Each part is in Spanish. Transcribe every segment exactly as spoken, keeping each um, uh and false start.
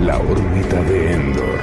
La órbita de Endor.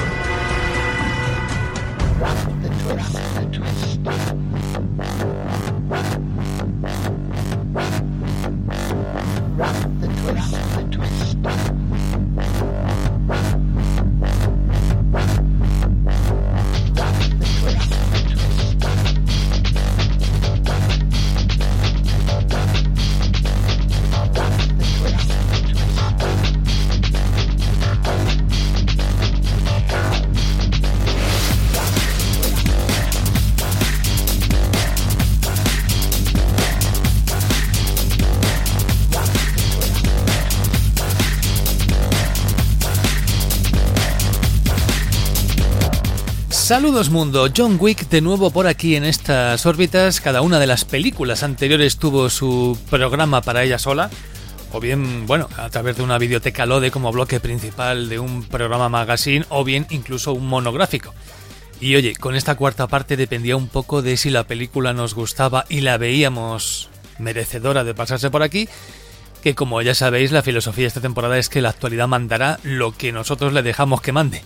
Saludos mundo, John Wick de nuevo por aquí en estas órbitas. Cada una de las películas anteriores tuvo su programa para ella sola, o bien, bueno, a través de una videoteca Lode como bloque principal de un programa magazine, o bien incluso un monográfico. Y oye, con esta cuarta parte dependía un poco de si la película nos gustaba y la veíamos merecedora de pasarse por aquí, que como ya sabéis, la filosofía de esta temporada es que la actualidad mandará lo que nosotros le dejamos que mande.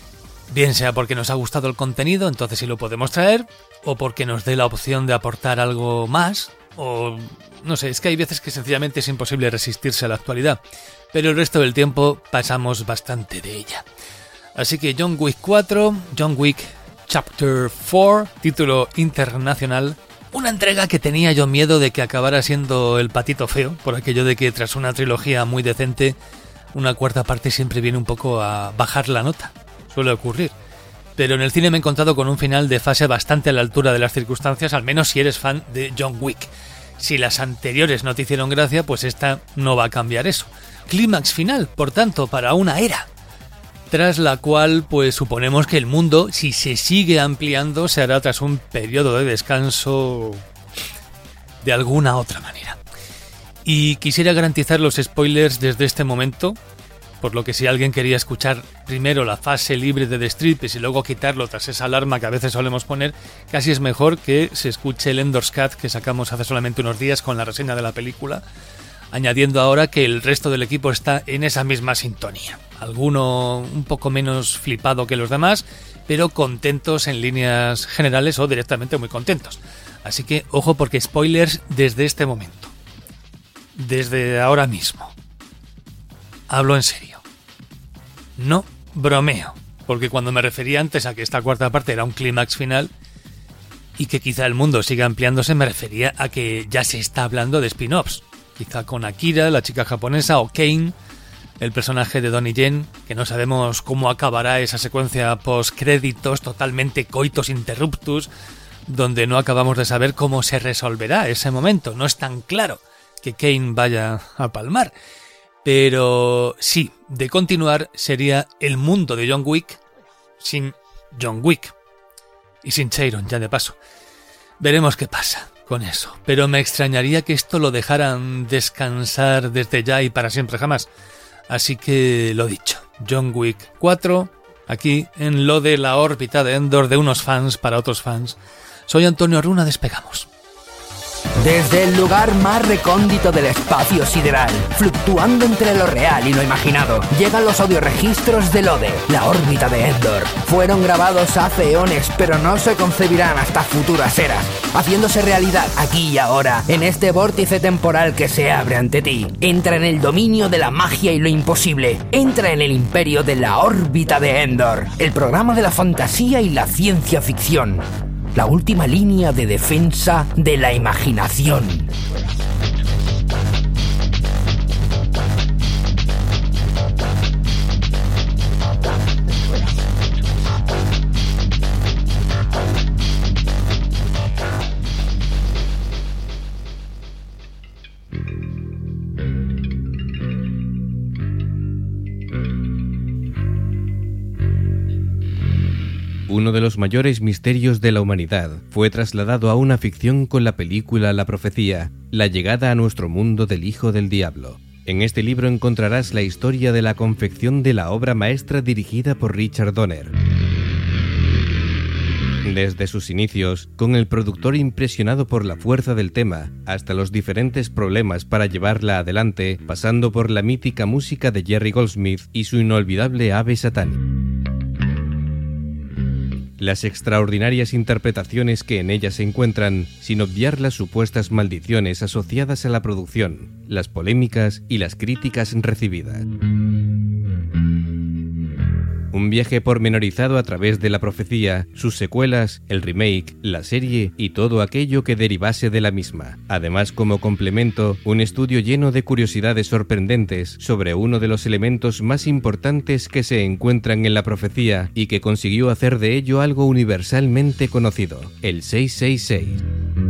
Bien sea porque nos ha gustado el contenido, entonces sí lo podemos traer, o porque nos dé la opción de aportar algo más, o no sé, es que hay veces que sencillamente es imposible resistirse a la actualidad, pero el resto del tiempo pasamos bastante de ella. Así que John Wick cuatro, John Wick Chapter cuatro, título internacional, una entrega que tenía yo miedo de que acabara siendo el patito feo, por aquello de que tras una trilogía muy decente, una cuarta parte siempre viene un poco a bajar la nota. Suele ocurrir, pero en el cine me he encontrado con un final de fase bastante a la altura de las circunstancias, al menos si eres fan de John Wick. Si las anteriores no te hicieron gracia, pues esta no va a cambiar eso. Clímax final, por tanto, para una era, tras la cual pues suponemos que el mundo, si se sigue ampliando, se hará tras un periodo de descanso de alguna otra manera. Y quisiera garantizar los spoilers desde este momento, por lo que si alguien quería escuchar primero la fase libre de destripes y luego quitarlo tras esa alarma que a veces solemos poner, casi es mejor que se escuche el Endor's Cut que sacamos hace solamente unos días con la reseña de la película, añadiendo ahora que el resto del equipo está en esa misma sintonía. Alguno un poco menos flipado que los demás, pero contentos en líneas generales o directamente muy contentos. Así que ojo porque spoilers desde este momento. Desde ahora mismo. Hablo en serio. No bromeo, porque cuando me refería antes a que esta cuarta parte era un clímax final y que quizá el mundo siga ampliándose, me refería a que ya se está hablando de spin-offs, quizá con Akira, la chica japonesa, o Kane, el personaje de Donnie Yen, que no sabemos cómo acabará esa secuencia post-créditos totalmente coitus interruptus, donde no acabamos de saber cómo se resolverá ese momento. No es tan claro que Kane vaya a palmar. Pero sí, de continuar sería el mundo de John Wick sin John Wick. Y sin Chiron, ya de paso. Veremos qué pasa con eso. Pero me extrañaría que esto lo dejaran descansar desde ya y para siempre jamás. Así que lo dicho, John Wick cuatro, aquí en lo de la órbita de Endor de unos fans para otros fans. Soy Antonio Runa, despegamos. Desde el lugar más recóndito del espacio sideral, fluctuando entre lo real y lo imaginado, llegan los audioregistros de Lode, la órbita de Endor. Fueron grabados hace eones, pero no se concebirán hasta futuras eras, haciéndose realidad aquí y ahora, en este vórtice temporal que se abre ante ti. Entra en el dominio de la magia y lo imposible. Entra en el imperio de la órbita de Endor, el programa de la fantasía y la ciencia ficción. La última línea de defensa de la imaginación. Uno de los mayores misterios de la humanidad fue trasladado a una ficción con la película La Profecía, la llegada a nuestro mundo del Hijo del Diablo. En este libro encontrarás la historia de la confección de la obra maestra dirigida por Richard Donner. Desde sus inicios, con el productor impresionado por la fuerza del tema, hasta los diferentes problemas para llevarla adelante, pasando por la mítica música de Jerry Goldsmith y su inolvidable ave satánica. Las extraordinarias interpretaciones que en ella se encuentran, sin obviar las supuestas maldiciones asociadas a la producción, las polémicas y las críticas recibidas. Un viaje pormenorizado a través de la profecía, sus secuelas, el remake, la serie y todo aquello que derivase de la misma. Además, como complemento, un estudio lleno de curiosidades sorprendentes sobre uno de los elementos más importantes que se encuentran en la profecía y que consiguió hacer de ello algo universalmente conocido, el seiscientos sesenta y seis.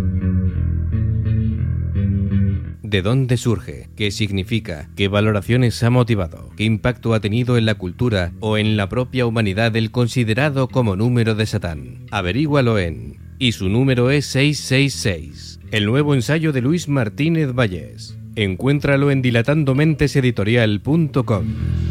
¿De dónde surge? ¿Qué significa? ¿Qué valoraciones ha motivado? ¿Qué impacto ha tenido en la cultura o en la propia humanidad el considerado como número de Satán? Averígualo en... Y su número es seiscientos sesenta y seis. El nuevo ensayo de Luis Martínez Vallés. Encuéntralo en dilatando mentes editorial punto com.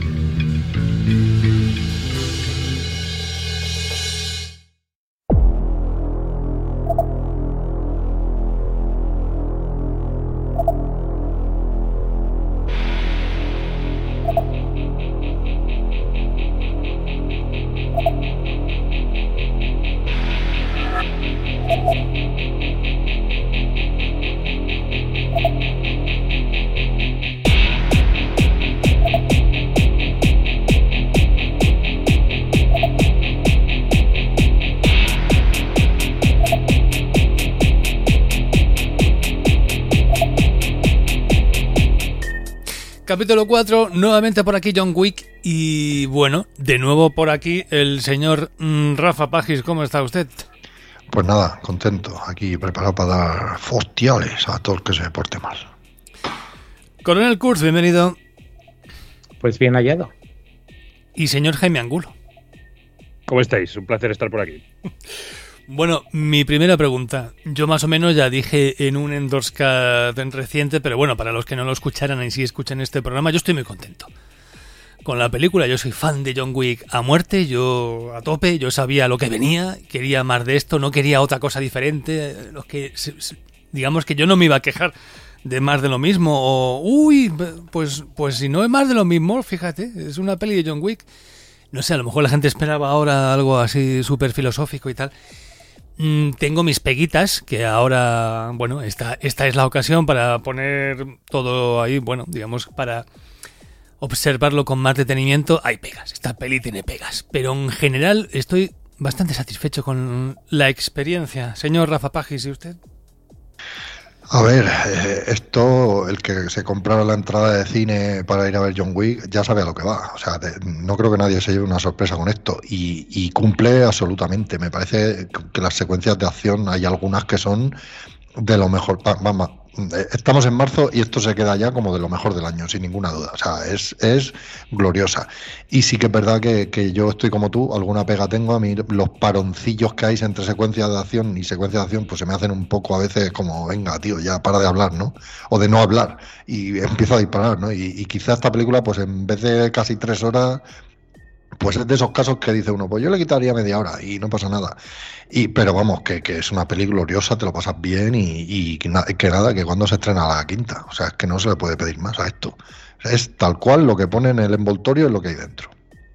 Capítulo cuatro, nuevamente por aquí John Wick y bueno, de nuevo por aquí el señor mm, Rafa Pagis. ¿Cómo está usted? Pues nada, contento, aquí preparado para dar fostiales a todo el que se porte mal. Coronel Kurtz, bienvenido. Pues bien hallado. Y señor Jaime Angulo. ¿Cómo estáis? Un placer estar por aquí. Bueno, mi primera pregunta. Yo más o menos ya dije en un Endorscat reciente, pero bueno, para los que no lo escucharan y sí escuchan este programa, yo estoy muy contento con la película. Yo soy fan de John Wick a muerte, yo a tope, yo sabía lo que venía, quería más de esto, no quería otra cosa diferente. Los que, digamos que yo no me iba a quejar de más de lo mismo, o uy, pues, pues si no es más de lo mismo, fíjate, es una peli de John Wick. No sé, a lo mejor la gente esperaba ahora algo así súper filosófico y tal. Tengo mis peguitas, que ahora, bueno, esta, esta es la ocasión para poner todo ahí, bueno, digamos, para observarlo con más detenimiento. Hay pegas, esta peli tiene pegas, pero en general estoy bastante satisfecho con la experiencia. Señor Rafa Pagis, ¿y usted? A ver, eh, esto, el que se comprara la entrada de cine para ir a ver John Wick ya sabe a lo que va. O sea, de, no creo que nadie se lleve una sorpresa con esto. Y, y cumple absolutamente. Me parece que las secuencias de acción hay algunas que son de lo mejor. Vamos, estamos en marzo y esto se queda ya como de lo mejor del año, sin ninguna duda. O sea, es, es gloriosa. Y sí que es verdad que, que yo estoy como tú, alguna pega tengo. A mí los paroncillos que hay entre secuencias de acción y secuencias de acción pues se me hacen un poco a veces como, venga, tío, ya para de hablar, ¿no? O de no hablar. Y empiezo a disparar, ¿no? Y, y quizá esta película, pues en vez de casi tres horas... Pues es de esos casos que dice uno, pues yo le quitaría media hora y no pasa nada. Y pero vamos, que, que es una peli gloriosa, te lo pasas bien y, y que, na, que nada, que cuando se estrena la quinta. O sea, es que no se le puede pedir más a esto. Es tal cual lo que pone en el envoltorio es lo que hay dentro.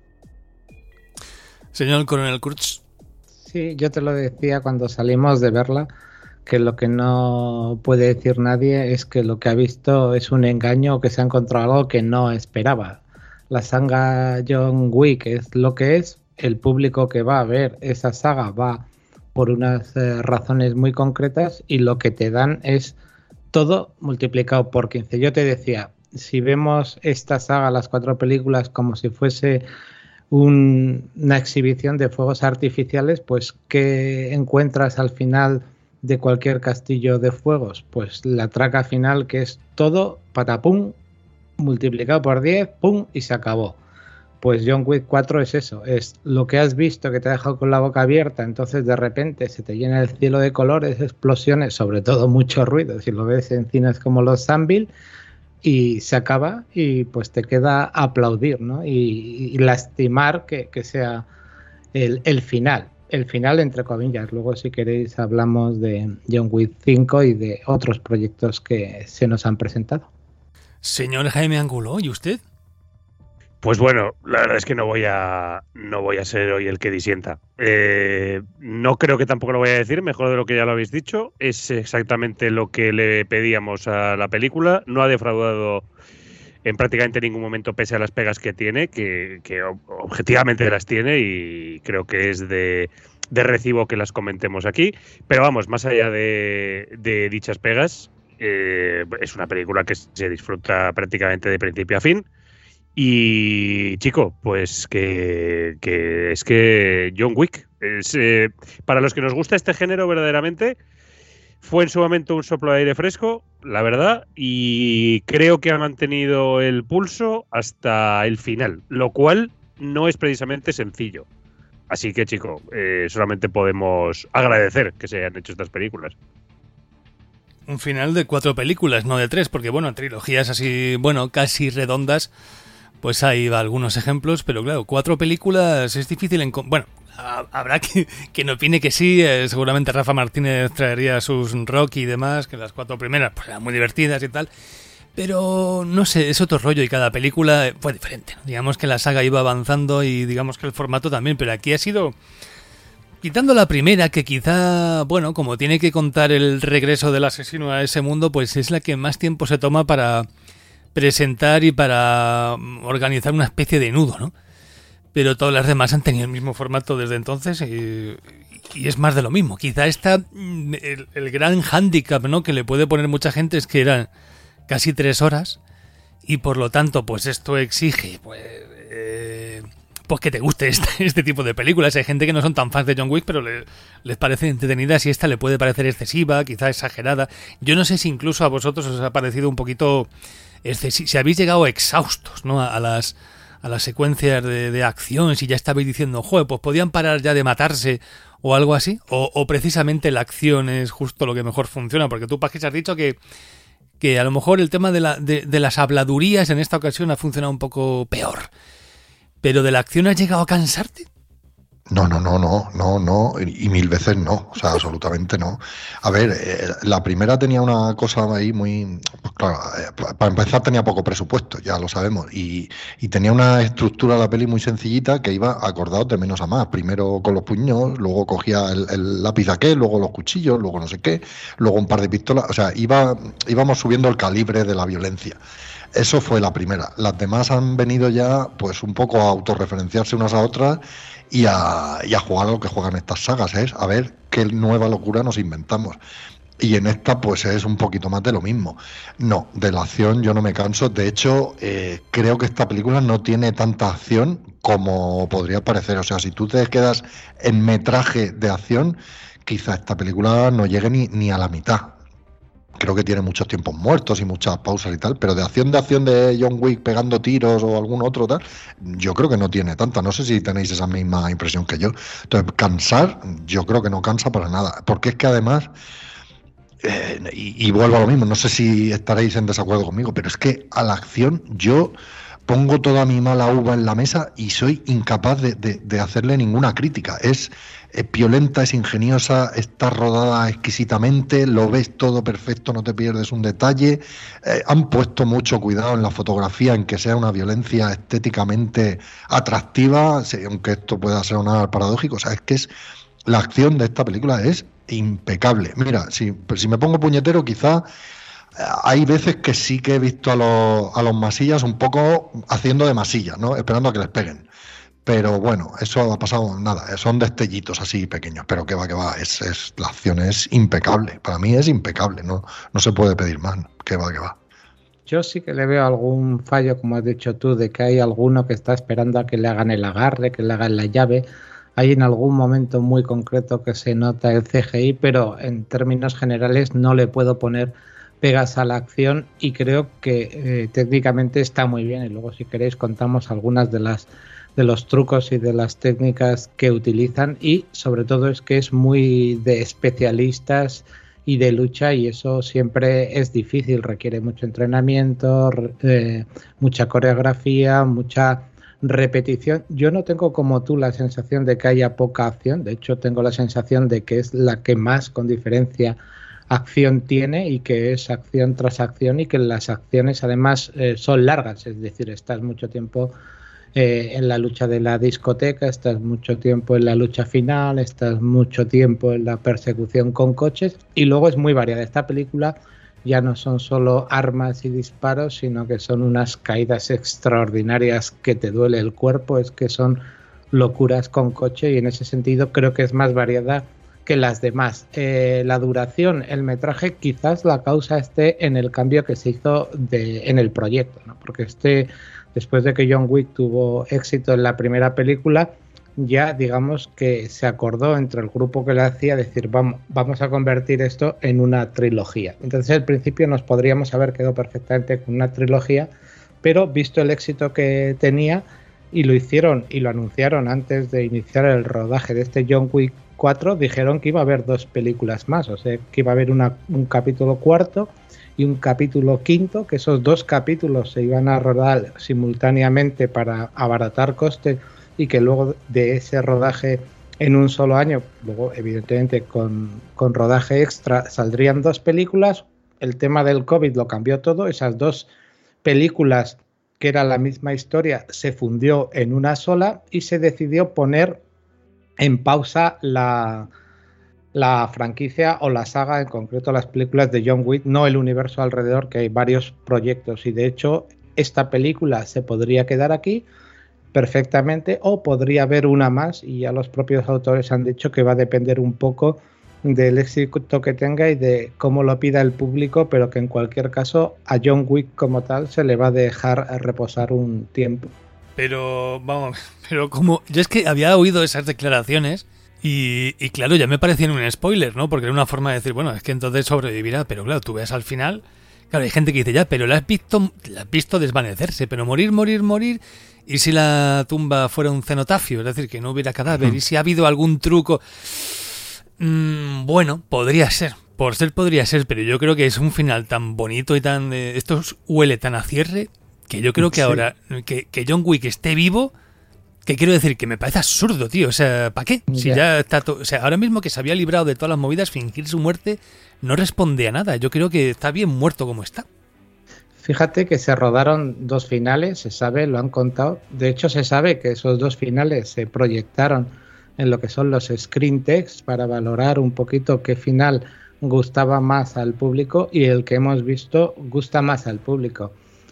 Señor Coronel Kurtz. Sí, yo te lo decía cuando salimos de verla, que lo que no puede decir nadie es que lo que ha visto es un engaño o que se ha encontrado algo que no esperaba. La saga John Wick es lo que es, el público que va a ver esa saga va por unas eh, razones muy concretas y lo que te dan es todo multiplicado por quince. Yo te decía, si vemos esta saga, las cuatro películas, como si fuese un, una exhibición de fuegos artificiales, pues ¿qué encuentras al final de cualquier castillo de fuegos? Pues la traca final, que es todo patapum, multiplicado por diez, pum, y se acabó. Pues John Wick cuatro es eso, es lo que has visto que te ha dejado con la boca abierta, entonces de repente se te llena el cielo de colores, explosiones, sobre todo mucho ruido, si lo ves en cines como los Anvil, y se acaba y pues te queda aplaudir, ¿no? Y, y lastimar que, que sea el, el final. el final, entre comillas. Luego, si queréis, hablamos de John Wick cinco y de otros proyectos que se nos han presentado. Señor Jaime Angulo, ¿y usted? Pues bueno, la verdad es que no voy a no voy a ser hoy el que disienta. Eh, no creo que tampoco lo voy a decir, mejor de lo que ya lo habéis dicho. Es exactamente lo que le pedíamos a la película. No ha defraudado en prácticamente ningún momento, pese a las pegas que tiene, que, que objetivamente las tiene, y creo que es de, de recibo que las comentemos aquí. Pero vamos, más allá de, de dichas pegas, eh, es una película que se disfruta prácticamente de principio a fin. Y, chico, pues que, que es que John Wick, es, eh, para los que nos gusta este género verdaderamente, fue en su momento un soplo de aire fresco, la verdad, y creo que ha mantenido el pulso hasta el final, lo cual no es precisamente sencillo. Así que, chico, eh, solamente podemos agradecer que se hayan hecho estas películas. Un final de cuatro películas, no de tres, porque, bueno, trilogías así, bueno, casi redondas, pues hay algunos ejemplos, pero claro, cuatro películas es difícil en... Bueno, habrá que, quien opine que sí, eh, seguramente Rafa Martínez traería sus Rocky y demás, que las cuatro primeras pues eran muy divertidas y tal, pero no sé, es otro rollo y cada película fue diferente, ¿no? Digamos que la saga iba avanzando y digamos que el formato también, pero aquí ha sido... Quitando la primera, que quizá, bueno, como tiene que contar el regreso del asesino a ese mundo, pues es la que más tiempo se toma para presentar y para organizar una especie de nudo, ¿no? Pero todas las demás han tenido el mismo formato desde entonces y, y es más de lo mismo. Quizá esta, el, el gran hándicap, ¿no?, que le puede poner mucha gente es que eran casi tres horas y por lo tanto, pues esto exige, pues, eh, pues que te guste este, este tipo de películas. Hay gente que no son tan fans de John Wick, pero le, les parece entretenidas y esta le puede parecer excesiva, quizá exagerada. Yo no sé si incluso a vosotros os ha parecido un poquito... excesivo, si habéis llegado exhaustos, ¿no?, a, a las a las secuencias de, de acción, si ya estabais diciendo, joder, pues podían parar ya de matarse o algo así, o, o precisamente la acción es justo lo que mejor funciona, porque tú, Paquis, has dicho que, que a lo mejor el tema de, la, de, de las habladurías en esta ocasión ha funcionado un poco peor, pero ¿de la acción has llegado a cansarte? No, no, no, no, no, no, y mil veces no, o sea, absolutamente no. A ver, eh, la primera tenía una cosa ahí muy, pues claro, eh, para empezar tenía poco presupuesto, ya lo sabemos, y, y tenía una estructura de la peli muy sencillita que iba acordado de menos a más, primero con los puños, luego cogía el, el lápiz aquel, luego los cuchillos, luego no sé qué, luego un par de pistolas, o sea, iba, íbamos subiendo el calibre de la violencia. Eso fue la primera. Las demás han venido ya, pues, un poco a autorreferenciarse unas a otras y a, y a jugar a lo que juegan estas sagas, es a ver qué nueva locura nos inventamos. Y en esta, pues, es un poquito más de lo mismo. No, de la acción yo no me canso. De hecho, eh, creo que esta película no tiene tanta acción como podría parecer. O sea, si tú te quedas en metraje de acción, quizá esta película no llegue ni, ni a la mitad. Creo que tiene muchos tiempos muertos y muchas pausas y tal, pero de acción de acción de John Wick pegando tiros o algún otro tal, yo creo que no tiene tanta. No sé si tenéis esa misma impresión que yo. Entonces, cansar, yo creo que no cansa para nada, porque es que además, eh, y, y vuelvo a lo mismo, no sé si estaréis en desacuerdo conmigo, pero es que a la acción yo pongo toda mi mala uva en la mesa y soy incapaz de, de, de hacerle ninguna crítica. Es, es violenta, es ingeniosa, está rodada exquisitamente, lo ves todo perfecto, no te pierdes un detalle. Eh, han puesto mucho cuidado en la fotografía, en que sea una violencia estéticamente atractiva, aunque esto pueda sonar paradójico. O sea, es que es la acción de esta película es impecable. Mira, si, si me pongo puñetero, quizá hay veces que sí que he visto a los, a los masillas un poco haciendo de masillas, ¿no?, esperando a que les peguen. Pero bueno, eso ha pasado nada, son destellitos así pequeños, pero que va, que va, es, es, la acción es impecable, para mí es impecable, no, no se puede pedir más, que va, que va. Yo sí que le veo algún fallo, como has dicho tú, de que hay alguno que está esperando a que le hagan el agarre, que le hagan la llave. Hay en algún momento muy concreto que se nota el C G I, pero en términos generales no le puedo poner pegas a la acción y creo que eh, técnicamente está muy bien. Y luego, si queréis, contamos algunas de las de los trucos y de las técnicas que utilizan, y sobre todo es que es muy de especialistas y de lucha, y eso siempre es difícil, requiere mucho entrenamiento, eh, mucha coreografía, mucha repetición. Yo no tengo como tú la sensación de que haya poca acción, de hecho tengo la sensación de que es la que más con diferencia acción tiene y que es acción tras acción y que las acciones además eh, son largas, es decir, estás mucho tiempo eh, en la lucha de la discoteca, estás mucho tiempo en la lucha final, estás mucho tiempo en la persecución con coches y luego es muy variada. Esta película ya no son solo armas y disparos, sino que son unas caídas extraordinarias que te duele el cuerpo, es que son locuras con coche y en ese sentido creo que es más variada que las demás. Eh, la duración, el metraje, quizás la causa esté en el cambio que se hizo de, en el proyecto, ¿no? Porque este, después de que John Wick tuvo éxito en la primera película, ya digamos que se acordó entre el grupo que lo hacía decir vamos, vamos a convertir esto en una trilogía. Entonces al principio nos podríamos haber quedado perfectamente con una trilogía, pero visto el éxito que tenía y lo hicieron y lo anunciaron antes de iniciar el rodaje de este John Wick cuatro, dijeron que iba a haber dos películas más, o sea que iba a haber una, un capítulo cuarto y un capítulo quinto, que esos dos capítulos se iban a rodar simultáneamente para abaratar costes y que luego de ese rodaje en un solo año, luego evidentemente con, con rodaje extra, saldrían dos películas. El tema del COVID lo cambió todo, esas dos películas que era la misma historia se fundió en una sola y se decidió poner en pausa la, la franquicia o la saga, en concreto las películas de John Wick, no el universo alrededor, que hay varios proyectos y de hecho esta película se podría quedar aquí perfectamente o podría haber una más y ya los propios autores han dicho que va a depender un poco del éxito que tenga y de cómo lo pida el público, pero que en cualquier caso a John Wick como tal se le va a dejar reposar un tiempo. Pero vamos, pero como yo es que había oído esas declaraciones y, y claro, ya me parecían un spoiler, ¿no? Porque era una forma de decir, bueno, es que entonces sobrevivirá, pero claro, tú ves al final, claro, hay gente que dice, ya, pero la has visto, la has visto desvanecerse, pero morir, morir, morir. ¿Y si la tumba fuera un cenotafio? Es decir, que no hubiera cadáver. ¿Y si ha habido algún truco? Mm, bueno, podría ser. Por ser podría ser, pero yo creo que es un final tan bonito y tan... Eh, esto huele tan a cierre que yo creo que sí. ahora que, que John Wick esté vivo, que quiero decir que me parece absurdo, tío. O sea, ¿para qué? Si yeah. ya está todo... O sea, ahora mismo que se había librado de todas las movidas, fingir su muerte no responde a nada. Yo creo que está bien muerto como está. Fíjate que se rodaron dos finales, se sabe, lo han contado. De hecho, se sabe que esos dos finales se proyectaron en lo que son los screen text para valorar un poquito qué final gustaba más al público y el que hemos visto gusta más al público.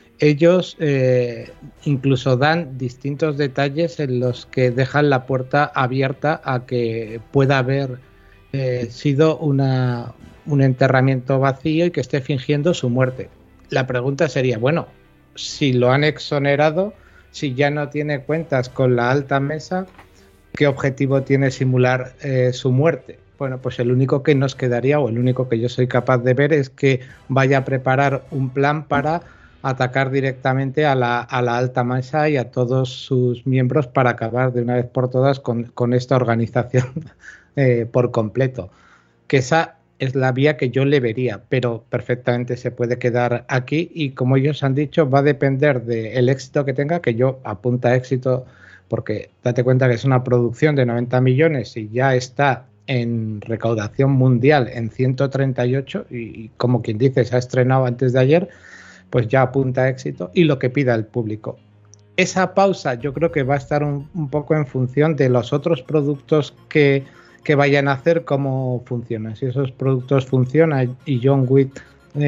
Ellos eh, incluso dan distintos detalles en los que dejan la puerta abierta a que pueda haber eh, sido una, un enterramiento vacío y que esté fingiendo su muerte. La pregunta sería, bueno, si lo han exonerado, si ya no tiene cuentas con la alta mesa, ¿qué objetivo tiene simular eh, su muerte? Bueno, pues el único que nos quedaría, o el único que yo soy capaz de ver, es que vaya a preparar un plan para atacar directamente a la, a la alta mesa y a todos sus miembros para acabar de una vez por todas con, con esta organización eh, por completo. Que esa es la vía que yo le vería, pero perfectamente se puede quedar aquí y como ellos han dicho va a depender del éxito que tenga, que yo apunta a éxito porque date cuenta que es una producción de noventa millones y ya está en recaudación mundial en ciento treinta y ocho y, y como quien dice se ha estrenado antes de ayer, pues ya apunta a éxito y lo que pida el público. Esa pausa yo creo que va a estar un, un poco en función de los otros productos que que vayan a hacer, cómo funcionan. Si esos productos funcionan y John Wick,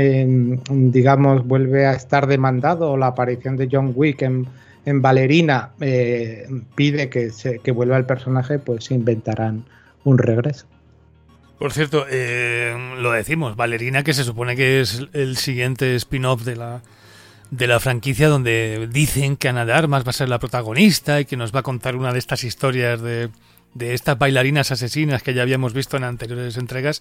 eh, digamos, vuelve a estar demandado o la aparición de John Wick en, en Ballerina eh, pide que, se, que vuelva el personaje, pues se inventarán un regreso. Por cierto, eh, lo decimos, Ballerina, que se supone que es el siguiente spin-off de la, de la franquicia, donde dicen que Ana de Armas va a ser la protagonista y que nos va a contar una de estas historias de... de estas bailarinas asesinas que ya habíamos visto en anteriores entregas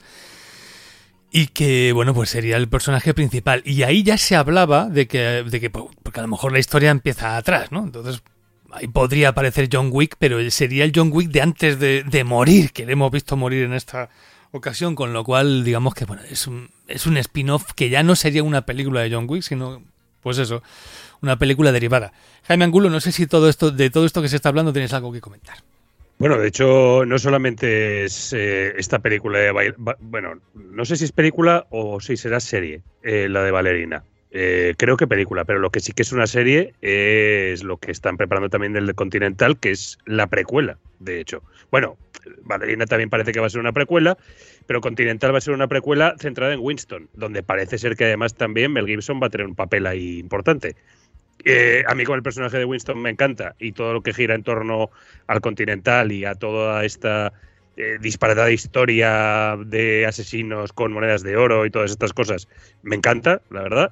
y que, bueno, pues sería el personaje principal. Y ahí ya se hablaba de que, de que porque a lo mejor la historia empieza atrás, ¿no? Entonces ahí podría aparecer John Wick, pero sería el John Wick de antes de, de morir, que le hemos visto morir en esta ocasión, con lo cual, digamos que, bueno, es un, es un spin-off que ya no sería una película de John Wick, sino, pues eso, una película derivada. Jaime Angulo, no sé si todo esto de todo esto que se está hablando tienes algo que comentar. Bueno, de hecho, no solamente es eh, esta película de bail- ba- bueno, no sé si es película o si será serie, eh, la de Ballerina. Eh, creo que película, pero lo que sí que es una serie es lo que están preparando también del Continental, que es la precuela, de hecho. Bueno, Ballerina también parece que va a ser una precuela, pero Continental va a ser una precuela centrada en Winston, donde parece ser que además también Mel Gibson va a tener un papel ahí importante. Eh, a mí con el personaje de Winston me encanta y todo lo que gira en torno al Continental y a toda esta eh, disparatada historia de asesinos con monedas de oro y todas estas cosas me encanta, la verdad.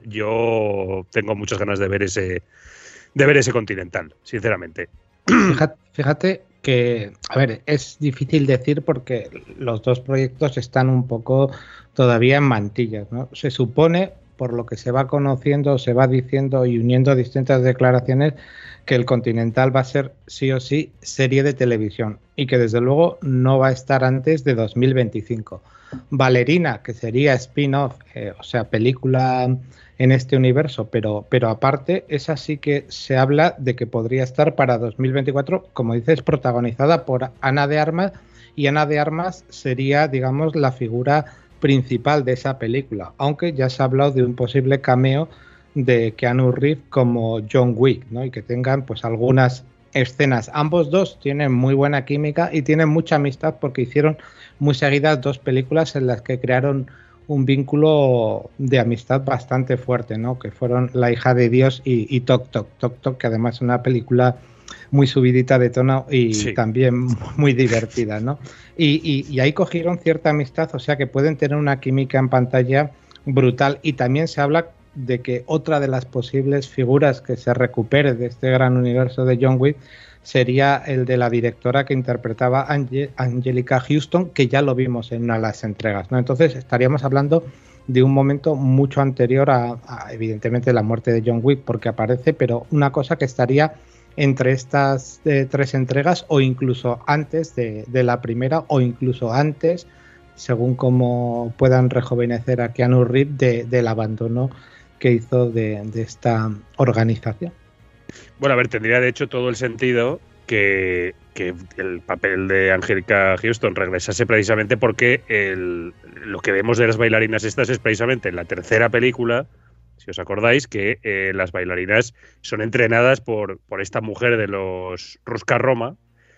Yo tengo muchas ganas de ver ese de ver ese Continental, sinceramente. Fíjate, fíjate que, a ver, es difícil decir porque los dos proyectos están un poco todavía en mantillas, ¿no? Se supone, por lo que se va conociendo, se va diciendo y uniendo distintas declaraciones, que el Continental va a ser sí o sí serie de televisión y que desde luego no va a estar antes de dos mil veinticinco. Ballerina, que sería spin-off, eh, o sea, película en este universo, pero, pero aparte, esa sí que se habla de que podría estar para dos mil veinticuatro, como dices, protagonizada por Ana de Armas, y Ana de Armas sería, digamos, la figura principal de esa película, aunque ya se ha hablado de un posible cameo de Keanu Reeves como John Wick, ¿no? Y que tengan pues algunas escenas. Ambos dos tienen muy buena química y tienen mucha amistad porque hicieron muy seguidas dos películas en las que crearon un vínculo de amistad bastante fuerte, ¿no? Que fueron La hija de Dios y, y Toc Toc, Toc Toc, que además es una película muy subidita de tono y sí, también muy divertida, ¿no? Y, y, y ahí cogieron cierta amistad, o sea que pueden tener una química en pantalla brutal. Y también se habla de que otra de las posibles figuras que se recupere de este gran universo de John Wick sería el de la directora que interpretaba Ange- Angelica Houston, que ya lo vimos en una de las entregas, ¿no? Entonces estaríamos hablando de un momento mucho anterior a, a evidentemente, la muerte de John Wick, porque aparece, pero una cosa que estaría entre estas eh, tres entregas o incluso antes de, de la primera o incluso antes, según cómo puedan rejuvenecer a Keanu Reeves de, del abandono que hizo de, de esta organización. Bueno, a ver, tendría de hecho todo el sentido que, que el papel de Angelica Houston regresase precisamente porque el, lo que vemos de las bailarinas estas es precisamente en la tercera película, si os acordáis, que eh, las bailarinas son entrenadas por, por esta mujer de los Ruska Roma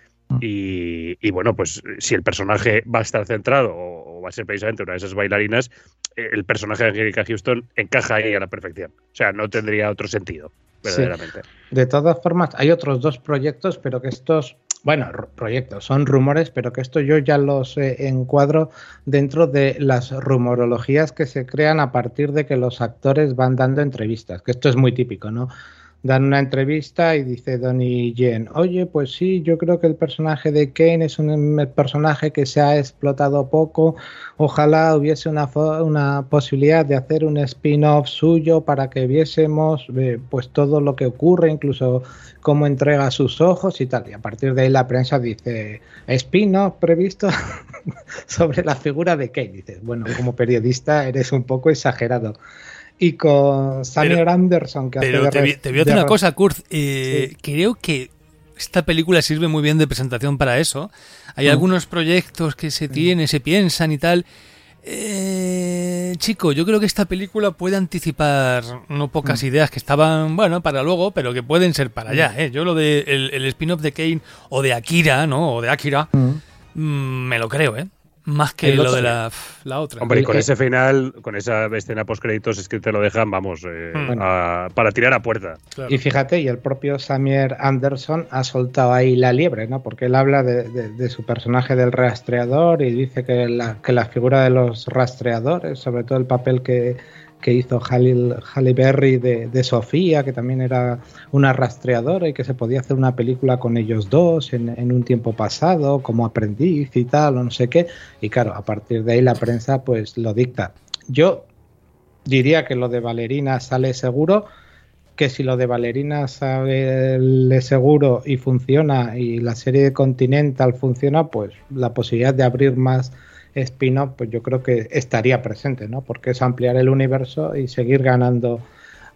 y, y bueno, pues si el personaje va a estar centrado o, o va a ser precisamente una de esas bailarinas, eh, el personaje de Angelica Houston encaja ahí a la perfección. O sea, no tendría otro sentido, verdaderamente. Sí. De todas formas, hay otros dos proyectos, pero que estos, bueno, proyectos, son rumores, pero que esto yo ya los eh, encuadro dentro de las rumorologías que se crean a partir de que los actores van dando entrevistas, que esto es muy típico, ¿no? Dan una entrevista y dice Donnie Yen, oye, pues sí, yo creo que el personaje de Kane es un personaje que se ha explotado poco, ojalá hubiese una, una posibilidad de hacer un spin-off suyo para que viésemos eh, pues todo lo que ocurre, incluso cómo entrega sus ojos y tal. Y a partir de ahí la prensa dice, spin-off previsto sobre la figura de Kane. Dices, bueno, como periodista eres un poco exagerado. Y con Samuel pero, Anderson, que pero hace te, de te voy a decir una cosa, Kurt. Eh, sí. Creo que esta película sirve muy bien de presentación para eso. Hay mm. algunos proyectos que se tienen, mm. se piensan y tal. Eh, chico, yo creo que esta película puede anticipar no pocas mm. ideas que estaban, bueno, para luego, pero que pueden ser para allá. ¿eh? Yo lo de el, el spin-off de Kane o de Akira, ¿no? O de Akira, mm. Mm, me lo creo, ¿eh? Más que lo de la, la otra. Hombre, y con ese final, con esa escena post-créditos, es que te lo dejan, vamos, eh, bueno. a, para tirar a puerta. Claro. Y fíjate, y el propio Samuel Anderson ha soltado ahí la liebre, ¿no? Porque él habla de, de, de su personaje del rastreador y dice que la, que la figura de los rastreadores, sobre todo el papel que, que hizo Halle, Halle Berry de, de Sofía, que también era una rastreadora y que se podía hacer una película con ellos dos en, en un tiempo pasado, como aprendiz y tal, o no sé qué. Y claro, a partir de ahí la prensa pues lo dicta. Yo diría que lo de Ballerina sale seguro, que si lo de Ballerina sale seguro y funciona y la serie de Continental funciona, pues la posibilidad de abrir más spin-off, pues yo creo que estaría presente, ¿no? Porque es ampliar el universo y seguir ganando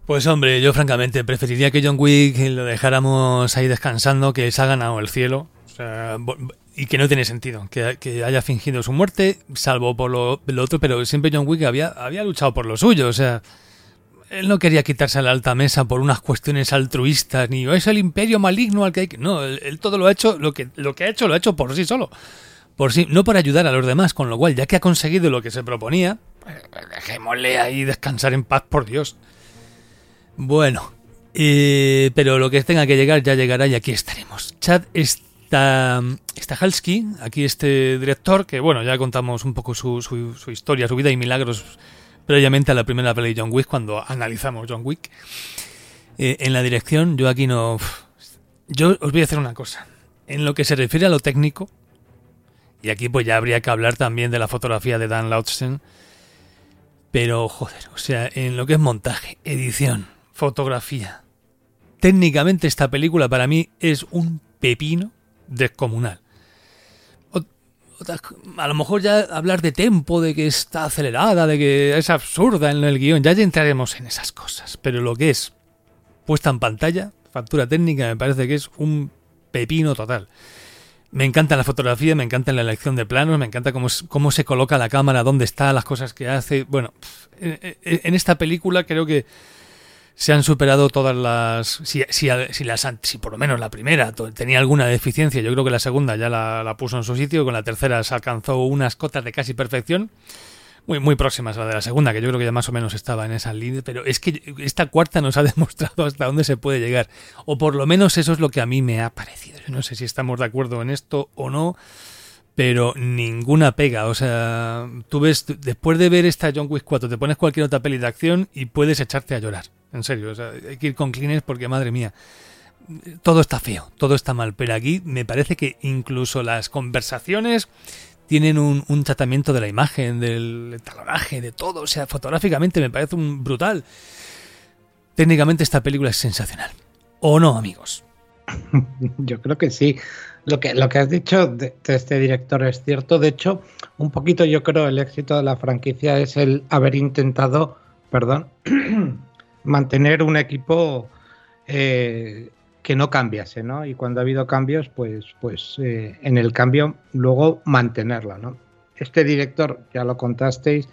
Pues hombre, yo francamente preferiría que John Wick lo dejáramos ahí descansando, que se ha ganado el cielo. O sea, y que no tiene sentido que, que haya fingido su muerte, salvo por lo, lo otro, pero siempre John Wick había, había luchado por lo suyo. O sea, él no quería quitarse a la alta mesa por unas cuestiones altruistas, ni es el imperio maligno al que hay que... No, él, él todo lo ha hecho, lo que, lo que ha hecho lo ha hecho por sí solo. Por sí, no por ayudar a los demás, con lo cual, ya que ha conseguido lo que se proponía, pues dejémosle ahí descansar en paz, por Dios. Bueno, eh, pero lo que tenga que llegar ya llegará y aquí estaremos. Chad Stahelski, aquí este director, que bueno, ya contamos un poco su, su, su historia, su vida y milagros previamente a la primera peli de John Wick, cuando analizamos John Wick. Eh, en la dirección, yo aquí no... Yo os voy a hacer una cosa. En lo que se refiere a lo técnico, y aquí pues ya habría que hablar también de la fotografía de Dan Lautzen, pero joder, o sea, en lo que es montaje, edición, fotografía, técnicamente esta película para mí es un pepino descomunal. O, a lo mejor ya hablar de tempo, de que está acelerada, de que es absurda en el guión, ya, ya entraremos en esas cosas, pero lo que es puesta en pantalla, factura técnica, me parece que es un pepino total. Me encanta la fotografía, me encanta la elección de planos, me encanta cómo, cómo se coloca la cámara, dónde está, las cosas que hace. Bueno, en, en esta película creo que se han superado todas las... Si, si, si, las, si por lo menos la primera tenía alguna deficiencia, yo creo que la segunda ya la, la puso en su sitio, con la tercera se alcanzó unas cotas de casi perfección, muy, muy próximas a la de la segunda, que yo creo que ya más o menos estaba en esa línea, pero es que esta cuarta nos ha demostrado hasta dónde se puede llegar, o por lo menos eso es lo que a mí me ha parecido. Yo no sé si estamos de acuerdo en esto o no, pero ninguna pega. O sea, tú ves, después de ver esta John Wick cuatro, te pones cualquier otra peli de acción y puedes echarte a llorar, en serio. O sea, hay que ir con Kleenex porque, madre mía, todo está feo, todo está mal, pero aquí me parece que incluso las conversaciones tienen un, un tratamiento de la imagen, del talonaje, de todo. O sea, fotográficamente me parece un brutal. Técnicamente esta película es sensacional. ¿O no, amigos? Yo creo que sí. Lo que, lo que has dicho de, de este director es cierto. De hecho, un poquito yo creo el éxito de la franquicia es el haber intentado, perdón, mantener un equipo eh, que no cambiase, ¿no? Y cuando ha habido cambios, pues, pues eh, en el cambio luego mantenerlo, ¿no? Este director, ya lo contasteis,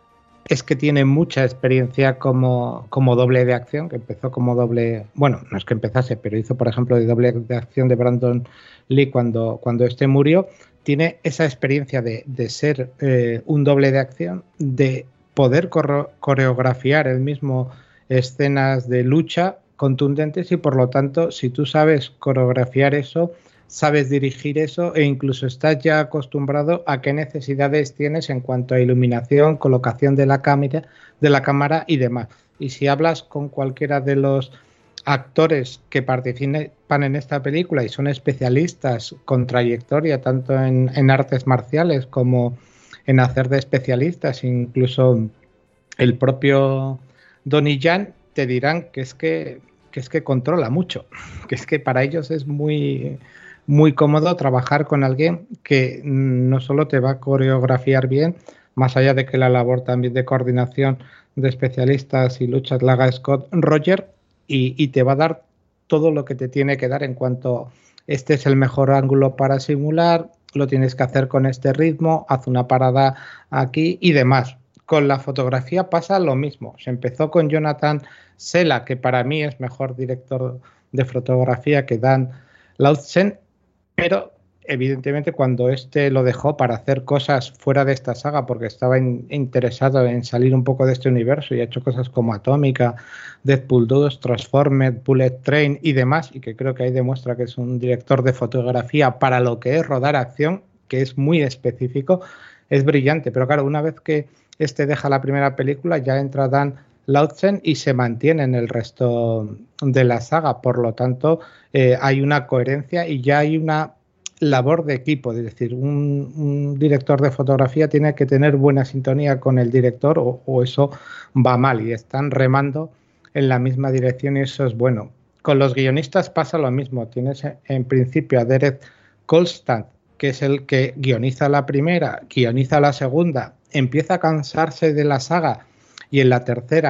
es que tiene mucha experiencia como, como doble de acción, que empezó como doble, bueno, no es que empezase, pero hizo, por ejemplo, de doble de acción de Brandon Lee cuando, cuando este murió. Tiene esa experiencia de, de ser eh, un doble de acción, de poder corro- coreografiar el mismo escenas de lucha contundentes, y por lo tanto, si tú sabes coreografiar eso, sabes dirigir eso, e incluso estás ya acostumbrado a qué necesidades tienes en cuanto a iluminación, colocación de la cámara, de la cámara y demás. Y si hablas con cualquiera de los actores que participan en esta película y son especialistas con trayectoria tanto en, en artes marciales como en hacer de especialistas, incluso el propio Donnie Yen, te dirán que es que, que es que controla mucho, que es que para ellos es muy, muy cómodo trabajar con alguien que no solo te va a coreografiar bien, más allá de que la labor también de coordinación de especialistas y luchas la haga Scott Roger, y, y te va a dar todo lo que te tiene que dar en cuanto este es el mejor ángulo para simular, lo tienes que hacer con este ritmo, haz una parada aquí y demás. Con la fotografía pasa lo mismo. Se empezó con Jonathan Sela, que para mí es mejor director de fotografía que Dan Lautzen, pero evidentemente cuando este lo dejó para hacer cosas fuera de esta saga, porque estaba in, interesado en salir un poco de este universo y ha hecho cosas como Atómica, Deadpool dos, Transformers, Bullet Train y demás, y que creo que ahí demuestra que es un director de fotografía para lo que es rodar acción, que es muy específico, es brillante. Pero claro, una vez que este deja la primera película, ya entra Dan Lautzen y se mantiene en el resto de la saga. Por lo tanto, eh, hay una coherencia y ya hay una labor de equipo. Es decir, un, un director de fotografía tiene que tener buena sintonía con el director o, o eso va mal y están remando en la misma dirección y eso es bueno. Con los guionistas pasa lo mismo. Tienes en principio a Derek Kolstad, que es el que guioniza la primera, guioniza la segunda, empieza a cansarse de la saga y en la tercera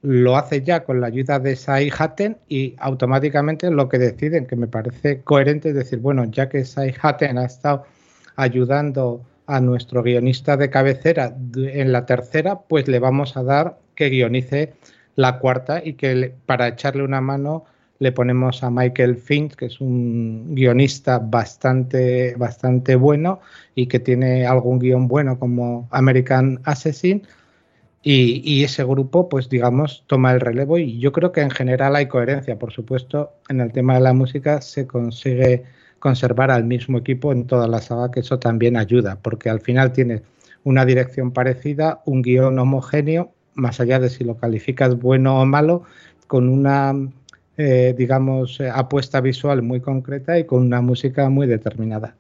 lo hace ya con la ayuda de Sai Hatten y automáticamente lo que deciden, que me parece coherente, es decir, bueno, ya que Sai Hatten ha estado ayudando a nuestro guionista de cabecera en la tercera, pues le vamos a dar que guionice la cuarta y que le, para echarle una mano le ponemos a Michael Finch, que es un guionista bastante, bastante bueno y que tiene algún guión bueno como American Assassin. Y, y ese grupo, pues digamos, toma el relevo y yo creo que en general hay coherencia. Por supuesto, en el tema de la música se consigue conservar al mismo equipo en toda la saga, que eso también ayuda, porque al final tiene una dirección parecida, un guión homogéneo, más allá de si lo calificas bueno o malo, con una, eh, digamos, eh, apuesta visual muy concreta y con una música muy determinada.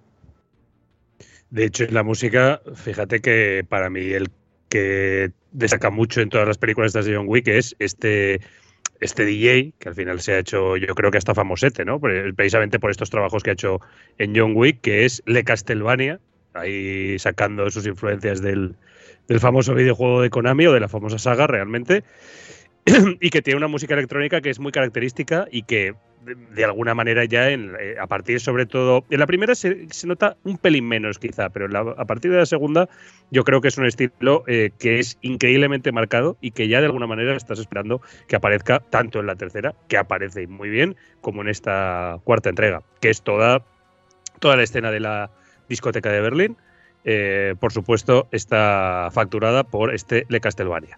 De hecho, en la música, fíjate que para mí el que destaca mucho en todas las películas de John Wick es este, este D J, que al final se ha hecho, yo creo que hasta famosete, ¿no? Precisamente por estos trabajos que ha hecho en John Wick, que es Le Castlevania, ahí sacando sus influencias del, del famoso videojuego de Konami o de la famosa saga realmente, y que tiene una música electrónica que es muy característica y que de, de alguna manera ya en, eh, a partir sobre todo en la primera se, se nota un pelín menos quizá, pero la, a partir de la segunda yo creo que es un estilo eh, que es increíblemente marcado y que ya de alguna manera estás esperando que aparezca tanto en la tercera, que aparece muy bien, como en esta cuarta entrega, que es toda, toda la escena de la discoteca de Berlín. Eh, por supuesto está facturada por este Le Castlevania.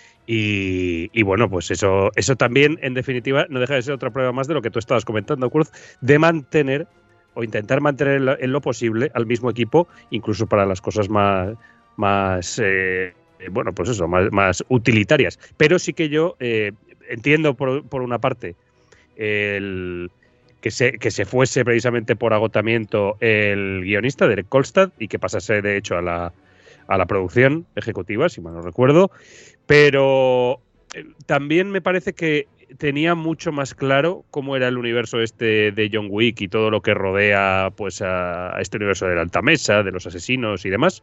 Y, y bueno, pues eso, eso también, en definitiva, no deja de ser otra prueba más de lo que tú estabas comentando, Cruz, de mantener o intentar mantener en lo, en lo posible al mismo equipo, incluso para las cosas más, más eh, bueno, pues eso, más, más utilitarias. Pero sí que yo eh, entiendo por, por una parte el que se, que se fuese precisamente por agotamiento el guionista, Derek Kolstad, y que pasase de hecho a la, a la producción ejecutiva, si mal no recuerdo. Pero eh, también me parece que tenía mucho más claro cómo era el universo este de John Wick y todo lo que rodea pues a, a este universo de la alta mesa, de los asesinos y demás.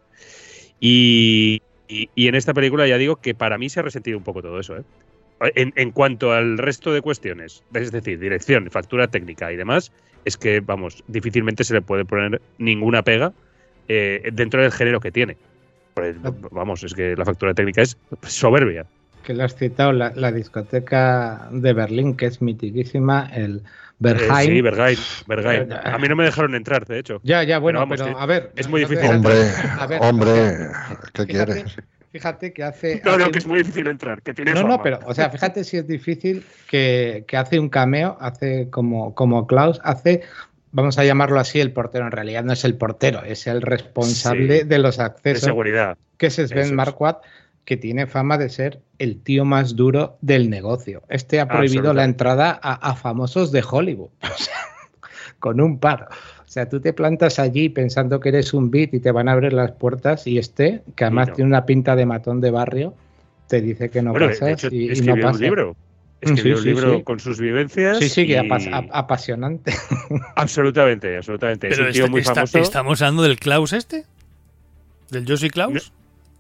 Y, y, y en esta película ya digo que para mí se ha resentido un poco todo eso, ¿eh? En, en cuanto al resto de cuestiones, es decir, dirección, factura técnica y demás, es que, vamos, difícilmente se le puede poner ninguna pega eh, dentro del género que tiene. Pues, vamos, es que la factura técnica es soberbia. Que lo has citado, la, la discoteca de Berlín, que es mitiquísima, el Berghain. Eh, sí, Berghain, Berghain. A mí no me dejaron entrar, de hecho. Ya, ya, bueno, pero, pero, vamos, pero a ver. Es muy no difícil. Hombre, a ver, hombre, ¿qué fíjate, quieres? Fíjate que hace... No, hace no, que es muy difícil entrar, que tiene No, fama. no, pero, o sea, fíjate si es difícil que, que hace un cameo, hace como, como Klaus, hace... Vamos a llamarlo así, el portero. En realidad no es el portero, es el responsable sí, de los accesos. De seguridad. Que es Sven es. Marquardt, que tiene fama de ser el tío más duro del negocio. Este ha prohibido la entrada a, a famosos de Hollywood. O sea, con un par. O sea, tú te plantas allí pensando que eres un beat y te van a abrir las puertas y este, que además no. tiene una pinta de matón de barrio, te dice que no bueno, pasas de hecho, y, y no pasa. Un libro. Escribió sí, sí, un libro sí. con sus vivencias. Sí, sí, que y... apas apasionante. Absolutamente, absolutamente. Pero es un tío está, muy está, famoso. ¿Estamos hablando del Klaus este? ¿Del Joseph Klaus? No.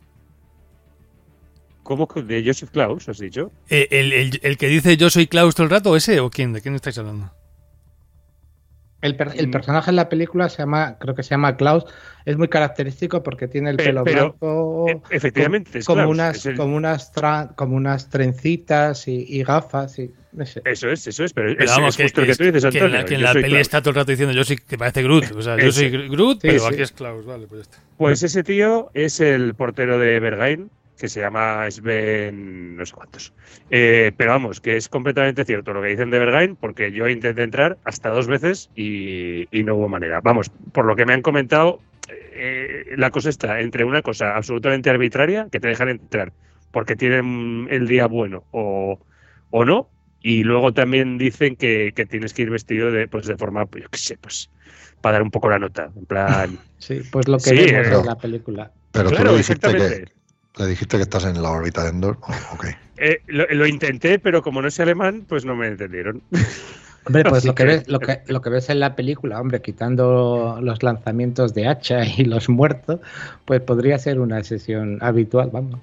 ¿Cómo? ¿De Joseph Klaus, has dicho? ¿El, el, el, el que dice yo soy Klaus todo el rato, ese o quién? ¿De quién estáis hablando? El, per, el personaje en la película se llama, creo que se llama Klaus, es muy característico porque tiene el pelo pero, blanco, efectivamente, como, como Klaus, unas, el... como unas, tra, como unas trencitas y, y gafas. Y, ese. Eso es, eso es, pero, pero es, vamos, es justo que, que tú dices, Antonio. Que en la, que en la peli Klaus. Está todo el rato diciendo yo soy, que parece Groot, o sea, yo soy Groot, sí, pero sí. Aquí es Klaus, vale, pues está. Pues ese tío es el portero de Berghain, que se llama Sven no sé cuántos. Eh, pero vamos, que es completamente cierto lo que dicen de Berghain, porque yo intenté entrar hasta dos veces y, y no hubo manera. Vamos, por lo que me han comentado, eh, la cosa está entre una cosa absolutamente arbitraria, que te dejan entrar porque tienen el día bueno o, o no, y luego también dicen que, que tienes que ir vestido de, pues, de forma, yo qué sé, pues para dar un poco la nota, en plan... Sí, pues lo que sí, vemos pero, en la película. Pero claro, tú le dijiste que... ¿Le dijiste que estás en la órbita de Endor? Oh, okay. eh, lo, lo intenté, pero como no sé alemán, pues no me entendieron. Hombre, pues lo que, ves, lo, que, lo que ves en la película, hombre, quitando los lanzamientos de hacha y los muertos, pues podría ser una sesión habitual, vamos.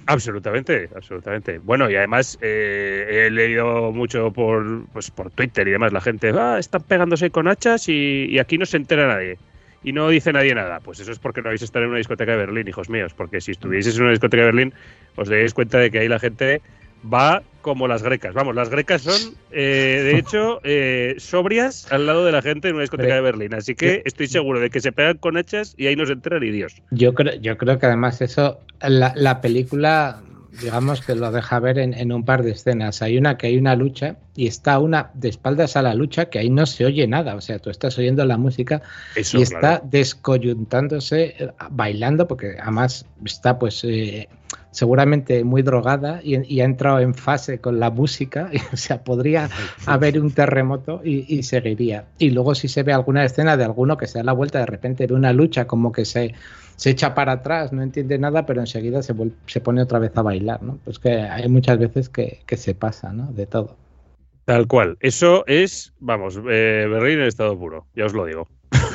Absolutamente, absolutamente. Bueno, y además eh, he leído mucho por, pues, por Twitter y demás, la gente, ah, están pegándose con hachas y, y aquí no se entera nadie. Y no dice nadie nada. Pues eso es porque no habéis estado en una discoteca de Berlín, hijos míos. Porque si estuvieseis en una discoteca de Berlín, os daréis cuenta de que ahí la gente va como las grecas. Vamos, las grecas son, eh, de hecho, eh, sobrias al lado de la gente en una discoteca de Berlín. Así que estoy seguro de que se pegan con hachas y ahí no se entera ni Dios. Yo creo, yo creo que además eso, la, la película, digamos que lo deja ver en, en un par de escenas. Hay una que hay una lucha y está una de espaldas a la lucha que ahí no se oye nada. O sea, tú estás oyendo la música eso, y está claro. descoyuntándose, bailando, porque además está pues eh, seguramente muy drogada y, y ha entrado en fase con la música. Y, o sea, podría haber un terremoto y, y seguiría. Y luego si se ve alguna escena de alguno que se da la vuelta, de repente ve una lucha como que se... se echa para atrás, no entiende nada, pero enseguida se, vuelve, se pone otra vez a bailar, ¿no? Pues que hay muchas veces que, que se pasa, ¿no? De todo. Tal cual. Eso es, vamos, eh, Berlín en estado puro, ya os lo digo.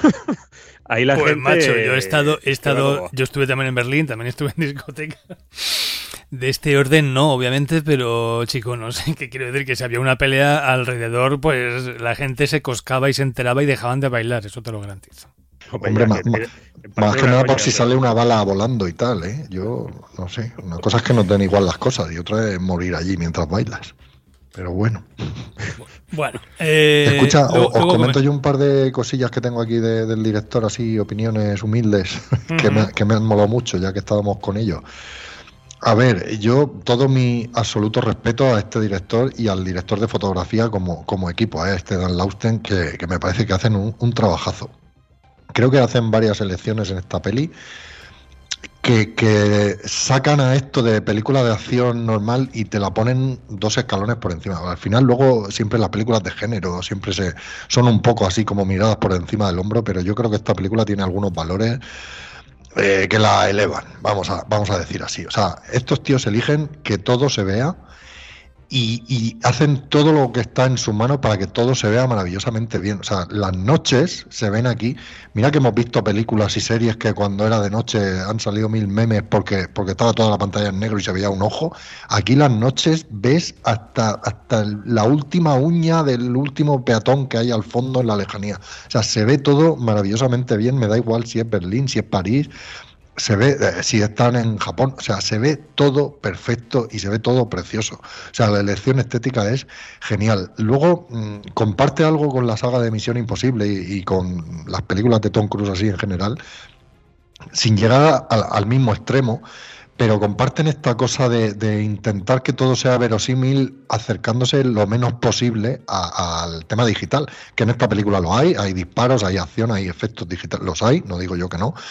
Ahí la pues gente... macho, yo he estado, he estado, yo estuve también en Berlín, también estuve en discoteca. De este orden no, obviamente, pero chico, no sé qué quiero decir, que si había una pelea alrededor, pues la gente se coscaba y se enteraba y dejaban de bailar, eso te lo garantizo. Hombre, más, más, más que nada por si sale una bala volando y tal, ¿eh? Yo no sé, una cosa es que no den igual las cosas y otra es morir allí mientras bailas. Pero bueno. Bueno, eh, escucha, luego, os, os comento me... yo un par de cosillas que tengo aquí de, del director, así opiniones humildes que, uh-huh. me, que me han molado mucho ya que estábamos con ellos. A ver, yo todo mi absoluto respeto a este director y al director de fotografía como, como equipo, a ¿eh? este Dan Lausten, que, que me parece que hacen un, un trabajazo. Creo que hacen varias elecciones en esta peli que, que sacan a esto de película de acción normal y te la ponen dos escalones por encima. Al final luego siempre las películas de género siempre se son un poco así como miradas por encima del hombro, pero yo creo que esta película tiene algunos valores eh, que la elevan, vamos a, vamos a decir así. O sea, estos tíos eligen que todo se vea Y, y hacen todo lo que está en sus manos para que todo se vea maravillosamente bien. O sea, las noches se ven aquí. Mira que hemos visto películas y series que cuando era de noche han salido mil memes porque, porque estaba toda la pantalla en negro y se veía un ojo. Aquí las noches ves hasta, hasta la última uña del último peatón que hay al fondo en la lejanía. O sea, se ve todo maravillosamente bien. Me da igual si es Berlín, si es París. Se ve, eh, si están en Japón, o sea, se ve todo perfecto y se ve todo precioso. O sea, la elección estética es genial. Luego, mmm, comparte algo con la saga de Misión Imposible y, y con las películas de Tom Cruise así en general, sin llegar al, al mismo extremo, pero comparten esta cosa de, de intentar que todo sea verosímil, acercándose lo menos posible a, al tema digital, que en esta película lo hay, hay disparos, hay acción, hay efectos digitales, los hay, no digo yo que no,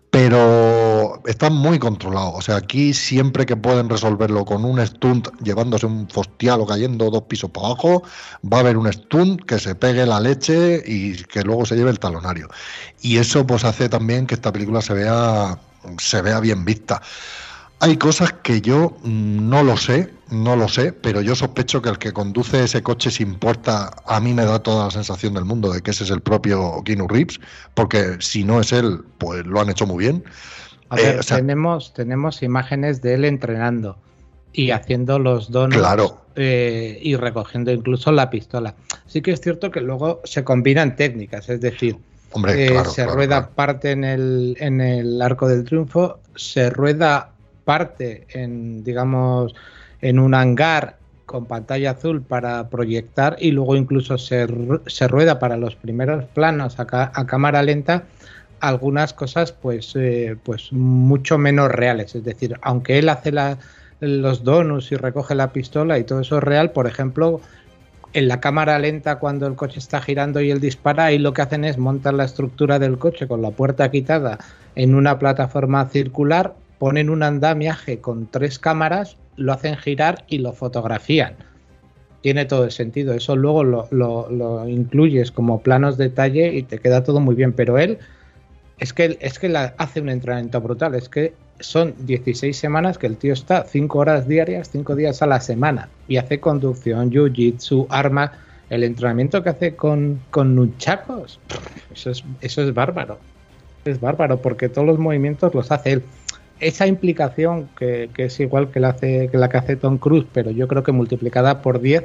pero están muy controlados. O sea, aquí siempre que pueden resolverlo con un stunt, llevándose un fostial o cayendo dos pisos para abajo, va a haber un stunt que se pegue la leche y que luego se lleve el talonario. Y eso pues hace también que esta película se vea, se vea bien vista. Hay cosas que yo no lo sé, no lo sé, pero yo sospecho que el que conduce ese coche sin puerta a mí me da toda la sensación del mundo de que ese es el propio Keanu Reeves, porque si no es él, pues lo han hecho muy bien. A ver, eh, o sea, tenemos, tenemos imágenes de él entrenando y haciendo los donuts, claro. eh, y recogiendo incluso la pistola. Sí que es cierto que luego se combinan técnicas, es decir, Hombre, eh, claro, se claro, rueda claro. parte en el, en el Arco del Triunfo, se rueda parte en, digamos, en un hangar con pantalla azul para proyectar y luego incluso se, se rueda para los primeros planos a, ca, a cámara lenta algunas cosas pues, eh, pues mucho menos reales. Es decir, aunque él hace la, los donuts y recoge la pistola y todo eso es real, por ejemplo, en la cámara lenta cuando el coche está girando y él dispara, ahí lo que hacen es montar la estructura del coche con la puerta quitada en una plataforma circular, ponen un andamiaje con tres cámaras, lo hacen girar y lo fotografían. Tiene todo el sentido. Eso luego lo, lo, lo incluyes como planos detalle y te queda todo muy bien. Pero él es que, es que la, hace un entrenamiento brutal. Es que son dieciséis semanas que el tío está cinco horas diarias, cinco días a la semana. Y hace conducción, jiu-jitsu, arma. El entrenamiento que hace con, con nunchakos, eso es, eso es bárbaro. Es bárbaro porque todos los movimientos los hace él. esa implicación que, que es igual que la, hace, que la que hace Tom Cruise, pero yo creo que multiplicada por diez,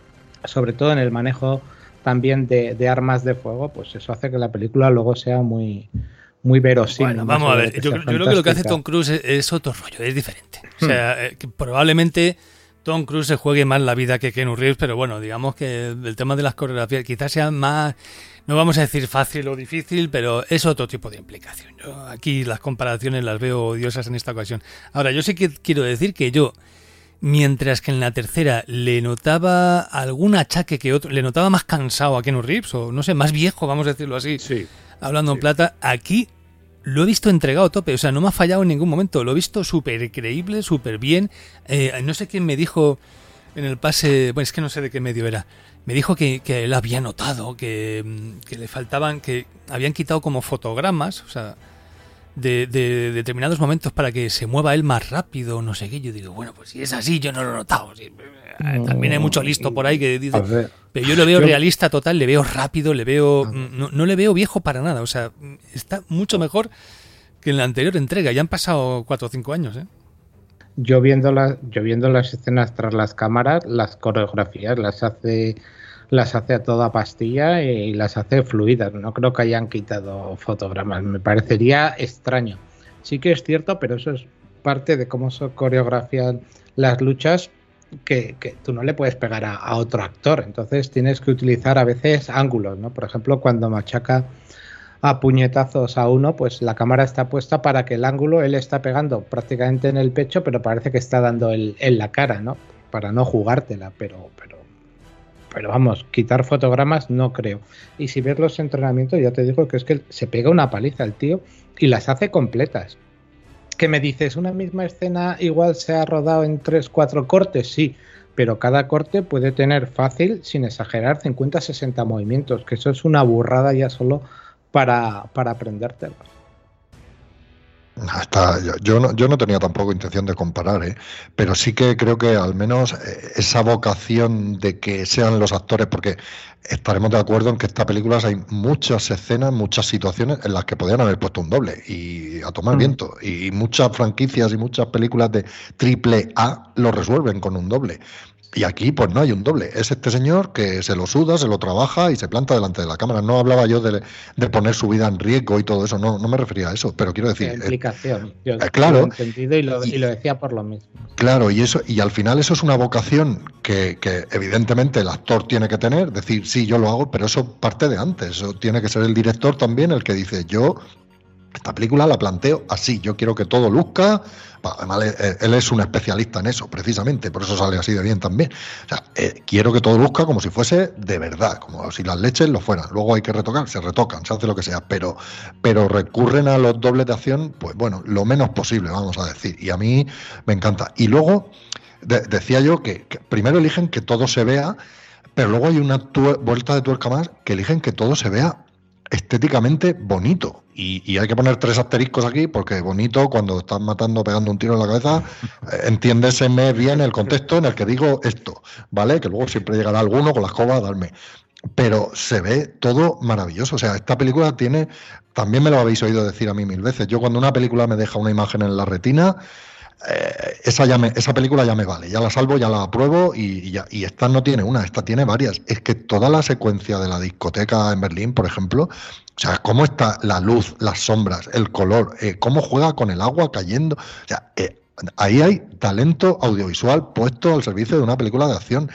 sobre todo en el manejo también de, de armas de fuego, pues eso hace que la película luego sea muy, muy verosímil. Bueno, vamos a ver, yo, yo creo que lo que hace Tom Cruise es, es otro rollo, es diferente. O sea, hmm. eh, que probablemente Tom Cruise se juegue más la vida que Keanu Reeves, pero bueno, digamos que el tema de las coreografías quizás sea más, no vamos a decir fácil o difícil, pero es otro tipo de implicación. Yo aquí las comparaciones las veo odiosas en esta ocasión. Ahora, yo sí que quiero decir que yo, mientras que en la tercera le notaba algún achaque que otro, le notaba más cansado a Keanu Reeves, o no sé, más viejo, vamos a decirlo así, sí, hablando sí. en plata, aquí lo he visto entregado a tope, o sea, no me ha fallado en ningún momento, lo he visto súper creíble, súper bien. Eh, no sé quién me dijo en el pase, bueno, es que no sé de qué medio era, me dijo que, que él había notado que, que le faltaban, que habían quitado como fotogramas, o sea, de, de, de determinados momentos para que se mueva él más rápido, no sé qué. Yo digo, bueno, pues si es así, yo no lo he notado. Sí, también hay mucho listo por ahí que dice, pero yo lo veo realista total, le veo rápido, le veo, no, no le veo viejo para nada, o sea, está mucho mejor que en la anterior entrega. Ya han pasado cuatro o cinco años, ¿eh? Yo viendo, la, yo viendo las escenas tras las cámaras, las coreografías las hace las hace a toda pastilla y las hace fluidas. No creo que hayan quitado fotogramas. Me parecería extraño. Sí que es cierto, pero eso es parte de cómo se coreografían las luchas, que, que tú no le puedes pegar a, a otro actor. Entonces tienes que utilizar a veces ángulos, ¿no? Por ejemplo, cuando machaca a puñetazos a uno, pues la cámara está puesta para que el ángulo, él está pegando prácticamente en el pecho, pero parece que está dando el, en la cara, ¿no? Para no jugártela, pero, pero, pero vamos, quitar fotogramas no creo. Y si ves los entrenamientos, ya te digo que es que se pega una paliza el tío y las hace completas. ¿Qué me dices? ¿Una misma escena igual se ha rodado en tres, cuatro cortes? Sí, pero cada corte puede tener fácil, sin exagerar, cincuenta, sesenta movimientos, que eso es una burrada ya solo para, para aprendértelo. Está, yo, yo, no, yo no tenía tampoco intención de comparar, ¿eh? Pero sí que creo que al menos esa vocación de que sean los actores, porque estaremos de acuerdo en que esta película hay muchas escenas, muchas situaciones en las que podían haber puesto un doble y a tomar mm. viento, y muchas franquicias y muchas películas de triple A lo resuelven con un doble. Y aquí pues no hay un doble, es este señor que se lo suda, se lo trabaja y se planta delante de la cámara. No hablaba yo de, de poner su vida en riesgo y todo eso, no, no me refería a eso, pero quiero decir... La implicación, yo eh, claro, lo he entendido y lo, y, y lo decía por lo mismo. Claro, y eso y al final eso es una vocación que, que evidentemente el actor tiene que tener, decir, sí, yo lo hago, pero eso parte de antes, eso tiene que ser el director también el que dice, yo... esta película la planteo así, yo quiero que todo luzca, además él es un especialista en eso, precisamente, por eso sale así de bien también. O sea, eh, quiero que todo luzca como si fuese de verdad, como si las leches lo fueran. Luego hay que retocar, se retocan, se hace lo que sea, pero, pero recurren a los dobles de acción, pues bueno, lo menos posible, vamos a decir. Y a mí me encanta. Y luego, de, decía yo que, que primero eligen que todo se vea, pero luego hay una tuer- vuelta de tuerca más que eligen que todo se vea estéticamente bonito, y, y hay que poner tres asteriscos aquí porque bonito, cuando estás matando, pegando un tiro en la cabeza, eh, entiéndeseme bien el contexto en el que digo esto, ¿vale? Que luego siempre llegará alguno con la escoba a darme, pero se ve todo maravilloso. O sea, esta película tiene, también me lo habéis oído decir a mí mil veces, yo cuando una película me deja una imagen en la retina, Eh, esa, ya me, esa película ya me vale, ya la salvo, ya la apruebo y, y, ya, y esta no tiene una, esta tiene varias. Es que toda la secuencia de la discoteca en Berlín, por ejemplo, o sea, cómo está la luz, las sombras, el color, eh, cómo juega con el agua cayendo, o sea, eh, ahí hay talento audiovisual puesto al servicio de una película de acción.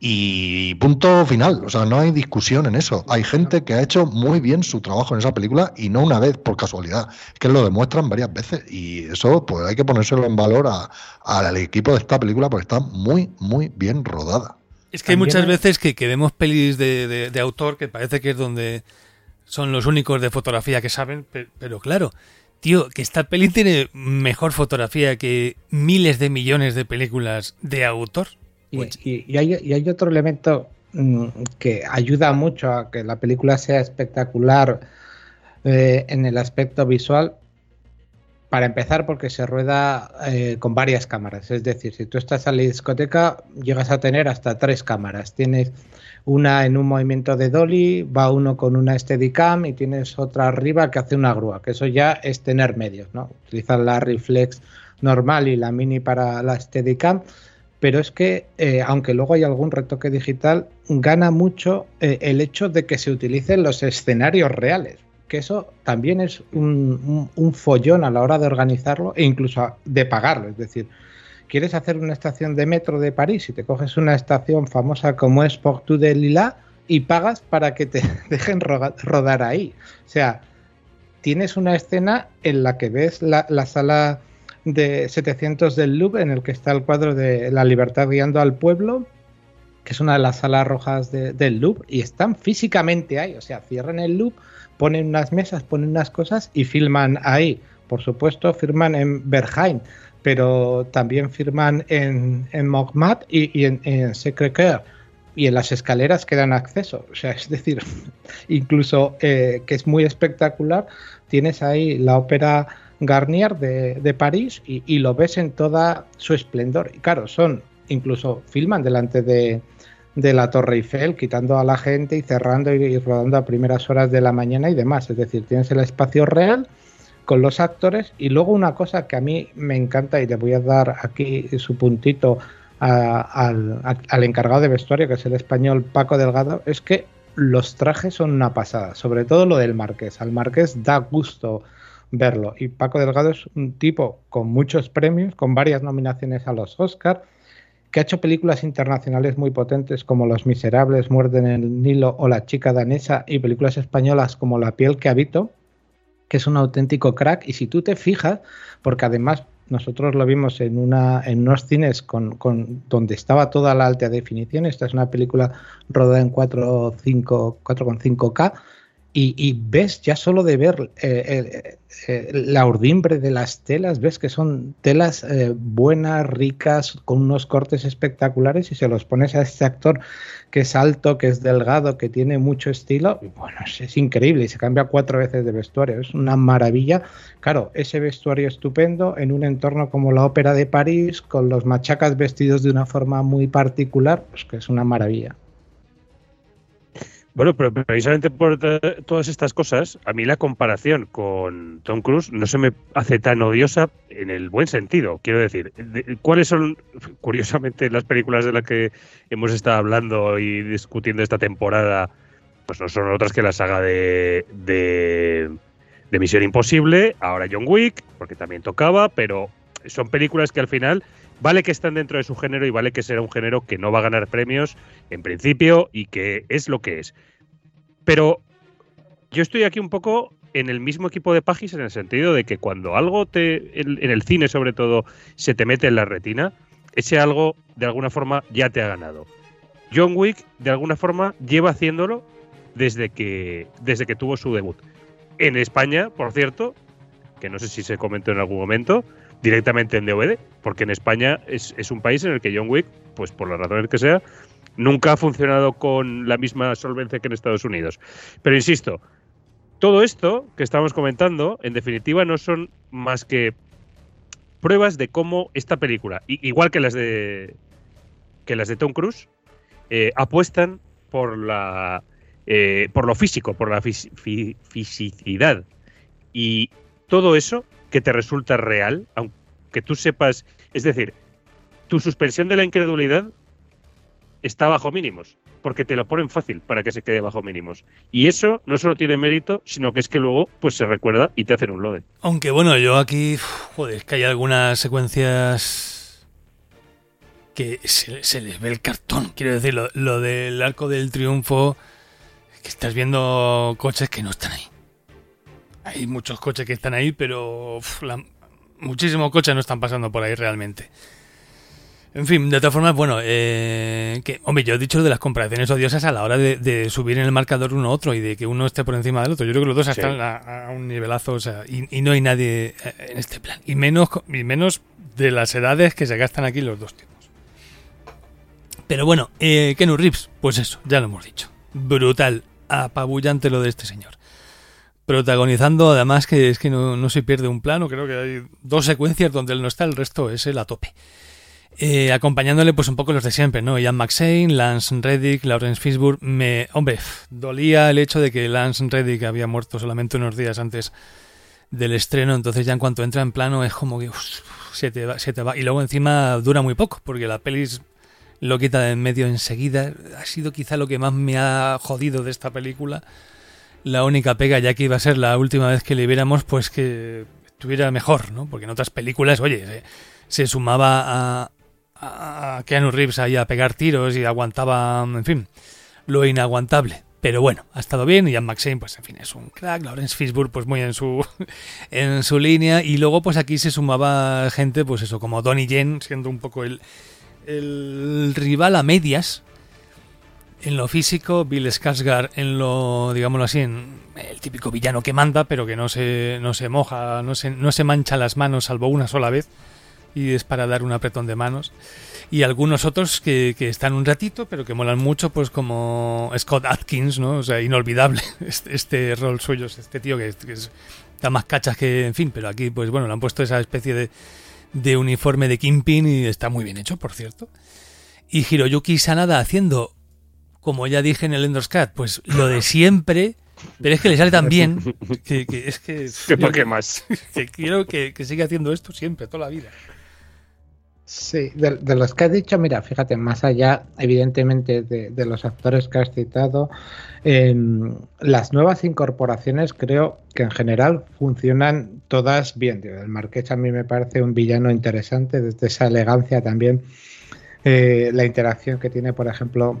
Y punto final, o sea, no hay discusión en eso. Hay gente que ha hecho muy bien su trabajo en esa película y no una vez por casualidad, es que lo demuestran varias veces y eso pues hay que ponérselo en valor a, a, al equipo de esta película porque está muy, muy bien rodada. Es que hay muchas veces que, que vemos pelis de, de, de autor que parece que es donde son los únicos de fotografía que saben, pero, pero claro, tío, que esta peli tiene mejor fotografía que miles de millones de películas de autor. Y, y, y, hay, y hay otro elemento mmm, que ayuda mucho a que la película sea espectacular eh, en el aspecto visual, Para empezar, porque se rueda eh, con varias cámaras. Es decir, si tú estás en la discoteca, llegas a tener hasta tres cámaras. Tienes una en un movimiento de dolly, va uno con una Steadicam y tienes otra arriba que hace una grúa, que eso ya es tener medios, ¿no? Utilizar la reflex normal y la mini para la Steadicam, pero es que, eh, aunque luego hay algún retoque digital, gana mucho eh, el hecho de que se utilicen los escenarios reales, que eso también es un, un, un follón a la hora de organizarlo e incluso de pagarlo. Es decir, quieres hacer una estación de metro de París y te coges una estación famosa como es Porte de Lila y pagas para que te dejen rodar ahí. O sea, tienes una escena en la que ves la, la sala de setecientos del Louvre, en el que está el cuadro de La Libertad guiando al pueblo, que es una de las salas rojas de, del Louvre, y están físicamente ahí. O sea, cierran el Louvre, ponen unas mesas, ponen unas cosas y filman ahí. Por supuesto, firman en Berghain, pero también firman en, en Montmartre y, y en, en Sacré-Cœur. Y en las escaleras que dan acceso. O sea, es decir, incluso eh, que es muy espectacular, tienes ahí la ópera Garnier de, de París y, y lo ves en toda su esplendor. Y claro, son, incluso filman delante de, de la Torre Eiffel, quitando a la gente y cerrando y, y rodando a primeras horas de la mañana y demás. Es decir, tienes el espacio real con los actores. Y luego una cosa que a mí me encanta, y le voy a dar aquí su puntito a, al, a, al encargado de vestuario, que es el español Paco Delgado, es que los trajes son una pasada, sobre todo lo del Marqués. Al Marqués da gusto verlo, y Paco Delgado es un tipo con muchos premios, con varias nominaciones a los Oscar, que ha hecho películas internacionales muy potentes como Los Miserables, Muerde en el Nilo o La chica danesa, y películas españolas como La piel que habito, que es un auténtico crack. Y si tú te fijas, porque además nosotros lo vimos en una en unos cines con, con donde estaba toda la alta definición, esta es una película rodada en cuatro coma cinco K, y, y ves, ya solo de ver eh, eh, la urdimbre de las telas, ves que son telas eh, buenas, ricas, con unos cortes espectaculares, y se los pones a este actor que es alto, que es delgado, que tiene mucho estilo, y bueno, es, es increíble, y se cambia cuatro veces de vestuario, es una maravilla. Claro, ese vestuario estupendo en un entorno como la Ópera de París, con los machacas vestidos de una forma muy particular, pues que es una maravilla. Bueno, pero precisamente por todas estas cosas, a mí la comparación con Tom Cruise no se me hace tan odiosa en el buen sentido. Quiero decir, ¿cuáles son, curiosamente, las películas de las que hemos estado hablando y discutiendo esta temporada? Pues no son otras que la saga de, de, de Misión Imposible, ahora John Wick, porque también tocaba, pero son películas que al final vale que están dentro de su género y vale que será un género que no va a ganar premios en principio y que es lo que es. Pero yo estoy aquí un poco en el mismo equipo de Pagis, en el sentido de que cuando algo te en el cine sobre todo se te mete en la retina, ese algo de alguna forma ya te ha ganado. John Wick de alguna forma lleva haciéndolo desde que desde que tuvo su debut. En España, por cierto, que no sé si se comentó en algún momento, directamente en D V D, porque en España es, es un país en el que John Wick, pues por las razones que sea, nunca ha funcionado con la misma solvencia que en Estados Unidos. Pero insisto, todo esto que estamos comentando, en definitiva, no son más que pruebas de cómo esta película, igual que las de que las de Tom Cruise, eh, apuestan por la eh, por lo físico, por la fis, fi, fisicidad, y todo eso que te resulta real, aunque tú sepas, es decir, tu suspensión de la incredulidad está bajo mínimos, porque te lo ponen fácil para que se quede bajo mínimos. Y eso no solo tiene mérito, sino que es que luego pues se recuerda y te hacen un load. Aunque bueno, yo aquí, joder, es que hay algunas secuencias que se, se les ve el cartón. Quiero decir, lo, lo del Arco del Triunfo, que estás viendo coches que no están ahí. Hay muchos coches que están ahí, pero uf, la, muchísimos coches no están pasando por ahí realmente. En fin, de todas formas, bueno, eh, que, hombre, yo he dicho lo de las comparaciones odiosas a la hora de, de subir en el marcador uno a otro y de que uno esté por encima del otro. Yo creo que los dos sí. están a, a un nivelazo, o sea, y, y no hay nadie en este plan. Y menos, y menos de las edades que se gastan aquí los dos tipos. Pero bueno, eh, Keanu Reeves, pues eso, ya lo hemos dicho. Brutal, apabullante lo de este señor. protagonizando, además que es que no, no se pierde un plano, creo que hay dos secuencias donde él no está, el resto es él a tope. Eh, acompañándole pues un poco los de siempre, ¿no? Ian McShane, Lance Reddick, Lawrence Fishburne. Me, hombre, dolía el hecho de que Lance Reddick había muerto solamente unos días antes del estreno, entonces ya en cuanto entra en plano es como que uf, se te va, se te va. Y luego encima dura muy poco, porque la peli lo quita de en medio enseguida. Ha sido quizá lo que más me ha jodido de esta película. La única pega, ya que iba a ser la última vez que le viéramos, pues que estuviera mejor, ¿no? Porque en otras películas, oye, se, se sumaba a, a Keanu Reeves ahí a pegar tiros y aguantaba, en fin, lo inaguantable. Pero bueno, ha estado bien. Y Ian McShane, pues en fin, es un crack. Lawrence Fishburne, pues muy en su en su línea. Y luego, pues aquí se sumaba gente, pues eso, como Donnie Yen, siendo un poco el, el rival a medias. En lo físico, Bill Skarsgård en lo, digámoslo así, en el típico villano que manda, pero que no se, no se moja, no se, no se mancha las manos salvo una sola vez, y es para dar un apretón de manos. Y algunos otros que, que están un ratito, pero que molan mucho, pues como Scott Adkins, ¿no? O sea, inolvidable este, este rol suyo, este tío que, que es, está más cachas que, en fin, pero aquí, pues bueno, le han puesto esa especie de, de uniforme de Kingpin y está muy bien hecho, por cierto. Y Hiroyuki Sanada haciendo, como ya dije en el Ender's Cut, pues lo de siempre, pero es que le sale tan bien que, que es que... ¿Qué para qué más? Que quiero que, que siga haciendo esto siempre, toda la vida. Sí, de, de los que has dicho, mira, fíjate, más allá, evidentemente, de, de los actores que has citado, eh, las nuevas incorporaciones creo que en general funcionan todas bien. El Marqués a mí me parece un villano interesante, desde esa elegancia también, eh, la interacción que tiene, por ejemplo,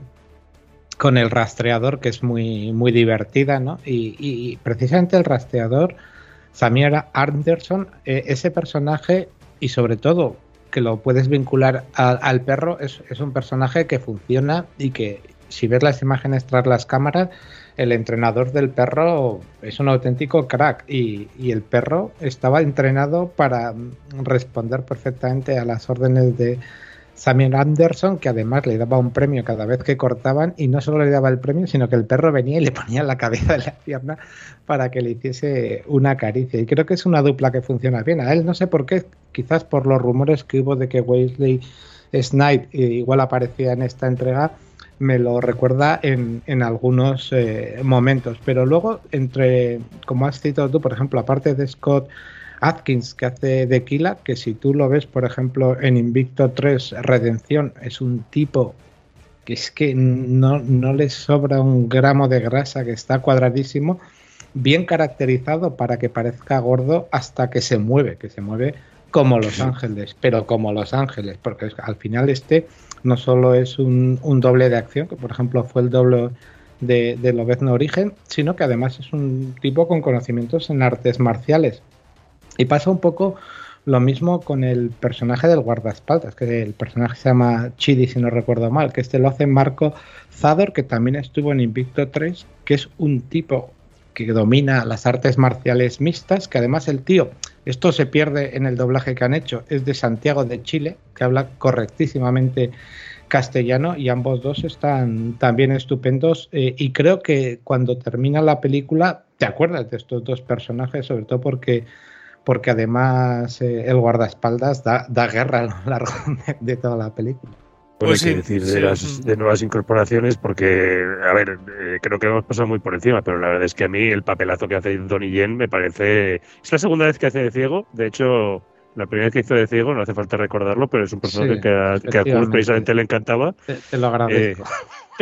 con el rastreador, que es muy, muy divertida, ¿no? Y, y, y precisamente el rastreador, Samuel Anderson, eh, ese personaje, y sobre todo que lo puedes vincular a, al perro, es, es un personaje que funciona y que, si ves las imágenes tras las cámaras, el entrenador del perro es un auténtico crack y, y el perro estaba entrenado para responder perfectamente a las órdenes de Samuel Anderson, que además le daba un premio cada vez que cortaban, y no solo le daba el premio, sino que el perro venía y le ponía la cabeza en la pierna para que le hiciese una caricia. Y creo que es una dupla que funciona bien. A él no sé por qué, quizás por los rumores que hubo de que Wesley Snipes igual aparecía en esta entrega, me lo recuerda en, en algunos eh, momentos. Pero luego, entre, como has citado tú, por ejemplo, aparte de Scott Adkins, que hace de Killa, que si tú lo ves, por ejemplo, en Invicto tres Redención, es un tipo que es que no, no le sobra un gramo de grasa, que está cuadradísimo, bien caracterizado para que parezca gordo, hasta que se mueve, que se mueve como Los Ángeles, pero como Los Ángeles, porque al final este no solo es un, un doble de acción, que por ejemplo fue el doble de, de Lobezno Origen, sino que además es un tipo con conocimientos en artes marciales. Y pasa un poco lo mismo con el personaje del guardaespaldas, que el personaje se llama Chidi, si no recuerdo mal, que este lo hace Marco Zador, que también estuvo en Invicto tres, que es un tipo que domina las artes marciales mixtas, que además el tío, esto se pierde en el doblaje que han hecho, es de Santiago de Chile, que habla correctísimamente castellano, y ambos dos están también estupendos, eh, y creo que cuando termina la película te acuerdas de estos dos personajes, sobre todo porque porque además eh, el guardaespaldas da, da guerra a lo largo de, de toda la película. Pues, pues hay que sí, decir de, sí. las, de nuevas incorporaciones, porque, a ver, eh, creo que hemos pasado muy por encima, pero la verdad es que a mí el papelazo que hace Donnie Yen me parece... Es la segunda vez que hace de ciego, de hecho, la primera vez que hizo de ciego, no hace falta recordarlo, pero es un personaje sí, que, a, que a Kurt precisamente le encantaba. Te, te lo agradezco. Eh,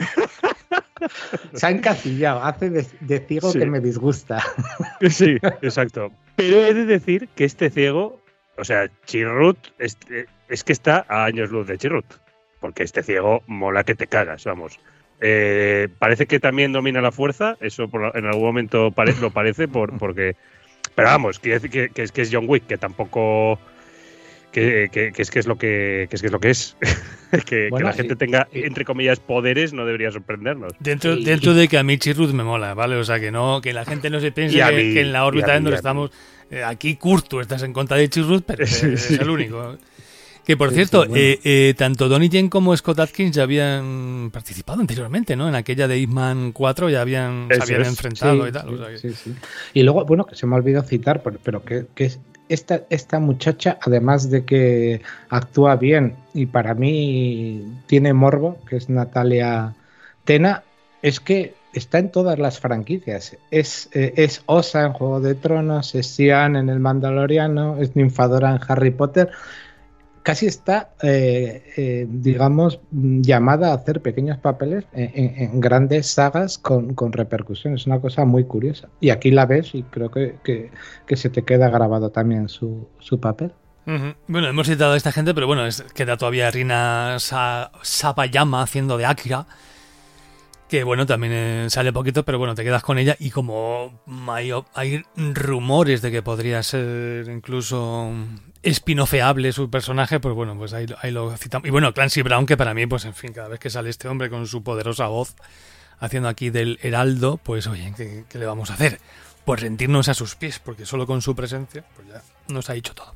Se ha encasillado, hace de, de ciego sí. que me disgusta. Sí, exacto. Pero he de decir que este ciego, o sea, Chirrut, es, es que está a años luz de Chirrut, porque este ciego mola que te cagas, vamos. Eh, parece que también domina la fuerza, eso por, en algún momento pare, lo parece, por, porque... Pero vamos, quiere decir que, que, es, que es John Wick, que tampoco... Que, que, que es que es lo que, que es que es lo que es que, bueno, que la gente sí, tenga sí. entre comillas poderes no debería sorprendernos. Dentro sí. dentro de que a mí Chirrut me mola, vale, o sea que no que la gente no se piense que, mí, que en la órbita de Endor estamos eh, aquí Kurt, tú estás en contra de Chirrut, pero sí, es, sí. es el único Que por Sí, cierto, sí, bueno. eh, eh, tanto Donnie Yen como Scott Adkins ya habían participado anteriormente, ¿no? En aquella de Ip Man cuatro ya habían, se Eso habían es. enfrentado Sí, y tal. sí, o sea que- sí, sí. Y luego, bueno, que se me ha olvidado citar, pero, pero que, que es esta, esta muchacha, además de que actúa bien y para mí tiene morbo, que es Natalia Tena, es que está en todas las franquicias. Es, eh, es Osa en Juego de Tronos, es Sian en El Mandaloriano, es Ninfadora en Harry Potter. Casi está, eh, eh, digamos, llamada a hacer pequeños papeles en, en- en grandes sagas con, con repercusión. Es una cosa muy curiosa. Y aquí la ves y creo que, que- que se te queda grabado también su, su papel. Ujú. Bueno, hemos citado a esta gente, pero bueno, es- queda todavía Rina Sa- Sawayama haciendo de Akira. Que bueno, también eh, sale poquito, pero bueno, te quedas con ella. Y como hay, hay rumores de que podría ser incluso espinofeable su personaje, pues bueno, pues ahí, ahí lo citamos. Y bueno, Clancy Brown, que para mí, pues en fin, cada vez que sale este hombre con su poderosa voz, haciendo aquí del heraldo, pues oye, ¿qué, qué le vamos a hacer? Pues rendirnos a sus pies, porque solo con su presencia, pues ya nos ha dicho todo.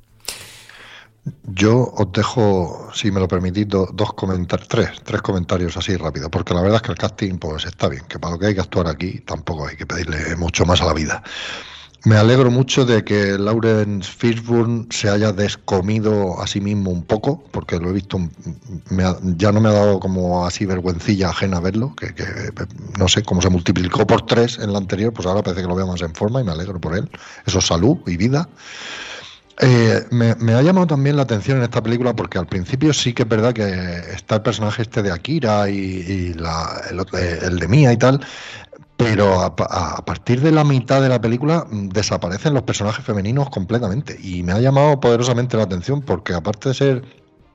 Yo os dejo, si me lo permitís, do- dos comentarios, tres, tres comentarios así rápido, porque la verdad es que el casting pues está bien, que para lo que hay que actuar aquí tampoco hay que pedirle mucho más a la vida. Me alegro mucho de que Lawrence Fishburne se haya descomido a sí mismo un poco, porque lo he visto, me ha- ya no me ha dado como así vergüencilla ajena verlo, que, que no sé, como se multiplicó por tres en la anterior, pues ahora parece que lo veo más en forma y me alegro por él. Eso es salud y vida. Eh, me, me ha llamado también la atención en esta película porque al principio sí que es verdad que está el personaje este de Akira y, y la- el, otro- el de Mia y tal, pero a, pa- a partir de la mitad de la película mm, desaparecen los personajes femeninos completamente y me ha llamado poderosamente la atención porque aparte de ser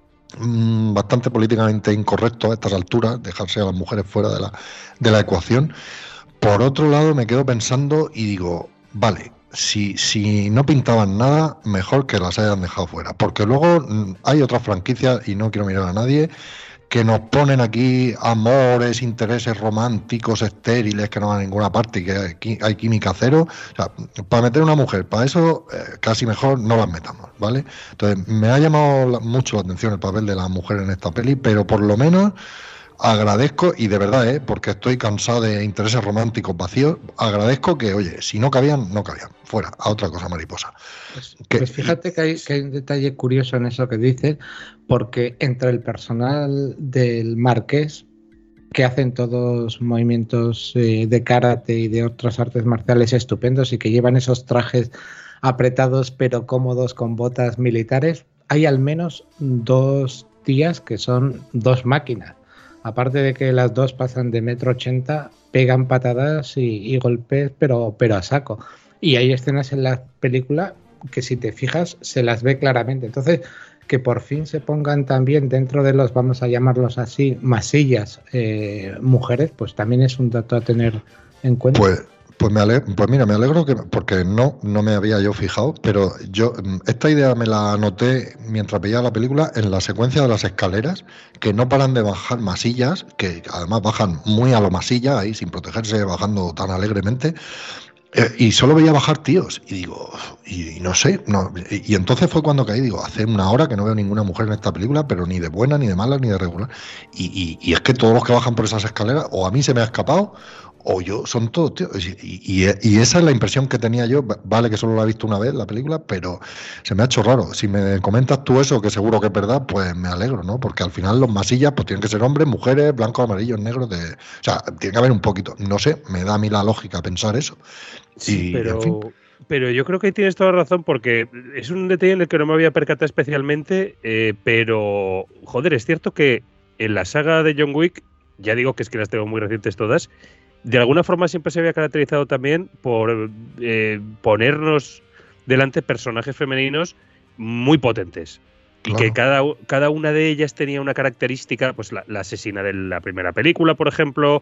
mm, bastante políticamente incorrecto a estas alturas, dejarse a las mujeres fuera de la, de la ecuación, por otro lado me quedo pensando y digo, vale, si, si no pintaban nada, mejor que las hayan dejado fuera. Porque luego mm, hay otras franquicias, y no quiero mirar a nadie, que nos ponen aquí amores, intereses románticos, estériles, que no van a ninguna parte y que hay, qui- hay química cero. O sea, para meter una mujer, para eso eh, casi mejor no las metamos, ¿vale? Entonces, me ha llamado la- mucho la atención el papel de la mujer en esta peli, pero por lo menos agradezco, y de verdad, ¿eh? Porque estoy cansado de intereses románticos vacíos, agradezco que, oye, si no cabían, no cabían, fuera, a otra cosa mariposa. Pues, Que- pues fíjate que hay, que hay un detalle curioso en eso que dices, porque entre el personal del Marqués, que hacen todos movimientos eh, de karate y de otras artes marciales estupendos y que llevan esos trajes apretados pero cómodos con botas militares, hay al menos dos tías que son dos máquinas. Aparte de que las dos pasan de metro ochenta, pegan patadas y, y golpes, pero, pero a saco. Y hay escenas en la película que si te fijas se las ve claramente. Entonces, que por fin se pongan también dentro de los, vamos a llamarlos así, masillas, eh, mujeres, pues también es un dato a tener en cuenta. Pues, pues, me ale- pues mira, me alegro que, porque no, no me había yo fijado, pero yo mm, esta idea me la anoté mientras veía la película en la secuencia de las escaleras, que no paran de bajar masillas, que además bajan muy a lo masilla, ahí sin protegerse, bajando tan alegremente. Eh, y solo veía bajar tíos y digo, y, y no sé, no, y, y entonces fue cuando caí, digo, hace una hora que no veo ninguna mujer en esta película, pero ni de buena, ni de mala, ni de regular. Y, y, y es que todos los que bajan por esas escaleras, o a mí se me ha escapado, o yo, son todos tíos. Y, y, y esa es la impresión que tenía yo, vale que solo la he visto una vez la película, pero se me ha hecho raro. Si me comentas tú eso, que seguro que es verdad, pues me alegro, ¿no? Porque al final los masillas pues tienen que ser hombres, mujeres, blancos, amarillos, negros, de... o sea, tiene que haber un poquito, no sé, me da a mí la lógica pensar eso. Sí, Y, pero, en fin. pero yo creo que tienes toda la razón porque es un detalle en el que no me había percatado especialmente, eh, pero, joder, es cierto que en la saga de John Wick, ya digo que es que las tengo muy recientes todas, de alguna forma siempre se había caracterizado también por eh, ponernos delante personajes femeninos muy potentes. Y Claro. que cada, cada una de ellas tenía una característica, pues la, la asesina de la primera película, por ejemplo,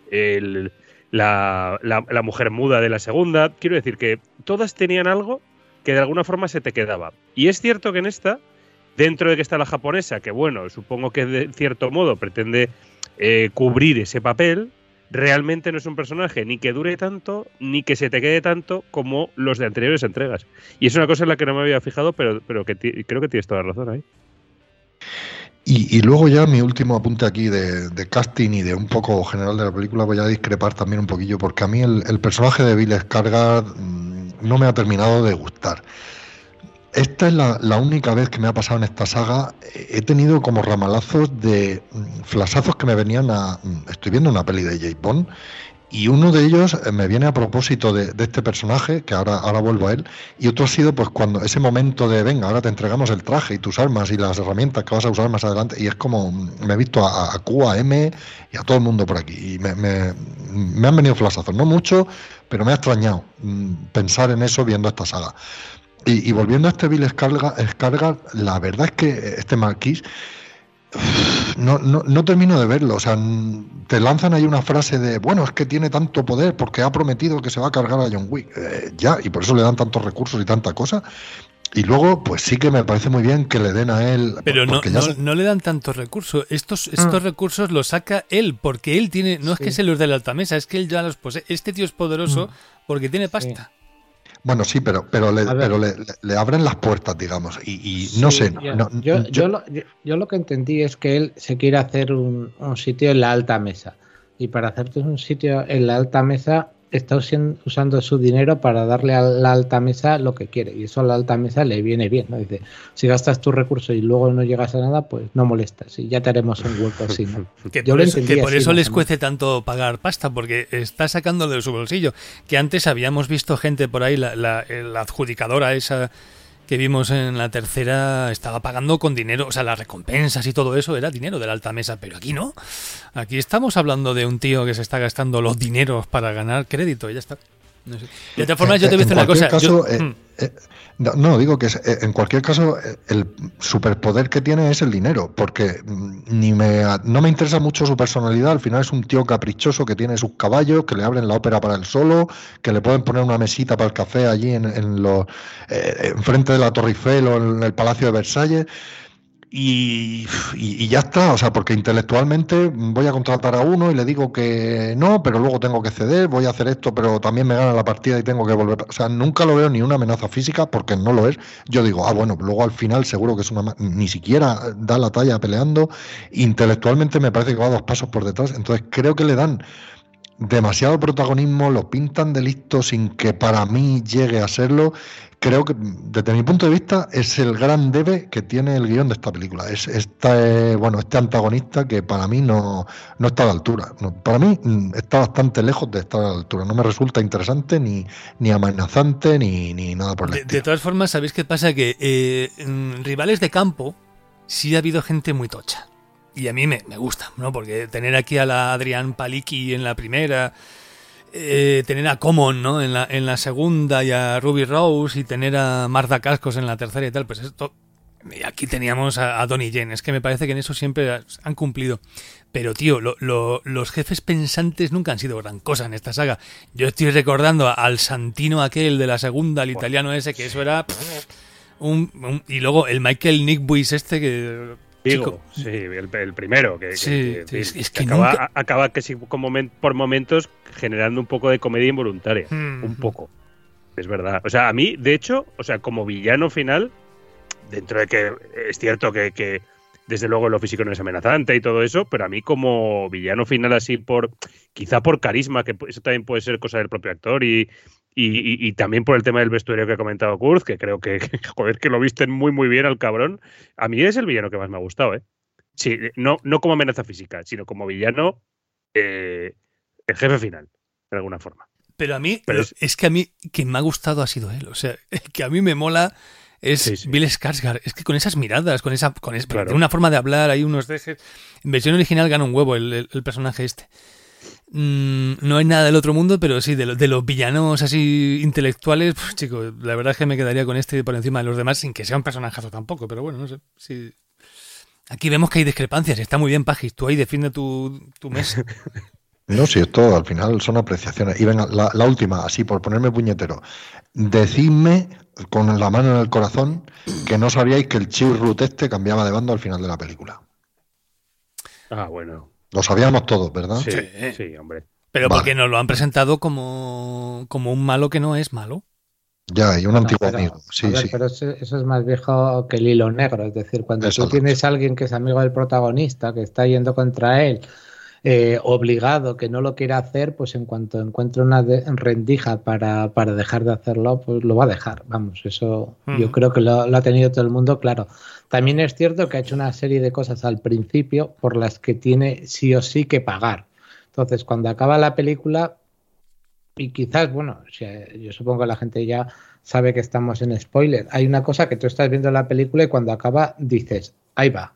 el... La, la, la mujer muda de la segunda. Quiero decir que todas tenían algo que de alguna forma se te quedaba. Y es cierto que en esta, dentro de que está la japonesa, que bueno, supongo que de cierto modo pretende eh, cubrir ese papel, realmente no es un personaje ni que dure tanto, ni que se te quede tanto como los de anteriores entregas. Y es una cosa en la que no me había fijado, pero, pero que t- creo que tienes toda la razón ahí. Y, y luego ya mi último apunte aquí de, de casting y de un poco general de la película, voy a discrepar también un poquillo, porque a mí el, el personaje de Bill Skarsgård mmm, no me ha terminado de gustar. Esta es la, la única vez que me ha pasado en esta saga. He tenido como ramalazos de mm, flasazos que me venían a... Estoy viendo una peli de James Bond y uno de ellos me viene a propósito de, de este personaje, que ahora, ahora vuelvo a él, y otro ha sido pues cuando ese momento de, venga, ahora te entregamos el traje y tus armas y las herramientas que vas a usar más adelante, y es como, me he visto a, a Q, a M y a todo el mundo por aquí, y me, me, me han venido flasazos, no mucho, pero me ha extrañado mm, pensar en eso viendo esta saga. Y, y volviendo a este Bill Skarsgård, la verdad es que este Marquis no, no, no termino de verlo. O sea, te lanzan ahí una frase de, bueno, es que tiene tanto poder porque ha prometido que se va a cargar a John Wick. Eh, ya, y por eso le dan tantos recursos y tanta cosa. Y luego, pues sí que me parece muy bien que le den a él... Pero no, no, se... no le dan tantos recursos. Estos, estos ah. recursos los saca él, porque él tiene... No sí. es que se los dé la alta mesa, es que él ya los posee. Este tío es poderoso mm. porque tiene pasta. Sí. Bueno, sí, pero pero le, pero le, le abren las puertas, digamos, y, y sí, no sé. Ya. No, yo, yo, yo, lo, yo, yo lo que entendí es que él se quiere hacer un, un sitio en la alta mesa. Y para hacerte un sitio en la alta mesa, está usando su dinero para darle a la alta mesa lo que quiere. Y eso a la alta mesa le viene bien, ¿no? Dice, si gastas tus recursos y luego no llegas a nada, pues no molestas. Y ya te haremos un hueco así, ¿no? que yo por eso, que por eso les cuece tanto pagar pasta, porque está sacando de su bolsillo. Que antes habíamos visto gente por ahí, la, la, la adjudicadora esa que vimos en la tercera estaba pagando con dinero, o sea, las recompensas y todo eso era dinero de la alta mesa, pero aquí no. Aquí estamos hablando de un tío que se está gastando los dineros para ganar crédito y ya está. No sé. De todas formas, yo te voy a decir una cosa. Caso, yo, eh, hmm. eh, no, no, digo que es, eh, en cualquier caso el superpoder que tiene es el dinero, porque ni me no me interesa mucho su personalidad. Al final es un tío caprichoso que tiene sus caballos, que le abren la ópera para él solo, que le pueden poner una mesita para el café allí en, en los eh, enfrente de la Torre Eiffel o en el Palacio de Versalles. Y, y, y ya está, o sea, porque intelectualmente voy a contratar a uno y le digo que no, pero luego tengo que ceder, voy a hacer esto, pero también me gana la partida y tengo que volver. O sea, nunca lo veo ni una amenaza física, porque no lo es. Yo digo, ah, bueno, luego al final seguro que es una... Ni siquiera da la talla peleando. Intelectualmente me parece que va dos pasos por detrás, entonces creo que le dan demasiado protagonismo, lo pintan de listo sin que para mí llegue a serlo. Creo que, desde mi punto de vista, es el gran debe que tiene el guión de esta película. Es este, bueno, este antagonista que para mí no, no está a la altura. No, para mí está bastante lejos de estar a la altura. No me resulta interesante, ni, ni amenazante, ni, ni nada por el de, estilo. De todas formas, ¿sabéis qué pasa? Que eh, en rivales de campo sí ha habido gente muy tocha. Y a mí me, me gusta, ¿no? Porque tener aquí a la Adrián Palicki en la primera... Eh, tener a Common, ¿no? en la en la segunda y a Ruby Rose y tener a Marta Cascos en la tercera y tal, pues esto, y aquí teníamos a, a Donnie Yen. Es que me parece que en eso siempre han cumplido, pero tío, lo, lo, los jefes pensantes nunca han sido gran cosa en esta saga. Yo estoy recordando al Santino aquel de la segunda, el italiano ese, que eso era pff, un, un, y luego el Michael Nickbuis este que... Digo, sí, el, el primero, que, sí, que, que, es, es que, que acaba, nunca... acaba que sí, como moment, por momentos generando un poco de comedia involuntaria, mm. un poco, es verdad. O sea, a mí, de hecho, o sea, como villano final, dentro de que es cierto que, que desde luego lo físico no es amenazante y todo eso, pero a mí como villano final así por, quizá por carisma, que eso también puede ser cosa del propio actor y Y, y, y también por el tema del vestuario que ha comentado Kurz, que creo que, que, joder, que lo visten muy muy bien al cabrón. A mí es el villano que más me ha gustado, ¿eh? Sí, no, no como amenaza física, sino como villano, eh, el jefe final, de alguna forma. Pero a mí, Pero es, es que a mí, quien me ha gustado ha sido él. O sea, el que a mí me mola es sí, sí. Bill Skarsgård. Es que con esas miradas, con esa, con esa claro. Tiene una forma de hablar, hay unos dejes. En versión original gana un huevo el, el, el personaje este. No hay nada del otro mundo, pero sí, de, lo, de los villanos así intelectuales, pues, chico, la verdad es que me quedaría con este por encima de los demás, sin que sea un personajazo tampoco, pero bueno, no sé. Sí. Aquí vemos que hay discrepancias, está muy bien, Pagis, tú ahí defiende tu, tu mes. No, sí, esto al final son apreciaciones. Y venga, la, la última, así por ponerme puñetero. Decidme con la mano en el corazón que no sabíais que el Chirrut este cambiaba de bando al final de la película. Ah, bueno. Lo sabíamos todos, ¿verdad? Sí, sí, hombre. Pero vale. Porque nos lo han presentado como, como un malo que no es malo. Ya, y un Bueno, antiguo pero, amigo. Sí, a ver, sí. pero eso, eso es más viejo que el hilo negro. Es decir, cuando Exacto. tú tienes a alguien que es amigo del protagonista, que está yendo contra él, eh, obligado, que no lo quiere hacer, pues en cuanto encuentre una de- rendija para, para dejar de hacerlo, pues lo va a dejar. Vamos, eso Ujú. yo creo que lo, lo ha tenido todo el mundo claro. También es cierto que ha hecho una serie de cosas al principio por las que tiene sí o sí que pagar. Entonces, cuando acaba la película, y quizás, bueno, o sea, yo supongo que la gente ya sabe que estamos en spoiler. Hay una cosa que tú estás viendo la película y cuando acaba dices, ahí va.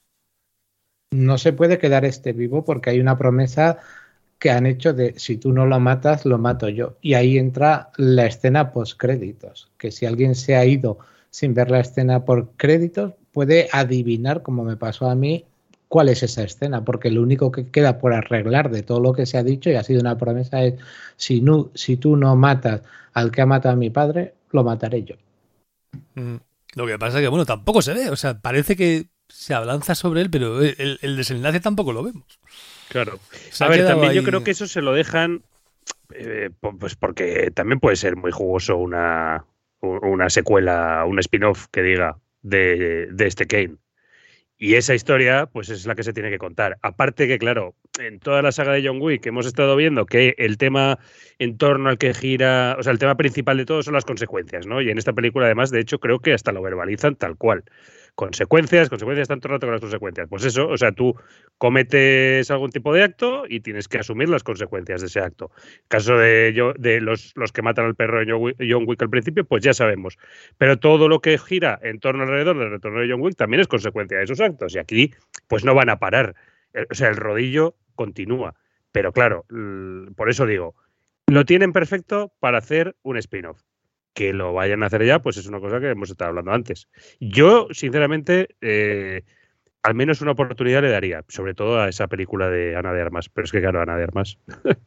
No se puede quedar este vivo porque hay una promesa que han hecho de si tú no lo matas, lo mato yo. Y ahí entra la escena post créditos, que si alguien se ha ido sin ver la escena por créditos, puede adivinar, como me pasó a mí, cuál es esa escena, porque lo único que queda por arreglar de todo lo que se ha dicho y ha sido una promesa es si, no, si tú no matas al que ha matado a mi padre, lo mataré yo. Mm. Lo que pasa es que, bueno, tampoco se ve. O sea, parece que se abalanza sobre él, pero el, el desenlace tampoco lo vemos. Claro. Se A ha ver, quedado también yo ahí- creo que eso se lo dejan, eh, po- pues porque también puede ser muy jugoso una, u- una secuela, un spin-off que diga de, de este Kane. Y esa historia, pues es la que se tiene que contar. Aparte que, claro, en toda la saga de John Wick hemos estado viendo que el tema en torno al que gira, o sea, el tema principal de todo son las consecuencias, ¿no? Y en esta película, además, de hecho, creo que hasta lo verbalizan tal cual. Consecuencias, consecuencias, tanto rato con las consecuencias. Pues eso, o sea, tú cometes algún tipo de acto y tienes que asumir las consecuencias de ese acto. Caso de, yo, de los, los que matan al perro de John Wick, John Wick al principio, pues ya sabemos. Pero todo lo que gira en torno alrededor del retorno de John Wick también es consecuencia de esos actos. Y aquí, pues no van a parar. O sea, el rodillo continúa. Pero claro, por eso digo, lo tienen perfecto para hacer un spin-off. Que lo vayan a hacer ya, pues es una cosa que hemos estado hablando antes. Yo, sinceramente, eh, al menos una oportunidad le daría, sobre todo a esa película de Ana de Armas. Pero es que, claro, Ana de Armas.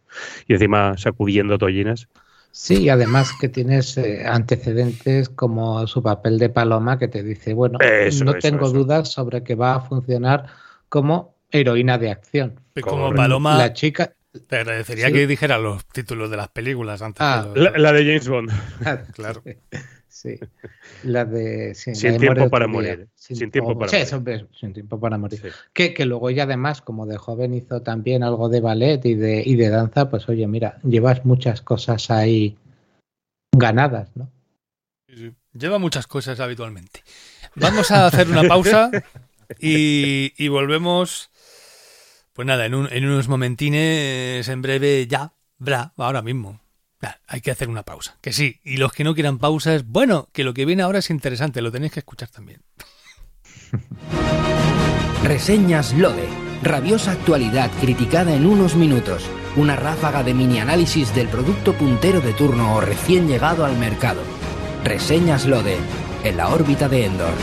Y encima sacudiendo tollinas. Sí, y además que tienes eh, antecedentes como su papel de Paloma que te dice, bueno, Eso, no eso, tengo eso. dudas sobre que va a funcionar como heroína de acción. Como Correcto. Paloma, La chica... te agradecería Sí. que dijera los títulos de las películas antes. Ah, de los- La, la de James Bond. Claro. Sí, la de... Sí, Sin la de tiempo Muere para otro día. morir. Sin tiempo para sí, morir. eso es, sin tiempo para morir. Sí. Que, que luego ella además, como de joven hizo también algo de ballet y de, y de danza, pues oye, mira, llevas muchas cosas ahí ganadas, ¿no? Sí, sí. Lleva muchas cosas habitualmente. Vamos a hacer una pausa y, y volvemos. Pues nada, en, un, en unos momentines, en breve, ya, bra, ahora mismo. Nah, hay que hacer una pausa. Que sí, y los que no quieran pausas, bueno, que lo que viene ahora es interesante, lo tenéis que escuchar también. Reseñas Lode. Rabiosa actualidad criticada en unos minutos. Una ráfaga de mini análisis del producto puntero de turno o recién llegado al mercado. Reseñas Lode. En la órbita de Endor.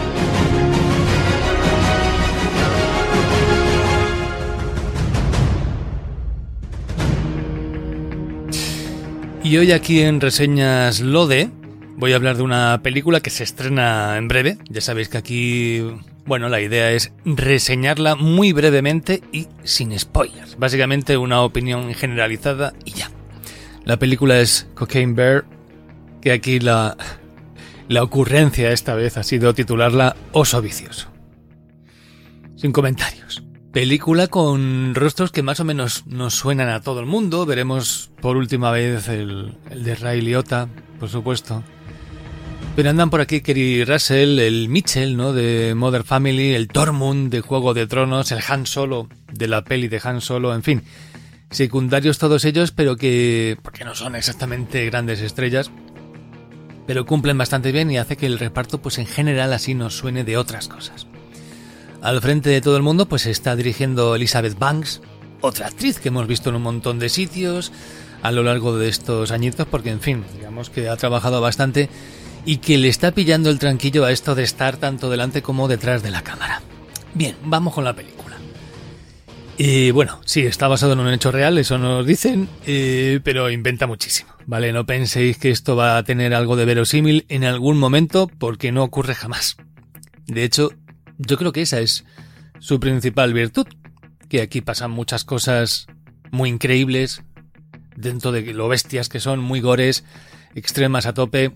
Y hoy aquí en Reseñas Lode voy a hablar de una película que se estrena en breve. Ya sabéis que aquí, bueno, la idea es reseñarla muy brevemente y sin spoilers. Básicamente una opinión generalizada y ya. La película es Cocaine Bear, que aquí la, la ocurrencia esta vez ha sido titularla Oso Vicioso. Sin comentarios. Película con rostros que más o menos nos suenan a todo el mundo. Veremos por última vez el, el de Ray Liotta, por supuesto. Pero andan por aquí Kerry Russell, el Mitchell, ¿no?, de Modern Family, el Tormund de Juego de Tronos, el Han Solo de la peli de Han Solo, en fin. Secundarios todos ellos, pero que, porque no son exactamente grandes estrellas, pero cumplen bastante bien y hace que el reparto, pues en general, así nos suene de otras cosas. Al frente de todo el mundo pues está dirigiendo Elizabeth Banks, otra actriz que hemos visto en un montón de sitios a lo largo de estos añitos, porque en fin, digamos que ha trabajado bastante y que le está pillando el tranquillo a esto de estar tanto delante como detrás de la cámara. Bien, vamos con la película. Y bueno, sí, está basado en un hecho real, eso nos dicen, eh, pero inventa muchísimo, ¿vale? No penséis que esto va a tener algo de verosímil en algún momento, porque no ocurre jamás. De hecho, yo creo que esa es su principal virtud, que aquí pasan muchas cosas muy increíbles, dentro de lo bestias que son, muy gores, extremas a tope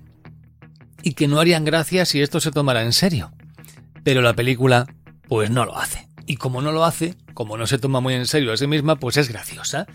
y que no harían gracia si esto se tomara en serio. Pero la película, pues no lo hace. Y como no lo hace, como no se toma muy en serio a sí misma, pues es graciosa.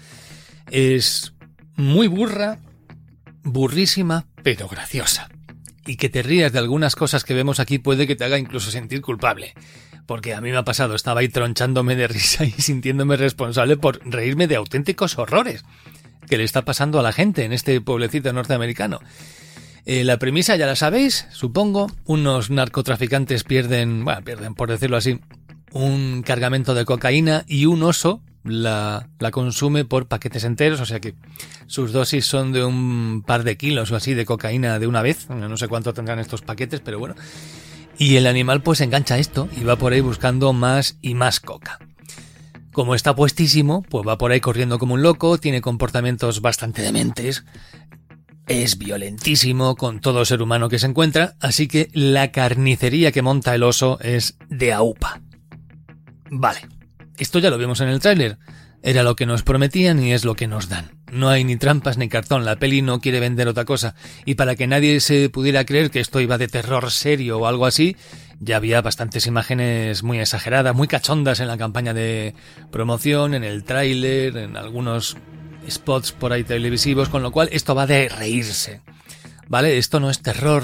Es muy burra, burrísima, pero graciosa. Y que te rías de algunas cosas que vemos aquí puede que te haga incluso sentir culpable. Porque a mí me ha pasado, estaba ahí tronchándome de risa y sintiéndome responsable por reírme de auténticos horrores que le está pasando a la gente en este pueblecito norteamericano. Eh, la premisa ya la sabéis, supongo. Unos narcotraficantes pierden, bueno, pierden por decirlo así, un cargamento de cocaína y un oso la, la consume por paquetes enteros, o sea que sus dosis son de un par de kilos o así de cocaína de una vez. No sé cuánto tendrán estos paquetes, pero bueno. Y el animal pues engancha esto y va por ahí buscando más y más coca. Como está puestísimo, pues va por ahí corriendo como un loco, tiene comportamientos bastante dementes, es violentísimo con todo ser humano que se encuentra, así que la carnicería que monta el oso es de aupa. Vale, esto ya lo vimos en el tráiler, era lo que nos prometían y es lo que nos dan. No hay ni trampas ni cartón, la peli no quiere vender otra cosa, y para que nadie se pudiera creer que esto iba de terror serio o algo así, ya había bastantes imágenes muy exageradas, muy cachondas en la campaña de promoción, en el tráiler, en algunos spots por ahí televisivos, con lo cual esto va de reírse, ¿vale? Esto no es terror,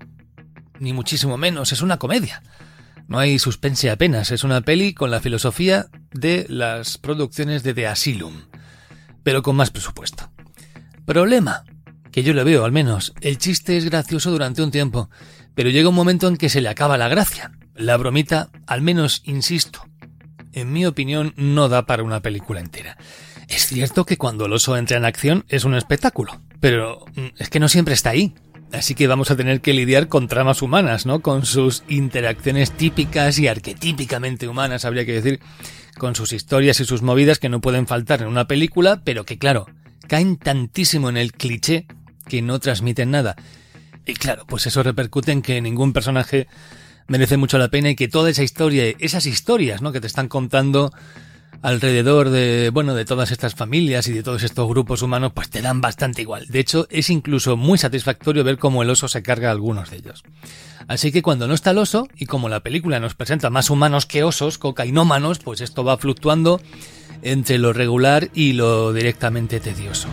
ni muchísimo menos, es una comedia. No hay suspense apenas, es una peli con la filosofía de las producciones de The Asylum, pero con más presupuesto. Problema, que yo le veo al menos, el chiste es gracioso durante un tiempo, pero llega un momento en que se le acaba la gracia. La bromita, al menos insisto, en mi opinión no da para una película entera. Es cierto que cuando el oso entra en acción es un espectáculo, pero es que no siempre está ahí. Así que vamos a tener que lidiar con tramas humanas, ¿no? Con sus interacciones típicas y arquetípicamente humanas, habría que decir, con sus historias y sus movidas que no pueden faltar en una película, pero que, claro, caen tantísimo en el cliché que no transmiten nada. Y claro, pues eso repercute en que ningún personaje merece mucho la pena y que toda esa historia, esas historias, ¿no? Que te están contando alrededor de, bueno, de todas estas familias y de todos estos grupos humanos, pues te dan bastante igual. De hecho, es incluso muy satisfactorio ver cómo el oso se carga a algunos de ellos. Así que cuando no está el oso, y como la película nos presenta más humanos que osos, cocainómanos, pues esto va fluctuando entre lo regular y lo directamente tedioso.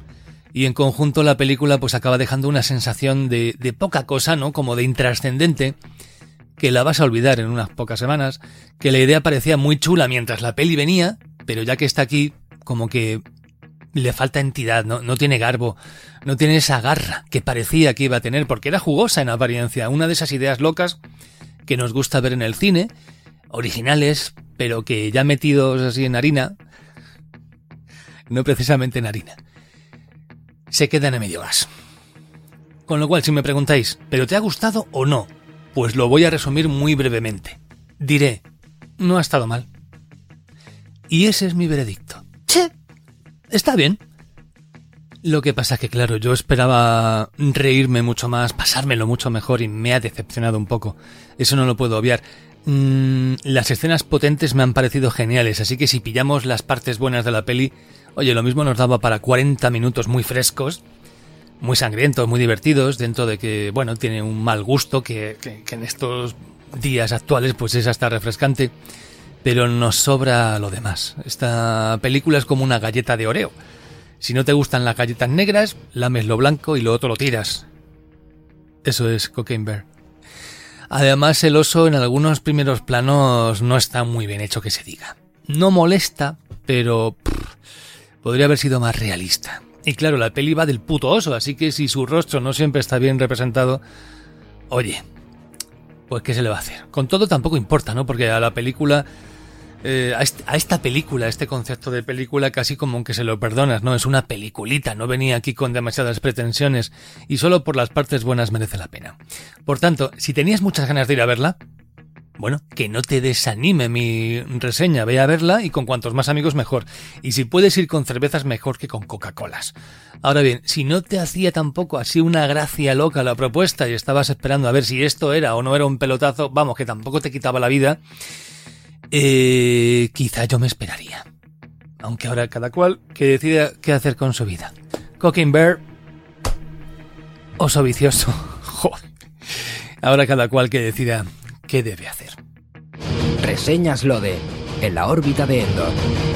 Y en conjunto la película pues acaba dejando una sensación de, de poca cosa, ¿no? Como de intrascendente, que la vas a olvidar en unas pocas semanas, que la idea parecía muy chula mientras la peli venía, pero ya que está aquí, como que le falta entidad, no, no tiene garbo, no tiene esa garra que parecía que iba a tener, porque era jugosa en apariencia, una de esas ideas locas que nos gusta ver en el cine, originales, pero que ya metidos así en harina, no precisamente en harina, se quedan a medio gas. Con lo cual, si me preguntáis, ¿pero te ha gustado o no? Pues lo voy a resumir muy brevemente. Diré, no ha estado mal. Y ese es mi veredicto. Che, está bien. Lo que pasa que, claro, yo esperaba reírme mucho más, pasármelo mucho mejor y me ha decepcionado un poco. Eso no lo puedo obviar. Mm, las escenas potentes me han parecido geniales, así que si pillamos las partes buenas de la peli, oye, lo mismo nos daba para cuarenta minutos muy frescos, muy sangrientos, muy divertidos, dentro de que, bueno, tiene un mal gusto que, que, que en estos días actuales pues es hasta refrescante, pero nos sobra lo demás. Esta película es como una galleta de Oreo. Si no te gustan las galletas negras, lames lo blanco y lo otro lo tiras. Eso es Cocaine Bear. Además, el oso en algunos primeros planos no está muy bien hecho que se diga. No molesta, pero pff, podría haber sido más realista. Y claro, la peli va del puto oso, así que si su rostro no siempre está bien representado, oye, pues ¿qué se le va a hacer? Con todo tampoco importa, ¿no? Porque a la película, eh, a, este, a esta película, a este concepto de película, casi como que se lo perdonas, ¿no? Es una peliculita, no venía aquí con demasiadas pretensiones y solo por las partes buenas merece la pena. Por tanto, si tenías muchas ganas de ir a verla, bueno, que no te desanime mi reseña, ve a verla y con cuantos más amigos mejor. Y si puedes ir con cervezas mejor que con Coca-Colas. Ahora bien, si no te hacía tampoco así una gracia loca la propuesta y estabas esperando a ver si esto era o no era un pelotazo, vamos, que tampoco te quitaba la vida, eh, quizá yo me esperaría. Aunque ahora cada cual que decida qué hacer con su vida. Cocaine Bear, oso vicioso. Joder. Ahora cada cual que decida qué debe hacer. Reseñas Lode, en la órbita de Endor.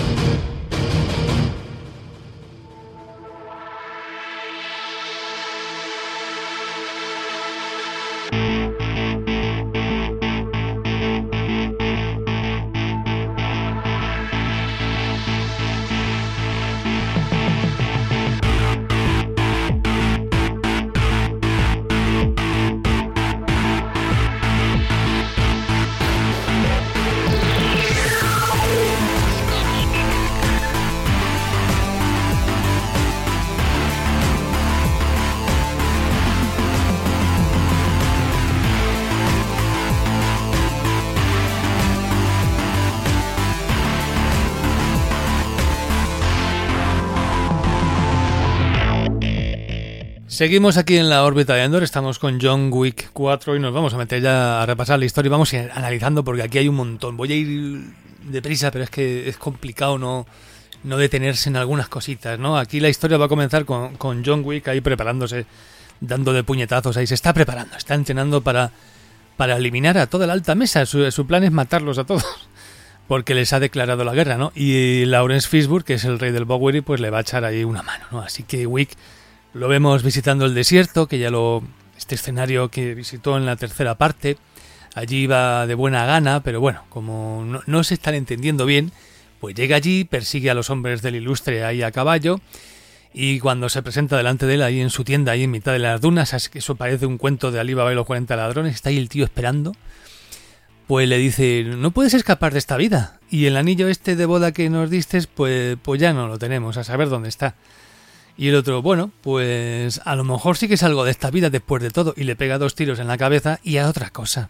Seguimos aquí en la órbita de Endor, estamos con John Wick cuatro y nos vamos a meter ya a repasar la historia y vamos a ir analizando porque aquí hay un montón. Voy a ir deprisa, pero es que es complicado no, no detenerse en algunas cositas, ¿no? Aquí la historia va a comenzar con, con John Wick ahí preparándose, dando de puñetazos ahí, se está preparando, está entrenando para, para eliminar a toda la alta mesa. Su, su plan es matarlos a todos, porque les ha declarado la guerra, ¿no? Y Lawrence Fishburne, que es el rey del Bowery, pues le va a echar ahí una mano, ¿no? Así que Wick lo vemos visitando el desierto, que ya lo este escenario que visitó en la tercera parte. Allí iba de buena gana, pero bueno, como no, no se están entendiendo bien, pues llega allí, persigue a los hombres del ilustre ahí a caballo, y cuando se presenta delante de él ahí en su tienda, ahí en mitad de las dunas, es que eso parece un cuento de Alí Baba y los cuarenta ladrones, está ahí el tío esperando, pues le dice, no puedes escapar de esta vida, y el anillo este de boda que nos diste, pues, pues ya no lo tenemos, a saber dónde está. Y el otro, bueno, pues a lo mejor sí que salgo de esta vida después de todo, y le pega dos tiros en la cabeza y a otra cosa.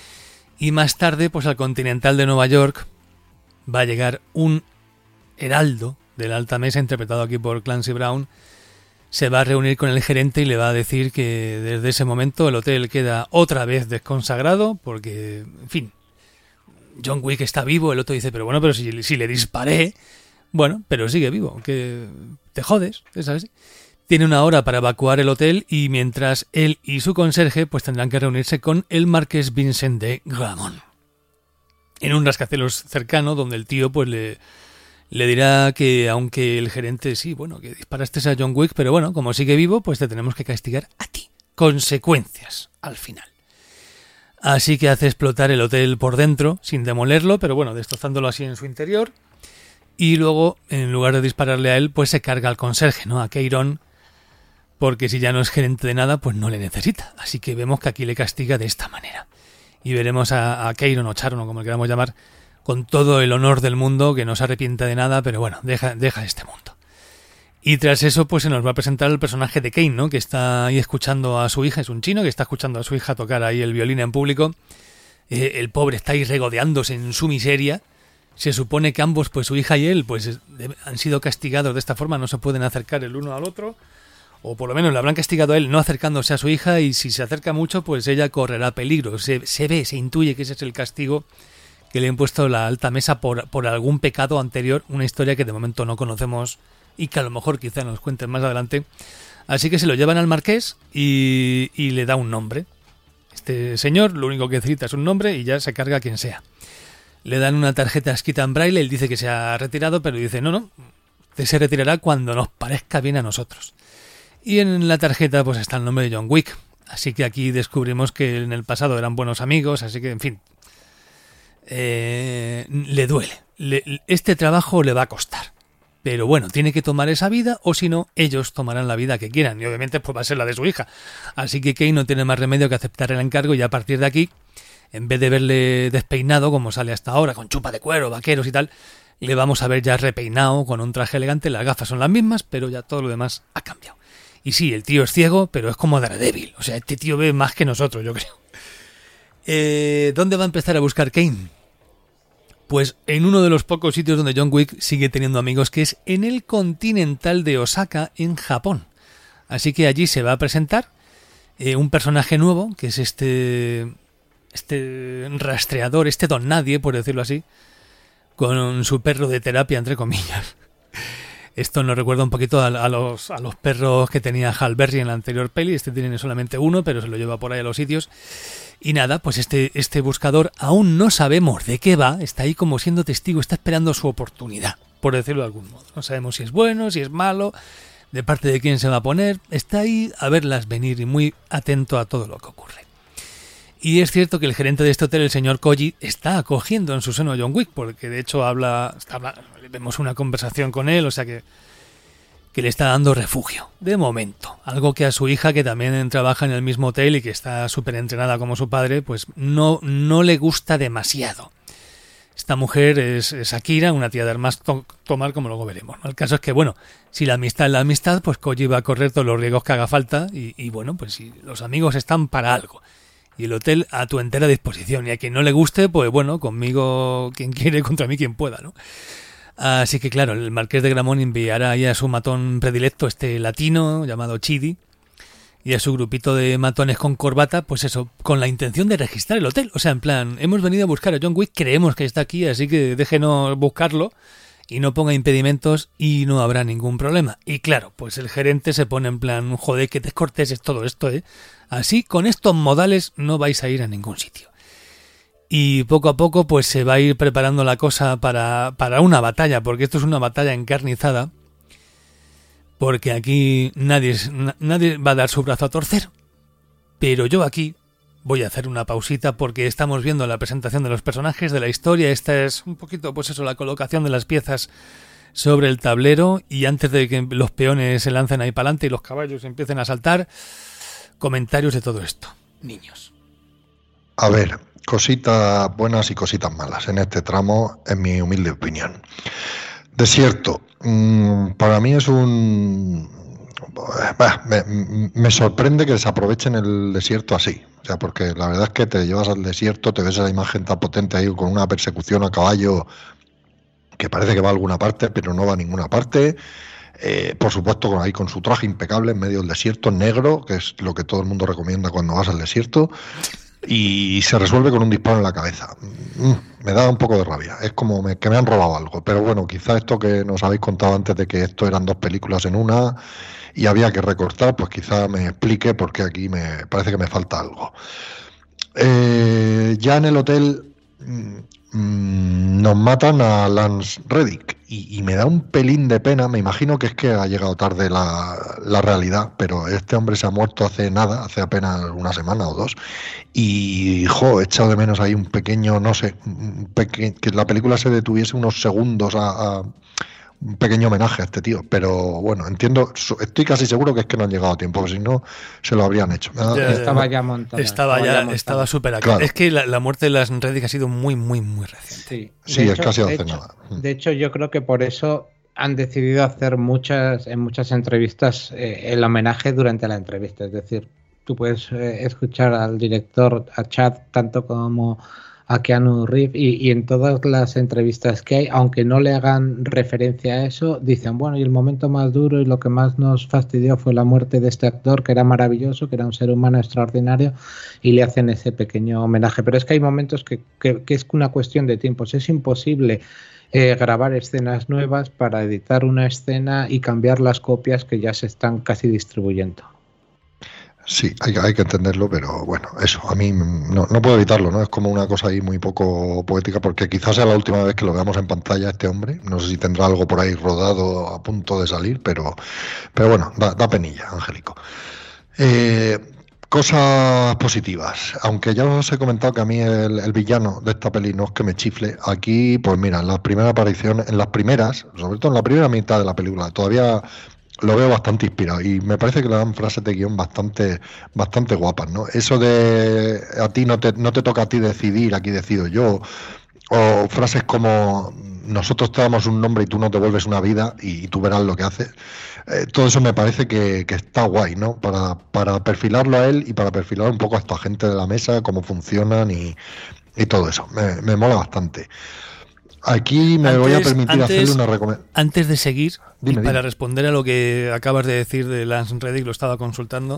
Y más tarde, pues al Continental de Nueva York va a llegar un heraldo de la alta mesa, interpretado aquí por Clancy Brown. Se va a reunir con el gerente y le va a decir que desde ese momento el hotel queda otra vez desconsagrado, porque, en fin, John Wick está vivo. El otro dice, pero bueno, pero si, si le disparé... Bueno, pero sigue vivo, que te jodes, ¿sabes? Tiene una hora para evacuar el hotel y mientras él y su conserje pues tendrán que reunirse con el marqués Vincent de Gramont en un rascacielos cercano donde el tío pues le, le dirá que aunque el gerente sí, bueno, que disparaste a John Wick, pero bueno, como sigue vivo pues te tenemos que castigar a ti. Consecuencias al final. Así que hace explotar el hotel por dentro sin demolerlo, pero bueno, destrozándolo así en su interior. Y luego, en lugar de dispararle a él, pues se carga al conserje, ¿no? A Keyron, porque si ya no es gerente de nada, pues no le necesita. Así que vemos que aquí le castiga de esta manera. Y veremos a, a Keyron o Charon, o como le queramos llamar, con todo el honor del mundo, que no se arrepiente de nada, pero bueno, deja, deja este mundo. Y tras eso, pues se nos va a presentar el personaje de Kane, ¿no? Que está ahí escuchando a su hija, es un chino, que está escuchando a su hija tocar ahí el violín en público. Eh, el pobre está ahí regodeándose en su miseria. Se supone que ambos, pues su hija y él, pues han sido castigados de esta forma, no se pueden acercar el uno al otro, o por lo menos le habrán castigado a él no acercándose a su hija, y si se acerca mucho, pues ella correrá peligro. Se, se ve, se intuye que ese es el castigo que le han puesto la alta mesa por, por algún pecado anterior, una historia que de momento no conocemos y que a lo mejor quizá nos cuenten más adelante. Así que se lo llevan al marqués y, y le da un nombre. Este señor lo único que necesita es un nombre y ya se carga a quien sea. Le dan una tarjeta escrita en braille, él dice que se ha retirado, pero dice, no, no, usted se retirará cuando nos parezca bien a nosotros. Y en la tarjeta pues está el nombre de John Wick, así que aquí descubrimos que en el pasado eran buenos amigos, así que, en fin, eh, le duele. Le, este trabajo le va a costar, pero bueno, tiene que tomar esa vida, o si no, ellos tomarán la vida que quieran, y obviamente pues va a ser la de su hija. Así que Kane no tiene más remedio que aceptar el encargo, y a partir de aquí, en vez de verle despeinado, como sale hasta ahora, con chupa de cuero, vaqueros y tal, le vamos a ver ya repeinado, con un traje elegante, las gafas son las mismas, pero ya todo lo demás ha cambiado. Y sí, el tío es ciego, pero es como Daredevil, o sea, este tío ve más que nosotros, yo creo. Eh, ¿Dónde va a empezar a buscar Kane? Pues en uno de los pocos sitios donde John Wick sigue teniendo amigos, que es en el Continental de Osaka, en Japón. Así que allí se va a presentar eh, un personaje nuevo, que es este... este rastreador, este don nadie, por decirlo así, con su perro de terapia, entre comillas. Esto nos recuerda un poquito a, a, los, a los perros que tenía Hal Berry en la anterior peli. Este tiene solamente uno, pero se lo lleva por ahí a los sitios. Y nada, pues este, este buscador aún no sabemos de qué va. Está ahí como siendo testigo, está esperando su oportunidad, por decirlo de algún modo. No sabemos si es bueno, si es malo, de parte de quién se va a poner. Está ahí a verlas venir y muy atento a todo lo que ocurre. Y es cierto que el gerente de este hotel, el señor Koji, está acogiendo en su seno a John Wick, porque de hecho habla, está hablando, vemos una conversación con él, o sea que, que le está dando refugio, de momento. Algo que a su hija, que también trabaja en el mismo hotel y que está súper entrenada como su padre, pues no, no le gusta demasiado. Esta mujer es, es Akira, una tía de armas to- tomar, como luego veremos, ¿no? El caso es que, bueno, si la amistad es la amistad, pues Koji va a correr todos los riesgos que haga falta y, y bueno, pues si los amigos están para algo. Y el hotel a tu entera disposición. Y a quien no le guste, pues bueno, conmigo quien quiere, contra mí quien pueda, ¿no? Así que claro, el marqués de Gramont enviará ahí a su matón predilecto, este latino llamado Chidi, y a su grupito de matones con corbata, pues eso, con la intención de registrar el hotel. O sea, en plan, hemos venido a buscar a John Wick, creemos que está aquí, así que déjenos buscarlo y no ponga impedimentos y no habrá ningún problema. Y claro, pues el gerente se pone en plan, joder, que descortés es todo esto, ¿eh? Así, con estos modales no vais a ir a ningún sitio. Y poco a poco pues se va a ir preparando la cosa para, para una batalla, porque esto es una batalla encarnizada, porque aquí nadie, nadie va a dar su brazo a torcer. Pero yo aquí voy a hacer una pausita porque estamos viendo la presentación de los personajes de la historia. Esta es un poquito, pues eso, la colocación de las piezas sobre el tablero, y antes de que los peones se lancen ahí para adelante y los caballos empiecen a saltar, comentarios de todo esto, niños. A ver, cositas buenas y cositas malas en este tramo, en mi humilde opinión. Desierto, mmm, para mí es un... Me, me sorprende que desaprovechen el desierto así, o sea, porque la verdad es que te llevas al desierto, te ves esa imagen tan potente ahí con una persecución a caballo que parece que va a alguna parte, pero no va a ninguna parte. Eh, por supuesto, con, ahí con su traje impecable en medio del desierto, negro, que es lo que todo el mundo recomienda cuando vas al desierto, y se resuelve con un disparo en la cabeza. Mm, me da un poco de rabia, es como me, que me han robado algo, pero bueno, quizá esto que nos habéis contado antes de que esto eran dos películas en una y había que recortar, pues quizá me explique por qué aquí me parece que me falta algo. Eh, ya en el hotel mmm, nos matan a Lance Reddick y, y me da un pelín de pena. Me imagino que es que ha llegado tarde la, la realidad, pero este hombre se ha muerto hace nada, hace apenas una semana o dos, y jo, he echado de menos ahí un pequeño, no sé, un peque, que la película se detuviese unos segundos a, a un pequeño homenaje a este tío, pero bueno, entiendo, estoy casi seguro que es que no han llegado a tiempo, porque si no se lo habrían hecho. Ya, estaba ya montado. Estaba, estaba ya, ya estaba súper acá. Claro. Es que la, la muerte de las Reddick ha sido muy, muy, muy reciente. Sí, sí hecho, es casi hace hecho, nada. De hecho, yo creo que por eso han decidido hacer muchas, en muchas entrevistas, eh, el homenaje durante la entrevista. Es decir, tú puedes eh, escuchar al director, a Chad, tanto como a Keanu Reeves, y, y en todas las entrevistas que hay, aunque no le hagan referencia a eso, dicen, bueno, y el momento más duro y lo que más nos fastidió fue la muerte de este actor, que era maravilloso, que era un ser humano extraordinario, y le hacen ese pequeño homenaje. Pero es que hay momentos que, que, que es una cuestión de tiempos, es imposible eh, grabar escenas nuevas para editar una escena y cambiar las copias que ya se están casi distribuyendo. Sí, hay, hay que entenderlo, pero bueno, eso, a mí no, no puedo evitarlo, ¿no? Es como una cosa ahí muy poco poética, porque quizás sea la última vez que lo veamos en pantalla este hombre. No sé si tendrá algo por ahí rodado a punto de salir, pero, pero bueno, da, da penilla, Angélico. Eh, cosas positivas. Aunque ya os he comentado que a mí el, el villano de esta peli no es que me chifle, aquí, pues mira, en las primeras apariciones, en las primeras, sobre todo en la primera mitad de la película, todavía lo veo bastante inspirado y me parece que le dan frases de guión bastante bastante guapas, ¿no? Eso de a ti no te, no te toca a ti decidir, aquí decido yo, o frases como nosotros te damos un nombre y tú no te vuelves una vida y, y tú verás lo que haces. Eh, todo eso me parece que, que está guay, ¿no? Para, para perfilarlo a él y para perfilar un poco a esta gente de la mesa, cómo funcionan y, y todo eso. Me, me mola bastante. Aquí me antes, voy a permitir antes, hacerle una recomendación. Antes de seguir, dime, y para dime. responder a lo que acabas de decir de Lance Reddick, lo estaba consultando.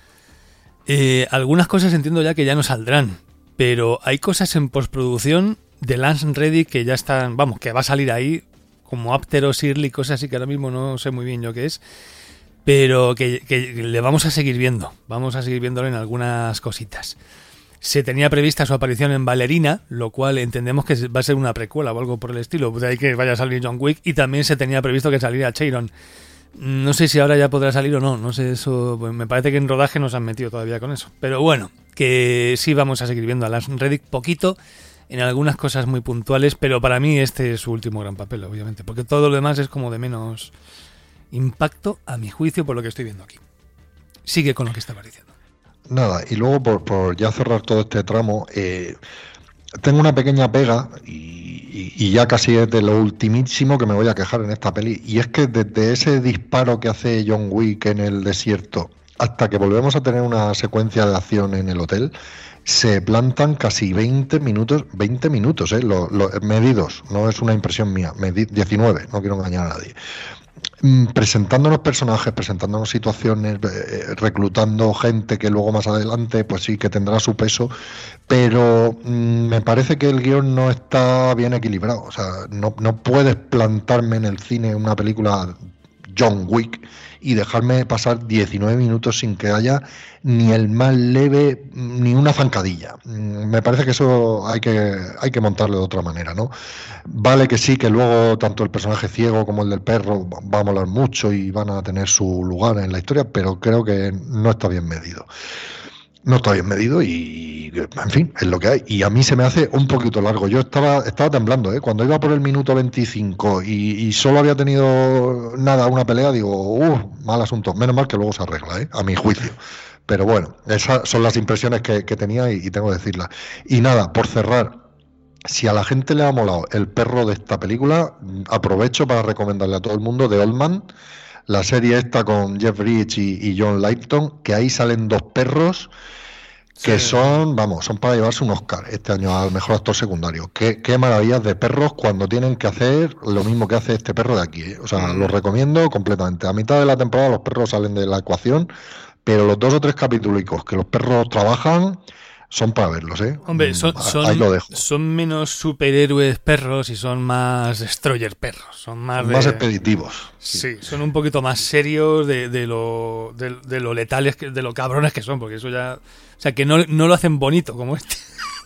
Eh, algunas cosas entiendo ya que ya no saldrán, pero hay cosas en postproducción de Lance Reddick que ya están, vamos, que va a salir ahí como Apteros, Shirley, cosas así que ahora mismo no sé muy bien yo qué es, pero que, que le vamos a seguir viendo, vamos a seguir viéndolo en algunas cositas. Se tenía prevista su aparición en Ballerina, lo cual entendemos que va a ser una precuela o algo por el estilo, de ahí que vaya a salir John Wick, y también se tenía previsto que saliera Chiron. No sé si ahora ya podrá salir o no, no sé eso, pues me parece que en rodaje nos han metido todavía con eso. Pero bueno, que sí vamos a seguir viendo a Lance Reddick poquito, en algunas cosas muy puntuales, pero para mí este es su último gran papel, obviamente, porque todo lo demás es como de menos impacto, a mi juicio, por lo que estoy viendo aquí. Sigue con lo que estaba diciendo. Nada, y luego por, por ya cerrar todo este tramo, eh, tengo una pequeña pega y, y, y ya casi es de lo ultimísimo que me voy a quejar en esta peli, y es que desde ese disparo que hace John Wick en el desierto hasta que volvemos a tener una secuencia de acción en el hotel, se plantan casi veinte minutos, veinte minutos, eh, lo, lo, medidos, no es una impresión mía, medi- diecinueve, no quiero engañar a nadie. Presentándonos personajes, presentándonos situaciones, eh, reclutando gente que luego más adelante pues sí que tendrá su peso, pero mmm, me parece que el guión no está bien equilibrado. O sea, no, no puedes plantarme en el cine una película John Wick y dejarme pasar diecinueve minutos sin que haya ni el más leve, ni una zancadilla. Me parece que eso hay que, hay que montarlo de otra manera, ¿no? Vale que sí, que luego tanto el personaje ciego como el del perro va a molar mucho y van a tener su lugar en la historia, pero creo que no está bien medido. No está bien medido y, en fin, es lo que hay. Y a mí se me hace un poquito largo. Yo estaba estaba temblando, ¿eh? Cuando iba por el minuto veinticinco y, y solo había tenido nada, una pelea, digo, uh, mal asunto. Menos mal que luego se arregla, ¿eh? A mi juicio. Pero bueno, esas son las impresiones que, que tenía y, y tengo que decirlas. Y nada, por cerrar, si a la gente le ha molado el perro de esta película, aprovecho para recomendarle a todo el mundo The Old Man, la serie esta con Jeff Bridges y, y John Lydon, que ahí salen dos perros que sí. son, vamos, son para llevarse un Oscar este año al mejor actor secundario. Qué, qué maravillas de perros cuando tienen que hacer lo mismo que hace este perro de aquí, ¿eh? O sea, mm. lo recomiendo completamente. A mitad de la temporada los perros salen de la ecuación, pero los dos o tres capítulos que los perros trabajan son para verlos, ¿eh? Hombre, son, son, ahí lo dejo. Son menos superhéroes perros y son más destroyer perros. Son más, más de, expeditivos. Sí. sí, son un poquito más serios de, de, lo, de, de lo letales, de lo cabrones que son, porque eso ya... O sea, que no, no lo hacen bonito como este.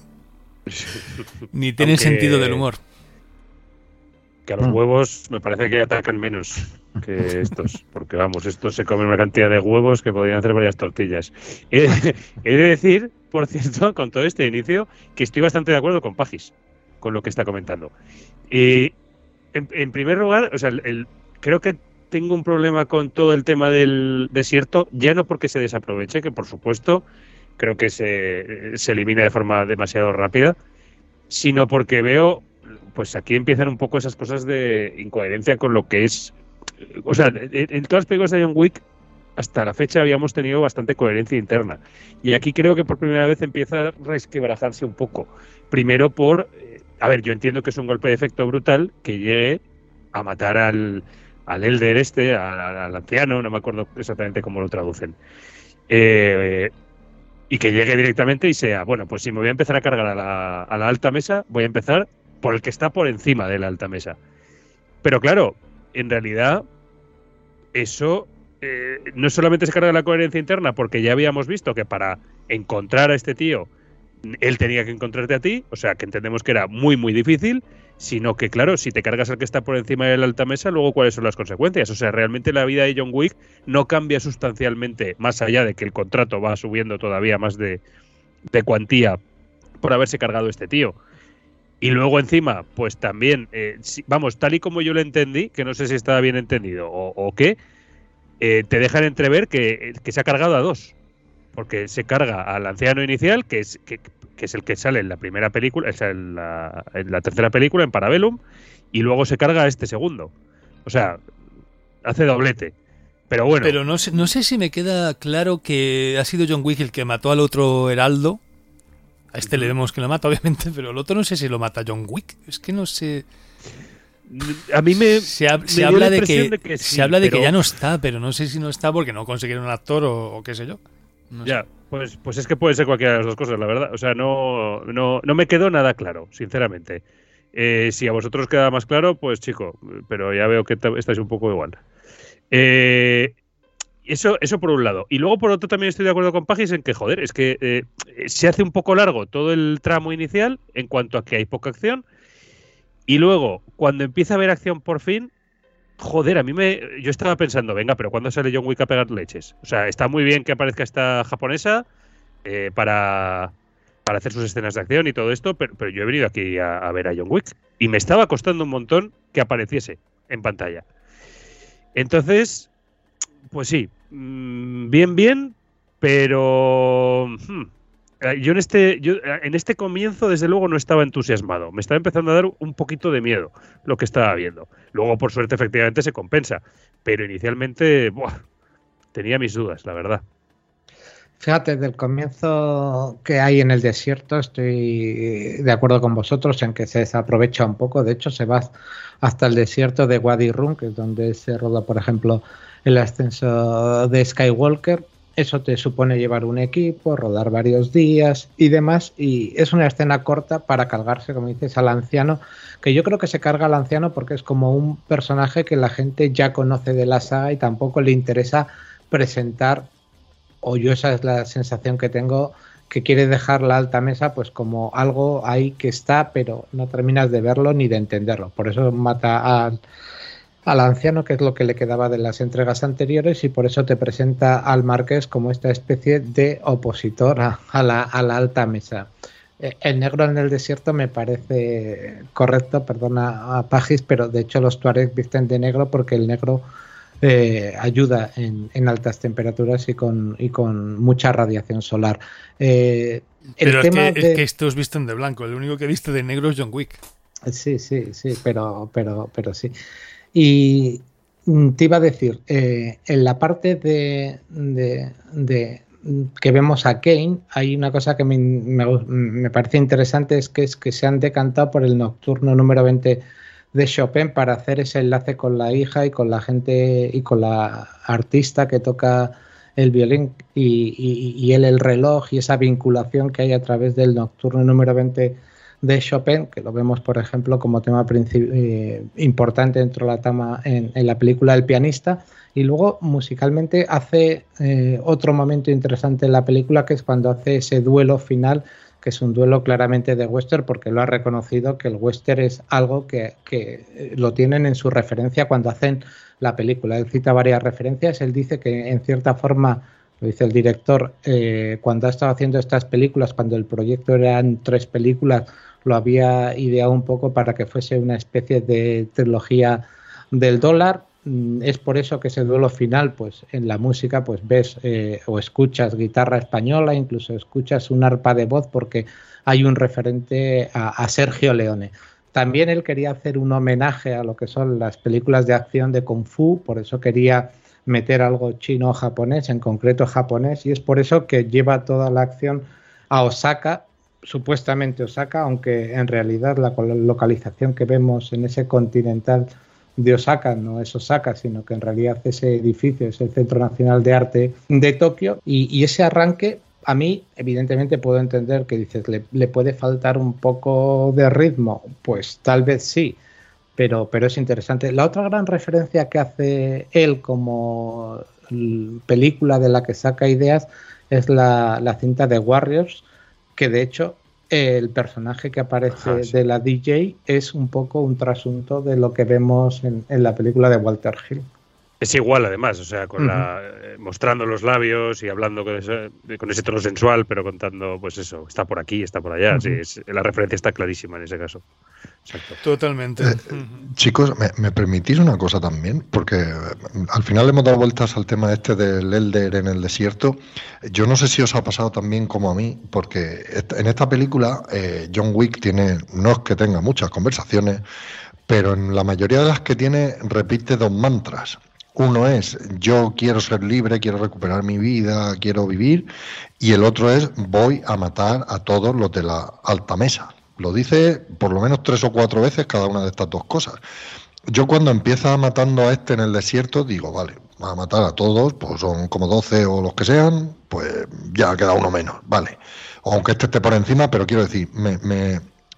Ni tienen Aunque, sentido del humor. Que a los huevos me parece que atacan menos que estos. Porque vamos, estos se comen una cantidad de huevos que podrían hacer varias tortillas. He de, he de decir, por cierto, con todo este inicio, que estoy bastante de acuerdo con Pagis, con lo que está comentando. Y en, en primer lugar, o sea, el, el, creo que tengo un problema con todo el tema del desierto, ya no porque se desaproveche, que por supuesto creo que se, se elimina de forma demasiado rápida, sino porque veo, pues aquí empiezan un poco esas cosas de incoherencia con lo que es... O sea, en, en todas las películas de John Wick, hasta la fecha habíamos tenido bastante coherencia interna. Y aquí creo que por primera vez empieza a resquebrajarse un poco. Primero por... Eh, a ver, yo entiendo que es un golpe de efecto brutal que llegue a matar al, al Elder este, al, al anciano, no me acuerdo exactamente cómo lo traducen. Eh... Y que llegue directamente y sea, bueno, pues si me voy a empezar a cargar a la, a la alta mesa, voy a empezar por el que está por encima de la alta mesa. Pero claro, en realidad, eso eh, no solamente se carga de la coherencia interna, porque ya habíamos visto que para encontrar a este tío, él tenía que encontrarte a ti, o sea, que entendemos que era muy, muy difícil, sino que, claro, si te cargas al que está por encima de la alta mesa, luego cuáles son las consecuencias. O sea, realmente la vida de John Wick no cambia sustancialmente, más allá de que el contrato va subiendo todavía más de, de cuantía por haberse cargado este tío. Y luego encima, pues también, eh, si, vamos, tal y como yo lo entendí, que no sé si estaba bien entendido o, o qué, eh, te dejan entrever que, que se ha cargado a dos. Porque se carga al anciano inicial, que es... Que, que es el que sale en la primera película, o sea, en la, en la tercera película, en Parabellum, y luego se carga a este segundo. O sea, hace doblete. Pero bueno. Pero no sé, no sé si me queda claro que ha sido John Wick el que mató al otro heraldo. A este le vemos que lo mata, obviamente, pero el otro no sé si lo mata John Wick. Es que no sé... A mí me... Se, ha, me se habla de que, de que sí, se habla de pero... que ya no está, pero no sé si no está porque no consiguieron un actor o, o qué sé yo. No ya, sé. pues, pues es que puede ser cualquiera de las dos cosas, la verdad. O sea, no, no, no me quedó nada claro, sinceramente. Eh, si a vosotros queda más claro, pues chico, pero ya veo que estáis un poco igual. Eh, eso, eso por un lado. Y luego por otro también estoy de acuerdo con Pagis en que, joder, es que eh, se hace un poco largo todo el tramo inicial en cuanto a que hay poca acción. Y luego, cuando empieza a haber acción por fin, joder, a mí me... Yo estaba pensando, venga, pero ¿cuándo sale John Wick a pegar leches? O sea, está muy bien que aparezca esta japonesa eh, para... para hacer sus escenas de acción y todo esto, pero, pero yo he venido aquí a, a ver a John Wick y me estaba costando un montón que apareciese en pantalla. Entonces, pues sí, mmm, bien, bien, pero hmm, yo en este yo en este comienzo desde luego no estaba entusiasmado, me estaba empezando a dar un poquito de miedo lo que estaba viendo. Luego, por suerte, efectivamente se compensa, pero inicialmente, buah, tenía mis dudas, la verdad. Fíjate, del comienzo que hay en el desierto estoy de acuerdo con vosotros en que se desaprovecha un poco. De hecho, se va hasta el desierto de Wadi Rum, que es donde se roda, por ejemplo, el ascenso de Skywalker. Eso te supone llevar un equipo, rodar varios días y demás. Y es una escena corta para cargarse, como dices, al anciano, que yo creo que se carga al anciano porque es como un personaje que la gente ya conoce de la saga y tampoco le interesa presentar, o yo esa es la sensación que tengo, que quiere dejar la alta mesa pues como algo ahí que está, pero no terminas de verlo ni de entenderlo. Por eso mata al, al anciano, que es lo que le quedaba de las entregas anteriores, y por eso te presenta al marqués como esta especie de opositor a, a, la, a la alta mesa. El negro en el desierto me parece correcto, perdona a Pagis, pero de hecho los tuaregs visten de negro porque el negro Eh, ayuda en, en altas temperaturas y con, y con mucha radiación solar. Eh, el pero tema es, que, de... es que estos visten de blanco, el único que viste de negro es John Wick. Sí, sí, sí, pero, pero, pero sí. Y te iba a decir, eh, en la parte de, de, de que vemos a Kane, hay una cosa que me, me, me parece interesante, es que, es que se han decantado por el nocturno número veinte de Chopin para hacer ese enlace con la hija y con la gente y con la artista que toca el violín y, y, y él el reloj, y esa vinculación que hay a través del nocturno número veinte de Chopin, que lo vemos por ejemplo como tema eh, importante dentro de la trama en, en la película El pianista. Y luego musicalmente hace eh, otro momento interesante en la película, que es cuando hace ese duelo final, que es un duelo claramente de western, porque lo ha reconocido que el western es algo que, que lo tienen en su referencia cuando hacen la película. Él cita varias referencias, él dice que en cierta forma, lo dice el director, eh, cuando ha estado haciendo estas películas, cuando el proyecto eran tres películas, lo había ideado un poco para que fuese una especie de trilogía del dólar. Es por eso que ese duelo final, pues en la música, pues ves eh, o escuchas guitarra española, incluso escuchas un arpa de voz, porque hay un referente a, a Sergio Leone. También él quería hacer un homenaje a lo que son las películas de acción de Kung Fu, por eso quería meter algo chino o japonés, en concreto japonés, y es por eso que lleva toda la acción a Osaka, supuestamente Osaka, aunque en realidad la localización que vemos en ese continental de Osaka no es Osaka, sino que en realidad ese edificio es el Centro Nacional de Arte de Tokio, y, y ese arranque, a mí evidentemente puedo entender que dices, ¿le, le puede faltar un poco de ritmo? Pues tal vez sí, pero, pero es interesante. La otra gran referencia que hace él como película de la que saca ideas es la, la cinta de Warriors, que de hecho el personaje que aparece ah, sí. de la D J es un poco un trasunto de lo que vemos en, en la película de Walter Hill. Es igual, además, o sea, con uh-huh. la, eh, mostrando los labios y hablando con ese, con ese tono sensual, pero contando, pues eso, está por aquí, está por allá. Uh-huh. Sí, es, la referencia está clarísima en ese caso. Exacto. Totalmente. Eh, uh-huh. Chicos, ¿me, ¿me permitís una cosa también? Porque al final hemos dado vueltas al tema este del Elder en el desierto. Yo no sé si os ha pasado también como a mí, porque en esta película eh, John Wick tiene, no es que tenga muchas conversaciones, pero en la mayoría de las que tiene repite dos mantras. Uno es, yo quiero ser libre, quiero recuperar mi vida, quiero vivir, y el otro es, voy a matar a todos los de la alta mesa. Lo dice por lo menos tres o cuatro veces cada una de estas dos cosas. Yo cuando empieza matando a este en el desierto, digo, vale, va a matar a todos, pues son como doce o los que sean, pues ya queda uno menos, vale. O aunque este esté por encima, pero quiero decir, me, me,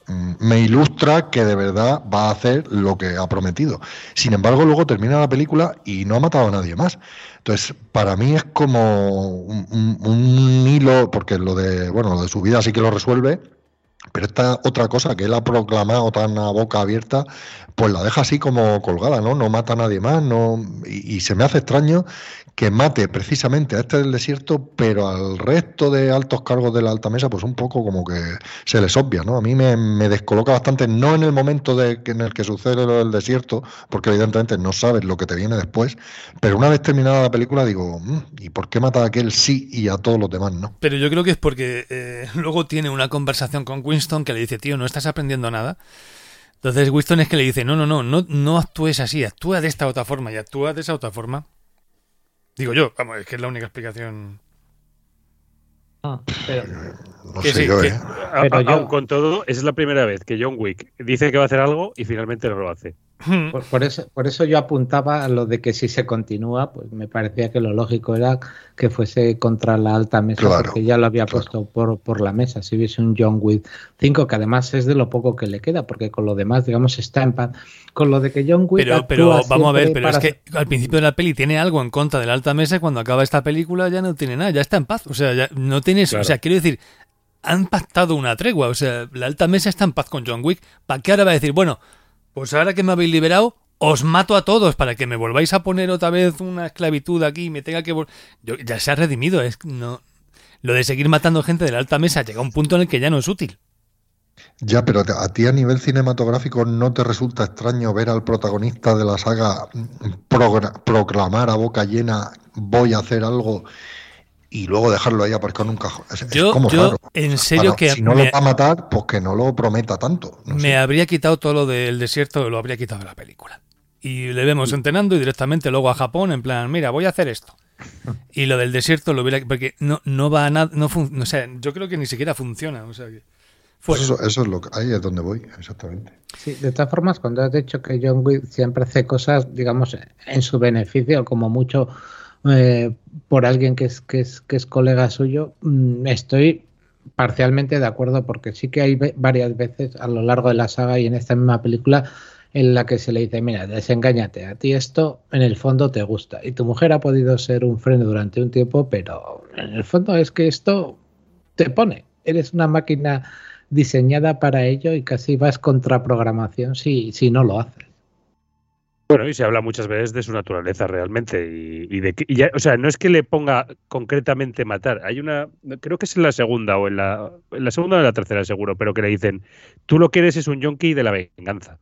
me ilustra que de verdad va a hacer lo que ha prometido. Sin embargo, luego termina la película y no ha matado a nadie más. Entonces, para mí es como un, un, un hilo, porque lo de, bueno, lo de su vida sí que lo resuelve, pero esta otra cosa que él ha proclamado tan a boca abierta, pues la deja así como colgada, ¿no? No mata a nadie más, no, y, y se me hace extraño que mate precisamente a este del desierto, pero al resto de altos cargos de la alta mesa, pues un poco como que se les obvia, ¿no? A mí me, me descoloca bastante, no en el momento de, en el que sucede lo del desierto, porque evidentemente no sabes lo que te viene después, pero una vez terminada la película digo, ¿y por qué mata a aquel sí y a todos los demás no? Pero yo creo que es porque eh, luego tiene una conversación con Winston que le dice, tío, no estás aprendiendo nada. Entonces Winston es que le dice, no, no, no, no, no actúes así, actúa de esta otra forma y actúa de esa otra forma. Digo yo, vamos, es que es la única explicación. Ah, pero, no que sé sí, yo, que, ¿eh? pero a, yo, aun con todo, esa es la primera vez que John Wick dice que va a hacer algo y finalmente no lo hace. por, por eso, por eso yo apuntaba a lo de que si se continúa, pues me parecía que lo lógico era que fuese contra la alta mesa, Claro, porque ya lo había claro. puesto por, por la mesa. Si hubiese un John Wick cinco, que además es de lo poco que le queda, porque con lo demás, digamos, está en paz. Con lo de que John Wick. Pero, pero actúa vamos a ver, siempre pero es para- que al principio de la peli tiene algo en contra de la alta mesa y cuando acaba esta película ya no tiene nada, ya está en paz. O sea, ya no tienes, Claro. o sea, quiero decir, han pactado una tregua. O sea, la alta mesa está en paz con John Wick. ¿Para qué ahora va a decir, bueno, pues ahora que me habéis liberado, os mato a todos para que me volváis a poner otra vez una esclavitud aquí y me tenga que... vol-". Yo, ya se ha redimido. Es no Lo de seguir matando gente de la alta mesa llega a un punto en el que ya no es útil. Ya, pero a ti a nivel cinematográfico ¿no te resulta extraño ver al protagonista de la saga progra- proclamar a boca llena voy a hacer algo y luego dejarlo ahí aparcado en un cajón? Es, es Yo, como yo raro. en serio Para- que si no me, lo va a matar, pues que no lo prometa tanto. No me sé. habría quitado todo lo del desierto, lo habría quitado de la película. Y le vemos entrenando y directamente luego a Japón en plan, mira, voy a hacer esto. Y lo del desierto lo hubiera... Porque no, no va a nada... No fun- o sea, yo creo que ni siquiera funciona. O sea que... Pues fuera. eso, eso es lo que ahí es donde voy, exactamente. Sí, de todas formas, cuando has dicho que John Wick siempre hace cosas, digamos, en su beneficio, como mucho eh, por alguien que es, que es que es colega suyo, mm, estoy parcialmente de acuerdo, porque sí que hay ve- varias veces a lo largo de la saga y en esta misma película en la que se le dice, mira, desengáñate, a ti esto en el fondo te gusta y tu mujer ha podido ser un freno durante un tiempo, pero en el fondo es que esto te pone, eres una máquina diseñada para ello y casi vas contra programación si, si no lo haces. Bueno, y se habla muchas veces de su naturaleza realmente y, y de que, y ya, o sea, no es que le ponga concretamente matar. Hay una, creo que es en la segunda o en la, en la segunda o en la tercera seguro, pero que le dicen, tú lo que eres es un yonki de la venganza.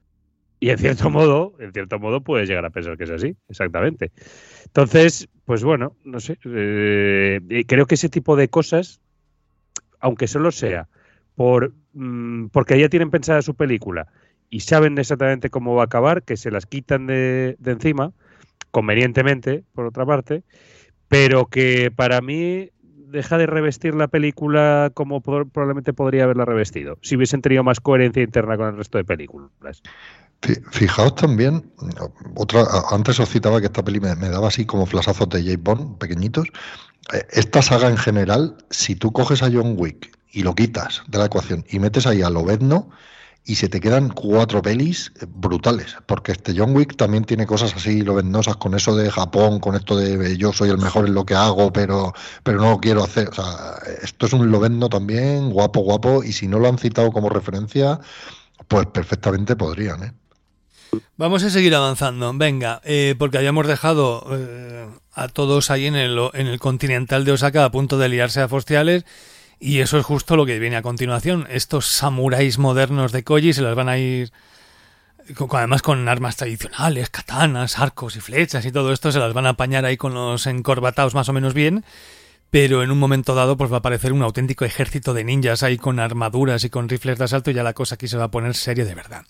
Y en cierto modo, en cierto modo puedes llegar a pensar que es así, exactamente. Entonces, pues bueno, no sé, eh, creo que ese tipo de cosas, aunque solo sea por mmm, porque ya tienen pensada su película y saben exactamente cómo va a acabar, que se las quitan de, de encima, convenientemente, por otra parte, pero que para mí deja de revestir la película como po- probablemente podría haberla revestido, si hubiesen tenido más coherencia interna con el resto de películas. Fijaos también, otra, antes os citaba que esta peli me, me daba así como flasazos de James Bond pequeñitos. Esta saga en general, si tú coges a John Wick y lo quitas de la ecuación y metes ahí a Lobezno y se te quedan cuatro pelis brutales, porque este John Wick también tiene cosas así lobeznosas con eso de Japón, con esto de yo soy el mejor en lo que hago, pero, pero no lo quiero hacer. O sea, esto es un Lobezno también, guapo, guapo, y si no lo han citado como referencia, pues perfectamente podrían, ¿eh? Vamos a seguir avanzando, venga, eh, porque habíamos dejado eh, a todos ahí en el, en el Continental de Osaka a punto de liarse a fostiales y eso es justo lo que viene a continuación. Estos samuráis modernos de Koji se las van a ir, con, además con armas tradicionales, katanas, arcos y flechas y todo esto, se las van a apañar ahí con los encorbatados más o menos bien, pero en un momento dado pues va a aparecer un auténtico ejército de ninjas ahí con armaduras y con rifles de asalto y ya la cosa aquí se va a poner seria de verdad.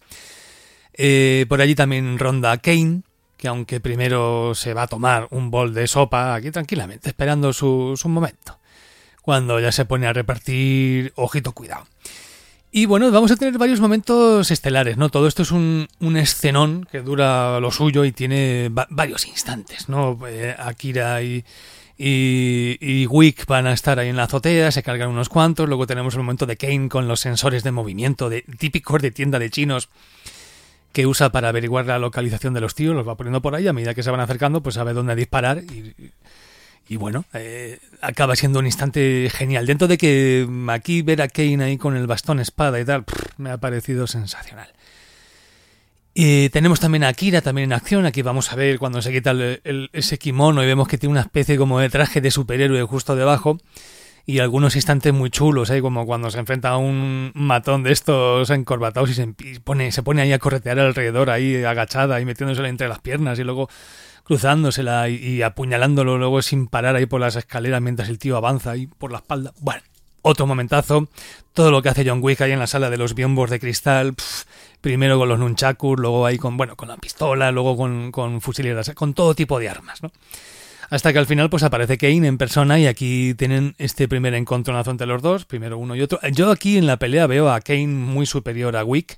Eh, por allí también ronda Kane, que aunque primero se va a tomar un bol de sopa aquí tranquilamente, esperando su, su momento, cuando ya se pone a repartir, ojito, cuidado. Y bueno, vamos a tener varios momentos estelares, ¿no? Todo esto es un, un escenón que dura lo suyo y tiene va- varios instantes, ¿no? Eh, Akira y, y, y Wick van a estar ahí en la azotea, se cargan unos cuantos, luego tenemos el momento de Kane con los sensores de movimiento de, típicos de tienda de chinos que usa para averiguar la localización de los tíos, los va poniendo por ahí, a medida que se van acercando pues sabe dónde disparar y, y bueno, eh, acaba siendo un instante genial, dentro de que aquí ver a Kane ahí con el bastón espada y tal, pff, me ha parecido sensacional. Y tenemos también a Akira también en acción. Aquí vamos a ver cuando se quita el, el, ese kimono y vemos que tiene una especie como de traje de superhéroe justo debajo y algunos instantes muy chulos, ¿eh? Como cuando se enfrenta a un matón de estos encorbatados y se pone, se pone ahí a corretear alrededor ahí agachada y metiéndosela entre las piernas y luego cruzándosela y, y apuñalándolo luego sin parar ahí por las escaleras mientras el tío avanza ahí por la espalda. Bueno, otro momentazo, todo lo que hace John Wick ahí en la sala de los biombos de cristal, pff, primero con los nunchakus, luego ahí con, bueno, con la pistola, luego con, con fusiles, con todo tipo de armas, ¿no? Hasta que al final pues aparece Kane en persona y aquí tienen este primer encontronazo entre los dos, primero uno y otro. Yo aquí en la pelea veo a Kane muy superior a Wick.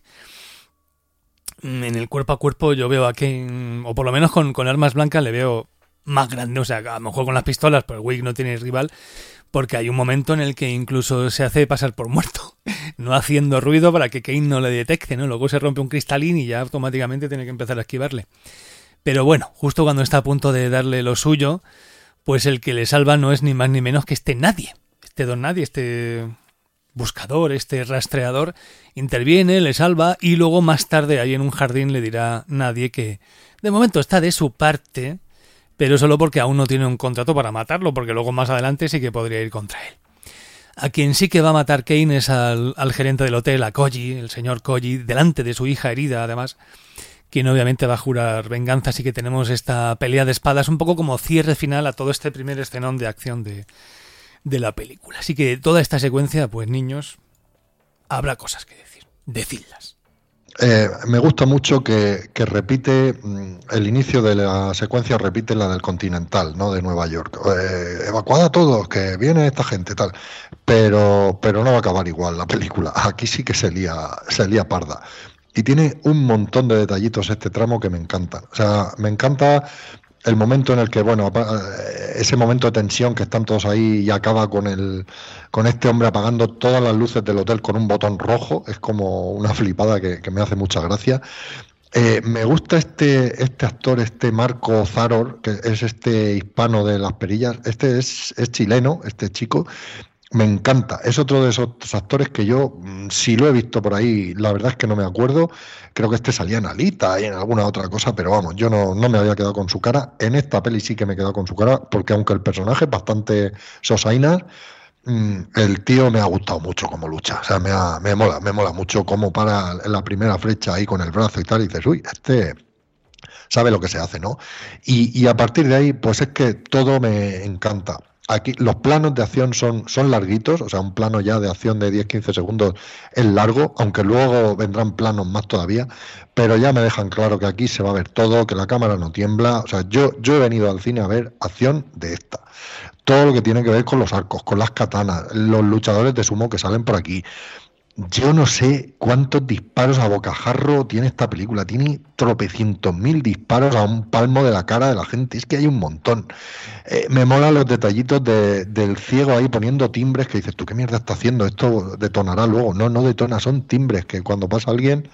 En el cuerpo a cuerpo yo veo a Kane, o por lo menos con, con armas blancas le veo más grande, o sea, a lo mejor con las pistolas, pero Wick no tiene rival, porque hay un momento en el que incluso se hace pasar por muerto, no haciendo ruido para que Kane no le detecte, ¿no? Luego se rompe un cristalín y ya automáticamente tiene que empezar a esquivarle. Pero bueno, justo cuando está a punto de darle lo suyo, pues el que le salva no es ni más ni menos que este nadie, este don nadie, este buscador, este rastreador, interviene, le salva y luego más tarde ahí en un jardín le dirá nadie que de momento está de su parte, pero solo porque aún no tiene un contrato para matarlo, porque luego más adelante sí que podría ir contra él. A quien sí que va a matar Kane es al, al gerente del hotel, a Koji, el señor Koji, delante de su hija herida además, quien obviamente va a jurar venganza, así que tenemos esta pelea de espadas un poco como cierre final a todo este primer escenón de acción de, de la película. Así que toda esta secuencia, pues niños, habrá cosas que decir, decidlas. Eh, me gusta mucho que, que repite el inicio de la secuencia, repite la del Continental, ¿no? De Nueva York. Eh, evacuad a todos, que viene esta gente, tal. Pero, pero no va a acabar igual la película. Aquí sí que se lía, se lía parda. Y tiene un montón de detallitos este tramo que me encantan. O sea, me encanta el momento en el que, bueno, ese momento de tensión que están todos ahí y acaba con el con este hombre apagando todas las luces del hotel con un botón rojo. Es como una flipada que, que me hace mucha gracia. Eh, me gusta este este actor, este Marco Zaror, que es este hispano de Las Perillas. Este es, es chileno, este chico. Me encanta, es otro de esos actores que yo, si lo he visto por ahí, la verdad es que no me acuerdo. Creo que este salía en Alita y en alguna otra cosa, pero vamos, yo no, no me había quedado con su cara. En esta peli sí que me he quedado con su cara, porque aunque el personaje es bastante sosaina, el tío me ha gustado mucho como lucha. O sea, me, ha, me mola, me mola mucho cómo para en la primera flecha ahí con el brazo y tal, y dices, uy, este sabe lo que se hace, ¿no? Y, y a partir de ahí, pues es que todo me encanta. Aquí los planos de acción son, son larguitos, o sea, un plano ya de acción de diez a quince segundos es largo, aunque luego vendrán planos más todavía, pero ya me dejan claro que aquí se va a ver todo, que la cámara no tiembla. O sea, yo, yo he venido al cine a ver acción de esta. Todo lo que tiene que ver con los arcos, con las katanas, los luchadores de sumo que salen por aquí. Yo no sé cuántos disparos a bocajarro tiene esta película. Tiene tropecientos mil disparos a un palmo de la cara de la gente. Es que hay un montón. Eh, me molan los detallitos de, del ciego ahí poniendo timbres que dices, ¿tú qué mierda está haciendo? Esto detonará luego. No, no detona, son timbres que cuando pasa alguien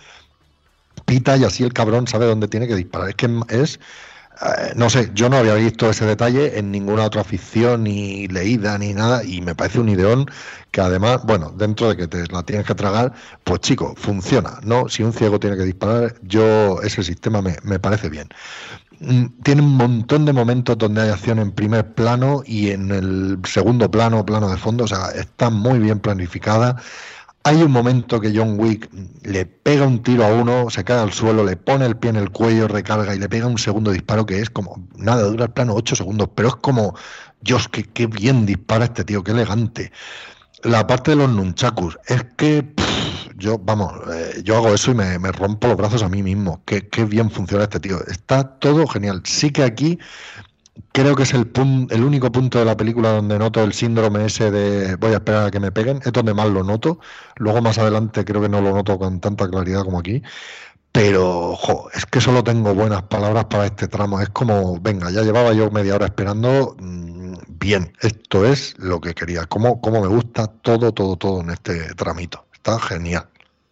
pita y así el cabrón sabe dónde tiene que disparar. Es que es... Eh, no sé, yo no había visto ese detalle en ninguna otra ficción ni leída ni nada, y me parece un ideón que además, bueno, dentro de que te la tienes que tragar, pues chico, funciona, ¿no? Si un ciego tiene que disparar, yo ese sistema me, me parece bien. Tiene un montón de momentos donde hay acción en primer plano y en el segundo plano, plano de fondo, o sea, está muy bien planificada. Hay un momento que John Wick le pega un tiro a uno, se cae al suelo, le pone el pie en el cuello, recarga y le pega un segundo disparo que es como, nada, dura el plano ocho segundos, pero es como, Dios, qué, qué bien dispara este tío, qué elegante. La parte de los nunchakus, es que pff, yo, vamos, eh, yo hago eso y me, me rompo los brazos a mí mismo, qué, qué bien funciona este tío, está todo genial. Sí que aquí... creo que es el, pun- el único punto de la película donde noto el síndrome ese de voy a esperar a que me peguen, es donde más lo noto. Luego más adelante creo que no lo noto con tanta claridad como aquí, pero jo, es que solo tengo buenas palabras para este tramo. Es como, venga, ya llevaba yo media hora esperando, bien, esto es lo que quería. Cómo, cómo me gusta todo, todo, todo en este tramito. Está genial.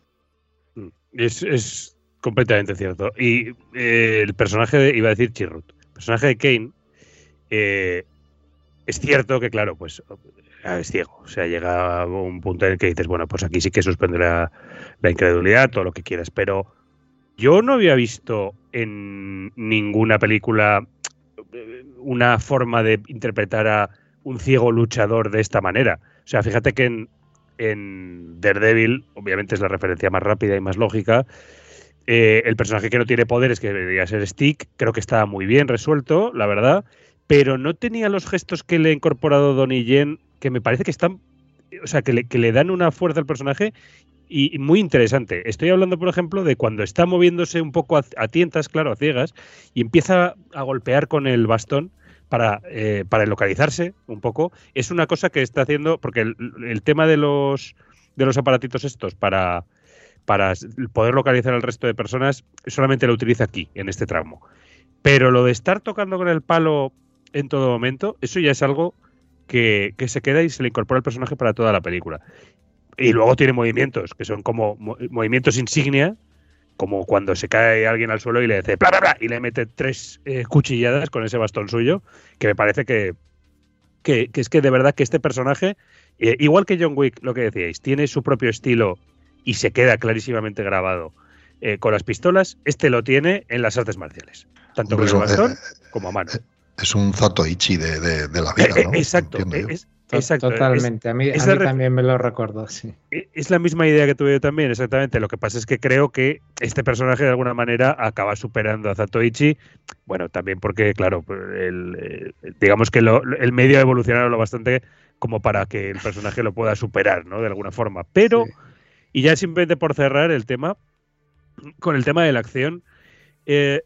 Es, es completamente cierto. Y eh, el personaje de, iba a decir Chirrut, el personaje de Kane, eh, es cierto que, claro, pues es ciego. O sea, llega a un punto en el que dices, bueno, pues aquí sí que suspende la, la incredulidad, todo lo que quieras. Pero yo no había visto en ninguna película una forma de interpretar a un ciego luchador de esta manera. O sea, fíjate que en En Daredevil, obviamente es la referencia más rápida y más lógica. Eh, el personaje que no tiene poderes, que debería ser Stick, creo que estaba muy bien resuelto, la verdad, pero no tenía los gestos que le ha incorporado Donnie Yen, que me parece que están, o sea, que le, que le dan una fuerza al personaje y, y muy interesante. Estoy hablando, por ejemplo, de cuando está moviéndose un poco a, a tientas, claro, a ciegas, y empieza a golpear con el bastón para, eh, para localizarse un poco. Es una cosa que está haciendo, porque el, el tema de los de los aparatitos estos para, para poder localizar al resto de personas solamente lo utiliza aquí, en este tramo. Pero lo de estar tocando con el palo en todo momento, eso ya es algo que, que se queda y se le incorpora al personaje para toda la película. Y luego tiene movimientos, que son como mo- movimientos insignia, como cuando se cae alguien al suelo y le dice bla, bla, bla, y le mete tres eh, cuchilladas con ese bastón suyo, que me parece que, que, que es que de verdad que este personaje, eh, igual que John Wick, lo que decíais, tiene su propio estilo y se queda clarísimamente grabado eh, con las pistolas, este lo tiene en las artes marciales, tanto Hombre, con el bastón eh, como a mano. Es un Zatoichi de, de, de la vida, ¿no? Exacto, Entiendo yo. es, exacto. Totalmente, Es, a mí, es a la mí ref- también me lo recuerdo, sí. Es la misma idea que tuve yo también, exactamente. Lo que pasa es que creo que este personaje de alguna manera acaba superando a Zatoichi. Bueno, también porque, claro, el, el, digamos que lo, el medio ha evolucionado lo bastante como para que el personaje lo pueda superar, ¿no? De alguna forma. Pero, sí. Y ya simplemente por cerrar el tema, con el tema de la acción, eh,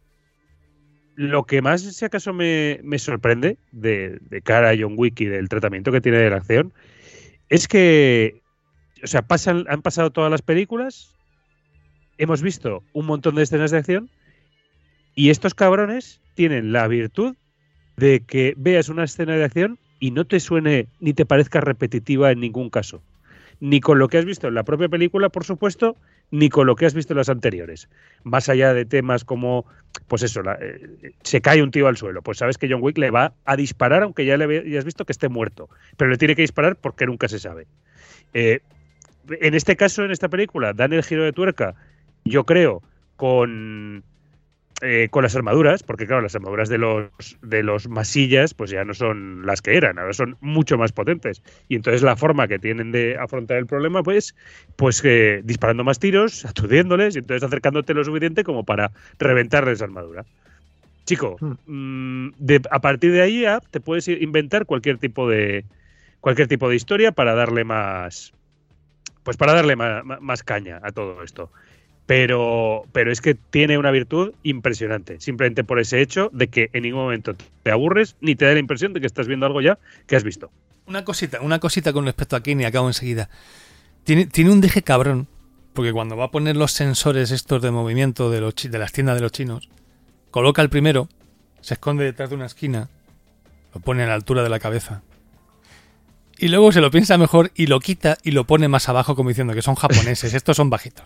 lo que más, si acaso, me, me sorprende de, de cara a John Wick y del tratamiento que tiene de la acción es que, o sea, pasan, han pasado todas las películas, hemos visto un montón de escenas de acción y estos cabrones tienen la virtud de que veas una escena de acción y no te suene ni te parezca repetitiva en ningún caso. Ni con lo que has visto en la propia película, por supuesto, ni con lo que has visto en las anteriores. Más allá de temas como, pues eso, la, eh, se cae un tío al suelo, pues sabes que John Wick le va a disparar aunque ya le hayas visto que esté muerto, pero le tiene que disparar porque nunca se sabe. Eh, en este caso, en esta película, dan el giro de tuerca, yo creo, con... Eh, con las armaduras, porque claro, las armaduras de los de los masillas pues ya no son las que eran, ahora son mucho más potentes. Y entonces la forma que tienen de afrontar el problema pues, pues eh, disparando más tiros, aturdiéndoles y entonces acercándote lo suficiente como para reventarles la armadura. Chico, mmm, de, a partir de ahí ya te puedes inventar cualquier tipo de cualquier tipo de historia para darle más pues para darle más, más caña a todo esto. Pero, pero es que tiene una virtud impresionante, simplemente por ese hecho de que en ningún momento te aburres ni te da la impresión de que estás viendo algo ya que has visto. Una cosita, una cosita con respecto a Kane y acabo enseguida. Tiene, tiene un deje cabrón, porque cuando va a poner los sensores estos de movimiento de, los, de las tiendas de los chinos, coloca el primero, se esconde detrás de una esquina, lo pone a la altura de la cabeza. Y luego se lo piensa mejor y lo quita y lo pone más abajo como diciendo que son japoneses, estos son bajitos.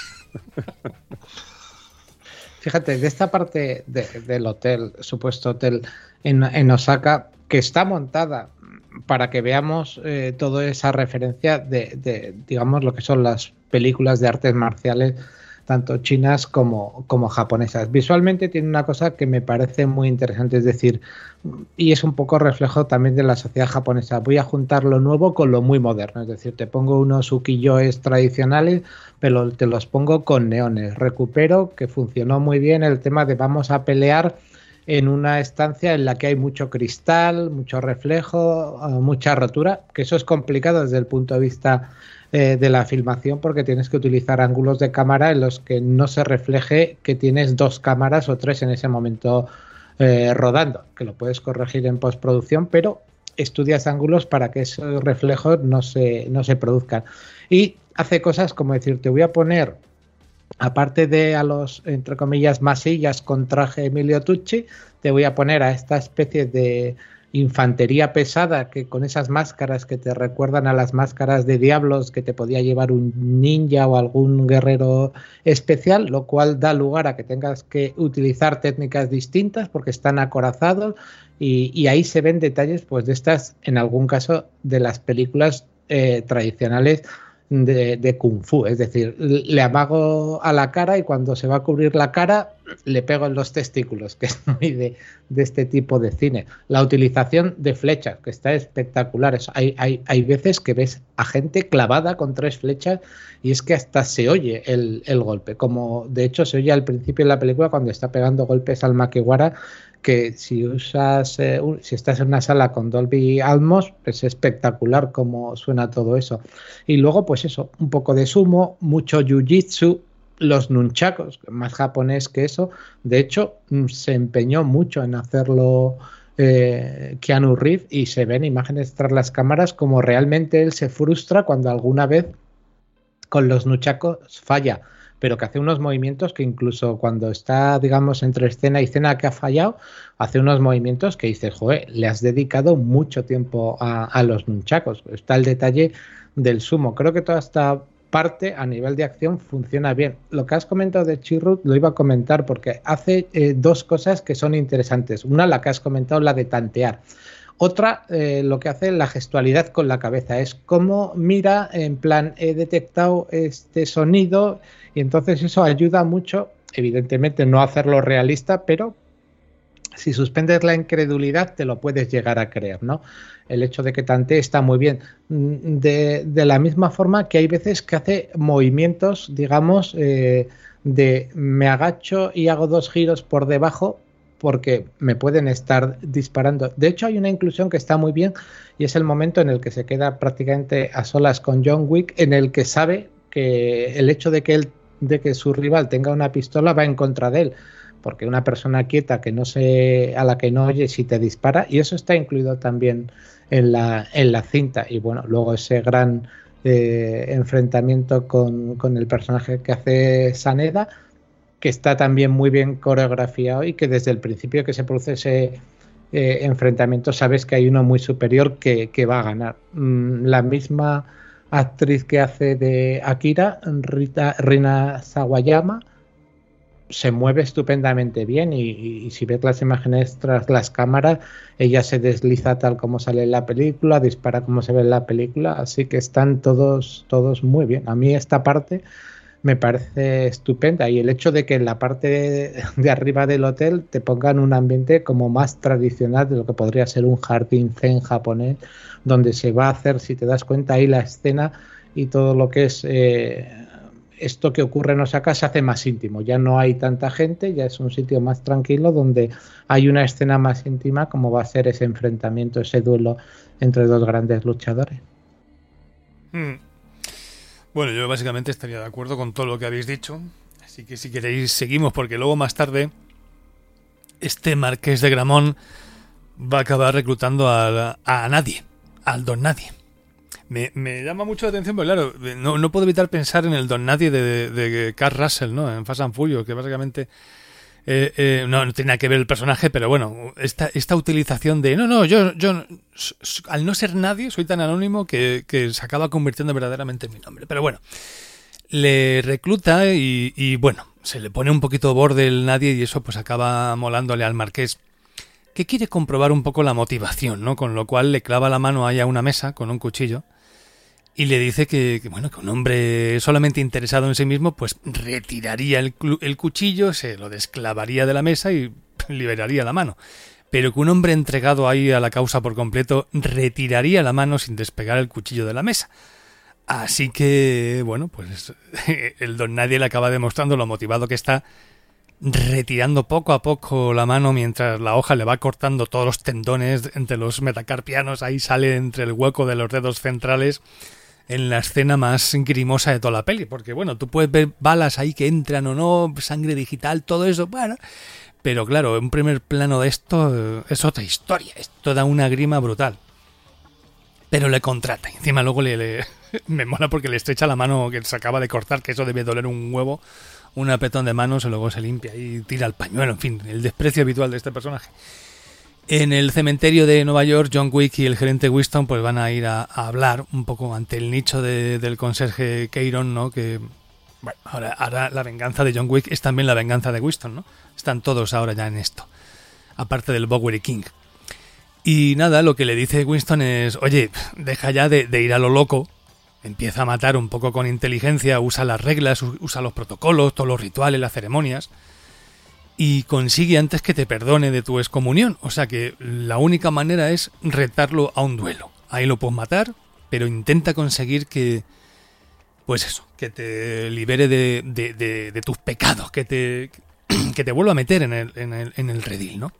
Fíjate, de esta parte de, del hotel, supuesto hotel en, en Osaka, que está montada para que veamos eh, toda esa referencia de, de, digamos, lo que son las películas de artes marciales, tanto chinas como, como japonesas. Visualmente tiene una cosa que me parece muy interesante, es decir, y es un poco reflejo también de la sociedad japonesa. Voy a juntar lo nuevo con lo muy moderno, es decir, te pongo unos ukiyo-es tradicionales, pero te los pongo con neones. Recupero que funcionó muy bien el tema de vamos a pelear en una estancia en la que hay mucho cristal, mucho reflejo, mucha rotura, que eso es complicado desde el punto de vista eh, de la filmación porque tienes que utilizar ángulos de cámara en los que no se refleje que tienes dos cámaras o tres en ese momento eh, rodando, que lo puedes corregir en postproducción, pero estudias ángulos para que esos reflejos no se, no se produzcan. Y hace cosas como decir, te voy a poner, aparte de a los, entre comillas, masillas con traje Emilio Tucci, te voy a poner a esta especie de infantería pesada, que con esas máscaras que te recuerdan a las máscaras de diablos que te podía llevar un ninja o algún guerrero especial, lo cual da lugar a que tengas que utilizar técnicas distintas porque están acorazados, y, y ahí se ven detalles pues de estas, en algún caso, de las películas eh, tradicionales De, de Kung Fu, es decir, le amago a la cara y cuando se va a cubrir la cara le pego en los testículos, que es muy de, de este tipo de cine. La utilización de flechas, que está espectacular. Hay, hay, hay veces que ves a gente clavada con tres flechas y es que hasta se oye el, el golpe, como de hecho se oye al principio de la película cuando está pegando golpes al Makiwara, que si usas eh, un, si estás en una sala con Dolby Atmos es espectacular cómo suena todo eso. Y luego pues eso, un poco de sumo, mucho jiu-jitsu, los nunchakos, más japonés que eso. De hecho se empeñó mucho en hacerlo eh, Keanu Reeves, y se ven imágenes tras las cámaras como realmente él se frustra cuando alguna vez con los nunchakos falla, pero que hace unos movimientos que incluso cuando está, digamos, entre escena y escena que ha fallado, hace unos movimientos que dices, joder, le has dedicado mucho tiempo a, a los nunchakos. Está el detalle del sumo. Creo que toda esta parte a nivel de acción funciona bien. Lo que has comentado de Chirrut lo iba a comentar porque hace eh, dos cosas que son interesantes. Una, la que has comentado, la de tantear. Otra, eh, lo que hace la gestualidad con la cabeza, es cómo mira en plan, he detectado este sonido, y entonces eso ayuda mucho, evidentemente no a hacerlo realista, pero si suspendes la incredulidad te lo puedes llegar a creer, ¿no? El hecho de que tantee está muy bien. De, de la misma forma que hay veces que hace movimientos, digamos, eh, de me agacho y hago dos giros por debajo, porque me pueden estar disparando. De hecho, hay una inclusión que está muy bien, y es el momento en el que se queda prácticamente a solas con John Wick, en el que sabe que el hecho de que él, de que su rival tenga una pistola va en contra de él, porque una persona quieta que no se, a la que no oye si te dispara, y eso está incluido también en la, en la cinta. Y bueno, luego ese gran eh, enfrentamiento con, con el personaje que hace Saneda, que está también muy bien coreografiado, y que desde el principio que se produce ese eh, enfrentamiento sabes que hay uno muy superior que, que va a ganar. Mm, la misma actriz que hace de Akira, Rita, Rina Sawayama, se mueve estupendamente bien, y, y, y si ves las imágenes tras las cámaras, ella se desliza tal como sale en la película, dispara como se ve en la película, así que están todos, todos muy bien. A mí esta parte me parece estupenda, y el hecho de que en la parte de, de arriba del hotel te pongan un ambiente como más tradicional de lo que podría ser un jardín zen japonés, donde se va a hacer, si te das cuenta, ahí la escena y todo lo que es eh, esto que ocurre en Osaka se hace más íntimo, ya no hay tanta gente, ya es un sitio más tranquilo donde hay una escena más íntima como va a ser ese enfrentamiento, ese duelo entre dos grandes luchadores. Mm. Bueno, yo básicamente estaría de acuerdo con todo lo que habéis dicho, así que si queréis seguimos, porque luego más tarde este Marqués de Gramont va a acabar reclutando a, a nadie, al Don Nadie. Me, me llama mucho la atención, porque claro, no, no puedo evitar pensar en el Don Nadie de, de, de Kurt Russell, ¿no? En Fast and Furious, que básicamente eh, eh, no, no tiene nada que ver el personaje, pero bueno, esta, esta utilización de no, no, yo, yo al no ser nadie soy tan anónimo que, que se acaba convirtiendo verdaderamente en mi nombre. Pero bueno, le recluta y, y bueno, se le pone un poquito borde el nadie, y eso pues acaba molándole al marqués, que quiere comprobar un poco la motivación, ¿no? Con lo cual le clava la mano ahí a una mesa con un cuchillo y le dice que, que bueno, que un hombre solamente interesado en sí mismo pues retiraría el, el cuchillo, se lo desclavaría de la mesa y liberaría la mano, pero que un hombre entregado ahí a la causa por completo retiraría la mano sin despegar el cuchillo de la mesa. Así que, bueno, pues el Don Nadie le acaba demostrando lo motivado que está, retirando poco a poco la mano mientras la hoja le va cortando todos los tendones entre los metacarpianos. Ahí sale entre el hueco de los dedos centrales en la escena más grimosa de toda la peli, porque bueno, tú puedes ver balas ahí que entran o no, sangre digital, todo eso, bueno, pero claro, un primer plano de esto es otra historia, esto da una grima brutal. Pero le contrata, y encima luego le, le me mola porque le estrecha la mano que se acaba de cortar, que eso debe doler un huevo, un apretón de manos, y luego se limpia y tira el pañuelo, en fin, el desprecio habitual de este personaje. En el cementerio de Nueva York, John Wick y el gerente Winston pues van a ir a, a hablar un poco ante el nicho de, del conserje Keyron, ¿no? Que bueno, ahora, ahora la venganza de John Wick es también la venganza de Winston, ¿no? Están todos ahora ya en esto, aparte del Bowery King. Y nada, lo que le dice Winston es, oye, deja ya de, de ir a lo loco, empieza a matar un poco con inteligencia, usa las reglas, usa los protocolos, todos los rituales, las ceremonias, y consigue antes que te perdone de tu excomunión. O sea que la única manera es retarlo a un duelo. Ahí lo puedes matar, pero intenta conseguir que, pues eso, que te libere de, de, de, de tus pecados, que te, que te vuelva a meter en el, en el, en el redil, ¿no?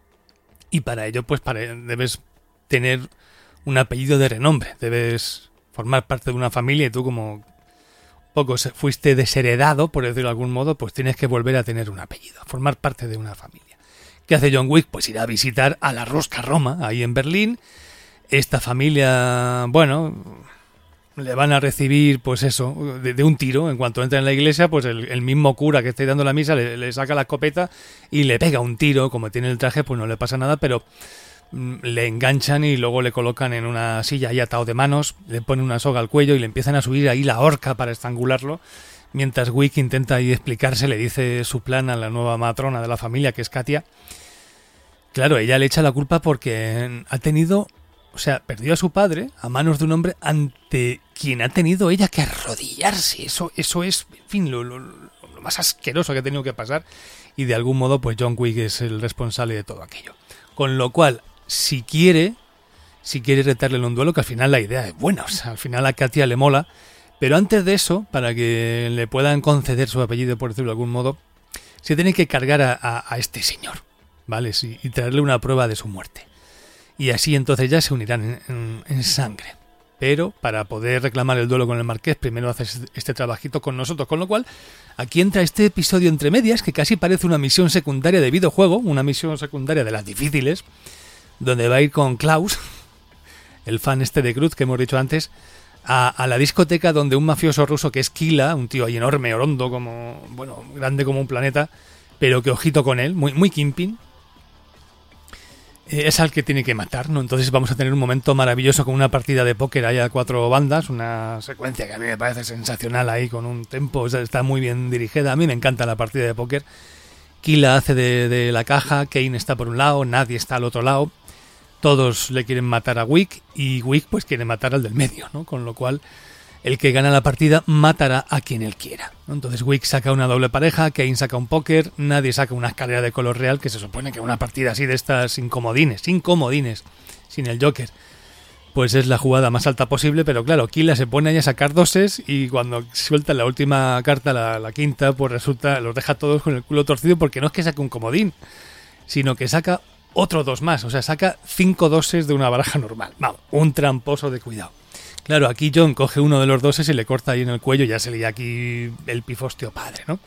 Y para ello, pues para, debes tener un apellido de renombre, debes formar parte de una familia y tú como poco fuiste desheredado, por decirlo de algún modo, pues tienes que volver a tener un apellido, formar parte de una familia. ¿Qué hace John Wick? Pues ir a visitar a la Rosca Roma, ahí en Berlín. Esta familia, bueno, le van a recibir, pues eso, de, de un tiro. En cuanto entra en la iglesia, pues el, el mismo cura que está dando la misa le, le saca la escopeta y le pega un tiro. Como tiene el traje, pues no le pasa nada, pero mm, le enganchan y luego le colocan en una silla ahí atado de manos, le ponen una soga al cuello y le empiezan a subir ahí la horca para estrangularlo. Mientras Wick intenta ahí explicarse, le dice su plan a la nueva matrona de la familia, que es Katia. Claro, ella le echa la culpa porque ha tenido... O sea, perdió a su padre a manos de un hombre ante quien ha tenido ella que arrodillarse. Eso, eso es, en fin, lo, lo, lo más asqueroso que ha tenido que pasar. Y de algún modo, pues John Wick es el responsable de todo aquello. Con lo cual, si quiere, si quiere retarle en un duelo, que al final la idea es buena. O sea, al final a Katia le mola. Pero antes de eso, para que le puedan conceder su apellido, por decirlo de algún modo, se tiene que cargar a, a, a este señor, ¿vale? Sí, y traerle una prueba de su muerte. Y así entonces ya se unirán en, en, en sangre. Pero para poder reclamar el duelo con el Marqués, primero haces este trabajito con nosotros. Con lo cual, aquí entra este episodio entre medias, que casi parece una misión secundaria de videojuego, una misión secundaria de las difíciles, donde va a ir con Klaus, el fan este de Cruz que hemos dicho antes, a, a la discoteca donde un mafioso ruso que es Kila, un tío ahí enorme, orondo, como, bueno, grande como un planeta, pero que ojito con él, muy, muy Kingpin, es al que tiene que matar, ¿no? Entonces vamos a tener un momento maravilloso con una partida de póker ahí a cuatro bandas, una secuencia que a mí me parece sensacional ahí con un tempo, o sea, está muy bien dirigida. A mí me encanta la partida de póker. Kila hace de, de la caja, Kane está por un lado, nadie está al otro lado, todos le quieren matar a Wick y Wick pues quiere matar al del medio, ¿no? Con lo cual el que gana la partida matará a quien él quiera, ¿no? Entonces Wick saca una doble pareja, Kane saca un póker, nadie saca una escalera de color real, que se supone que una partida así de estas sin comodines, sin comodines, sin el Joker, pues es la jugada más alta posible, pero claro, Kila se pone ahí a sacar doses y cuando suelta la última carta, la, la quinta, pues resulta, los deja todos con el culo torcido porque no es que saque un comodín, sino que saca otro dos más, o sea, saca cinco doses de una baraja normal. Vamos, un tramposo de cuidado. Claro, aquí John coge uno de los doses y le corta ahí en el cuello, ya se le aquí el pifostio padre, ¿no?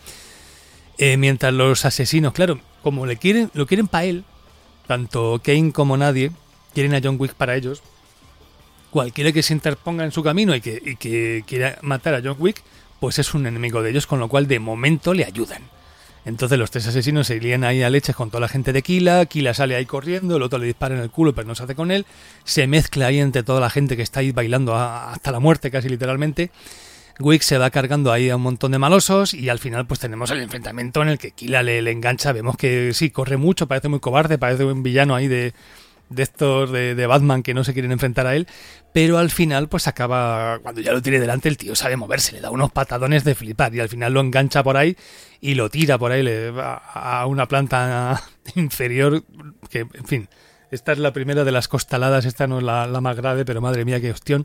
Eh, mientras los asesinos, claro, como le quieren, lo quieren para él, tanto Kane como nadie, quieren a John Wick para ellos, cualquiera que se interponga en su camino y que, y que quiera matar a John Wick, pues es un enemigo de ellos, con lo cual de momento le ayudan. Entonces los tres asesinos se lían ahí a leches con toda la gente de Kila, Kila sale ahí corriendo, el otro le dispara en el culo pero no se hace con él, se mezcla ahí entre toda la gente que está ahí bailando a, hasta la muerte casi literalmente. Wick se va cargando ahí a un montón de malosos y al final pues tenemos el enfrentamiento en el que Kila le, le engancha, vemos que sí, corre mucho, parece muy cobarde, parece un villano ahí de... de estos de, de Batman que no se quieren enfrentar a él, pero al final pues acaba, cuando ya lo tiene delante el tío sabe moverse, le da unos patadones de flipar y al final lo engancha por ahí y lo tira por ahí le, a, a una planta inferior que, en fin, esta es la primera de las costaladas, esta no es la, la más grave, pero madre mía qué hostión.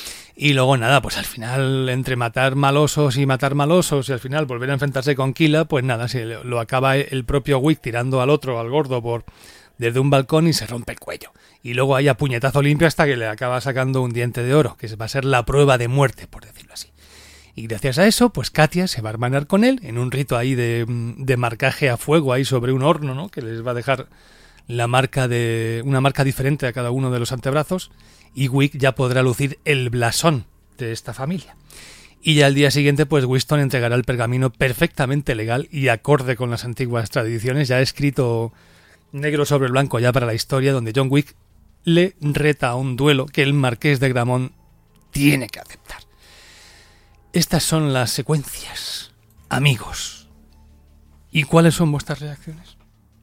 Y luego nada, pues al final entre matar malosos y matar malosos y al final volver a enfrentarse con Kila, pues nada, se lo acaba el propio Wick tirando al otro, al gordo, por desde un balcón y se rompe el cuello. Y luego hay a puñetazo limpio hasta que le acaba sacando un diente de oro, que va a ser la prueba de muerte, por decirlo así. Y gracias a eso, pues Katia se va a hermanar con él en un rito ahí de, de marcaje a fuego ahí sobre un horno, ¿no? Que les va a dejar la marca de una marca diferente a cada uno de los antebrazos y Wick ya podrá lucir el blasón de esta familia. Y ya al día siguiente, pues Winston entregará el pergamino perfectamente legal y acorde con las antiguas tradiciones, ya escrito negro sobre blanco ya para la historia, donde John Wick le reta a un duelo que el Marqués de Gramont tiene que aceptar. Estas son las secuencias, amigos. ¿Y cuáles son vuestras reacciones?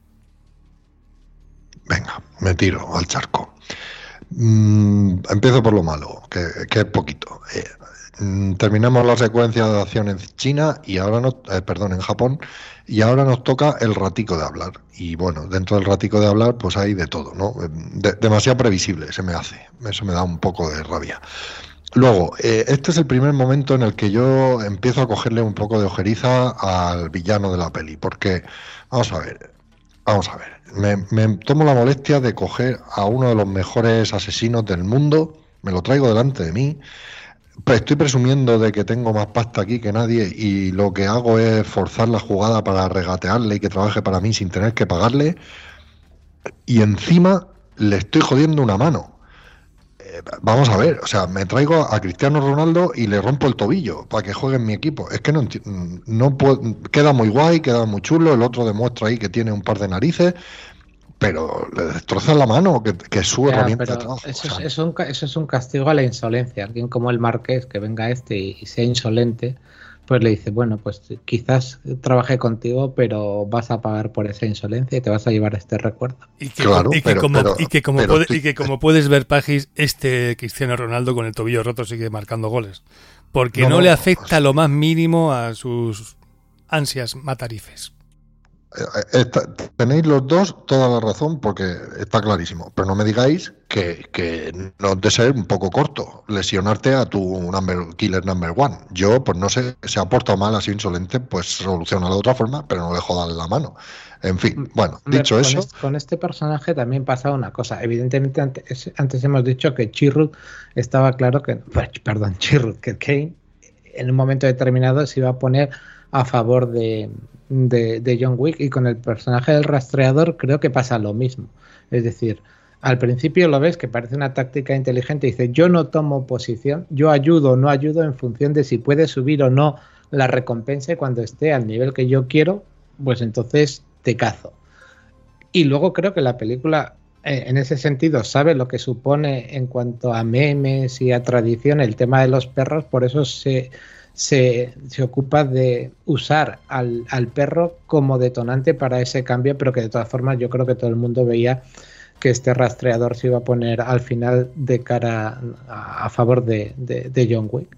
Venga, me tiro al charco. Mm, empiezo por lo malo, que, que es poquito. Eh, mm, terminamos la secuencia de acción en China y ahora nos, eh, perdón, en Japón, y ahora nos toca el ratico de hablar. Y bueno, dentro del ratico de hablar, pues hay de todo, ¿no? De, demasiado previsible se me hace. Eso me da un poco de rabia. Luego, eh, este es el primer momento en el que yo empiezo a cogerle un poco de ojeriza al villano de la peli, porque, vamos a ver, vamos a ver, me, me tomo la molestia de coger a uno de los mejores asesinos del mundo, me lo traigo delante de mí, pues estoy presumiendo de que tengo más pasta aquí que nadie y lo que hago es forzar la jugada para regatearle y que trabaje para mí sin tener que pagarle, y encima le estoy jodiendo una mano. Vamos a ver, o sea, me traigo a Cristiano Ronaldo y le rompo el tobillo para que juegue en mi equipo. Es que no, no puedo, queda muy guay, queda muy chulo, el otro demuestra ahí que tiene un par de narices, pero le destrozan la mano, que, que es su ya, herramienta de trabajo. Eso, o sea, es, es un, eso es un castigo a la insolencia. Alguien como el Marqués, que venga este y, y sea insolente, pues le dice, bueno, pues quizás trabaje contigo, pero vas a pagar por esa insolencia y te vas a llevar este recuerdo. Y que, claro, y que pero, como, pero, y que como, puede, y que como puedes ver, Pagis, este Cristiano Ronaldo con el tobillo roto sigue marcando goles. Porque no, no, no le afecta pues, lo más mínimo a sus ansias matarifes. Esta, tenéis los dos toda la razón porque está clarísimo, pero no me digáis que, que no de ser un poco corto lesionarte a tu number, killer number one. Yo, pues no sé, se ha portado mal, así insolente, pues soluciona de otra forma, pero no le jodan la mano. En fin, bueno, dicho con eso... Este, con este personaje también pasa una cosa. Evidentemente, antes, antes hemos dicho que Chirrut estaba claro que... Perdón, Chirrut, que Kane en un momento determinado se iba a poner a favor de... De, de John Wick, y con el personaje del rastreador creo que pasa lo mismo. Es decir, al principio lo ves que parece una táctica inteligente, dice yo no tomo posición, yo ayudo o no ayudo en función de si puede subir o no la recompensa, y cuando esté al nivel que yo quiero, pues entonces te cazo. Y luego creo que la película eh, en ese sentido sabe lo que supone en cuanto a memes y a tradición el tema de los perros, por eso se Se, se ocupa de usar al, al perro como detonante para ese cambio, pero que de todas formas yo creo que todo el mundo veía que este rastreador se iba a poner al final de cara a, a favor de, de, de John Wick.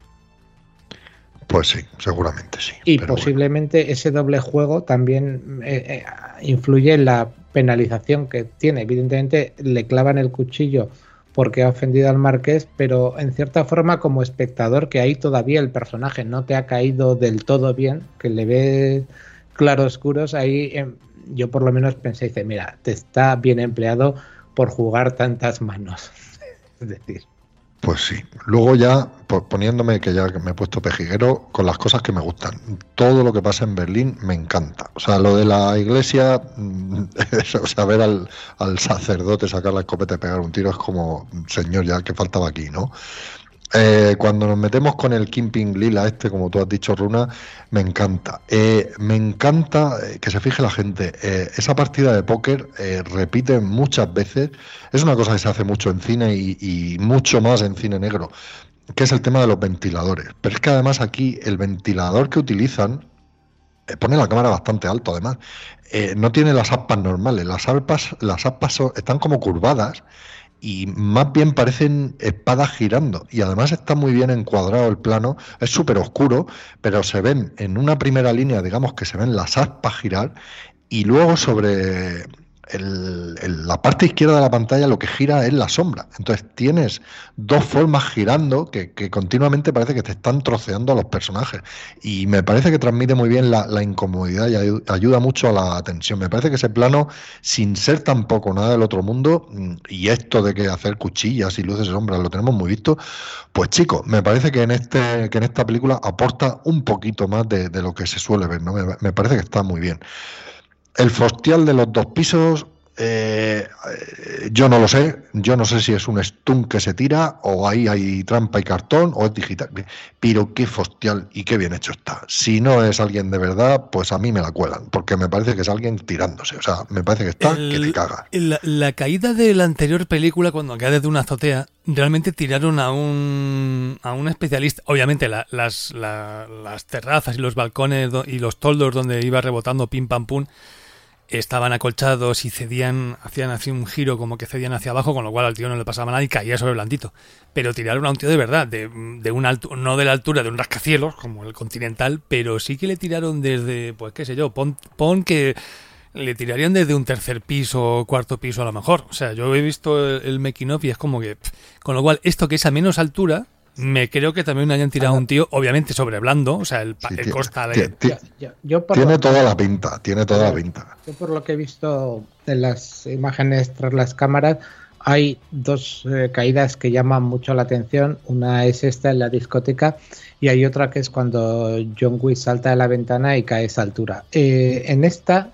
Pues sí, seguramente sí. Y posiblemente bueno. Ese doble juego también eh, eh, influye en la penalización que tiene. Evidentemente le clavan el cuchillo porque ha ofendido al Marqués, pero en cierta forma como espectador, que ahí todavía el personaje no te ha caído del todo bien, que le ves claroscuros, ahí eh, yo por lo menos pensé, dice, mira, te está bien empleado por jugar tantas manos. Es decir... Pues sí. Luego ya, poniéndome, que ya me he puesto pejiguero, con las cosas que me gustan. Todo lo que pasa en Berlín me encanta. O sea, lo de la iglesia, o sea, ver al, al sacerdote sacar la escopeta y pegar un tiro es como, señor, ya que faltaba aquí, ¿no? Eh, cuando nos metemos con el Kingpin Lila este, como tú has dicho, Runa, me encanta. Eh, me encanta que se fije la gente. Eh, esa partida de póker eh, repite muchas veces. Es una cosa que se hace mucho en cine y, y mucho más en cine negro, que es el tema de los ventiladores. Pero es que además aquí el ventilador que utilizan eh, pone la cámara bastante alto, además. Eh, no tiene las aspas normales. Las aspas, las aspas son, están como curvadas y más bien parecen espadas girando, y además está muy bien encuadrado el plano, es súper oscuro, pero se ven en una primera línea, digamos que se ven las aspas girar, y luego sobre el, el, la parte izquierda de la pantalla lo que gira es la sombra. Entonces tienes dos formas girando que, que continuamente parece que te están troceando a los personajes, y me parece que transmite muy bien la, la incomodidad y ayuda, ayuda mucho a la tensión. Me parece que ese plano, sin ser tampoco nada del otro mundo, y esto de que hacer cuchillas y luces y sombras lo tenemos muy visto, pues chicos, me parece que en este que en esta película aporta un poquito más de, de lo que se suele ver, ¿no? Me, me parece que está muy bien. El fostial de los dos pisos Eh, eh, yo no lo sé, yo no sé si es un stunt que se tira o ahí hay trampa y cartón o es digital, pero qué fostial y qué bien hecho está. Si no es alguien de verdad, pues a mí me la cuelan, porque me parece que es alguien tirándose, o sea, me parece que está el, que te caga. La, la caída de la anterior película, cuando cae desde una azotea, realmente tiraron a un a un especialista, obviamente la, las, la, las terrazas y los balcones do, y los toldos donde iba rebotando pim pam pum, estaban acolchados y cedían, hacían así un giro como que cedían hacia abajo, con lo cual al tío no le pasaba nada y caía sobre el blandito. Pero tiraron a un tío de verdad, de, de una altura, no de la altura de un rascacielos, como el Continental, pero sí que le tiraron desde, pues qué sé yo, pon, pon que le tirarían desde un tercer piso o cuarto piso a lo mejor. O sea, yo he visto el, el making of y es como que... Pff, con lo cual, esto que es a menos altura... Me creo que también hayan tirado a un tío, obviamente sobre blando, o sea, el, sí, el costa de... Tiene, yo, yo tiene toda la pinta, tiene toda la pinta. Yo por lo que he visto en las imágenes tras las cámaras, hay dos eh, caídas que llaman mucho la atención. Una es esta en la discoteca y hay otra que es cuando John Wick salta de la ventana y cae a esa altura. Eh, en esta,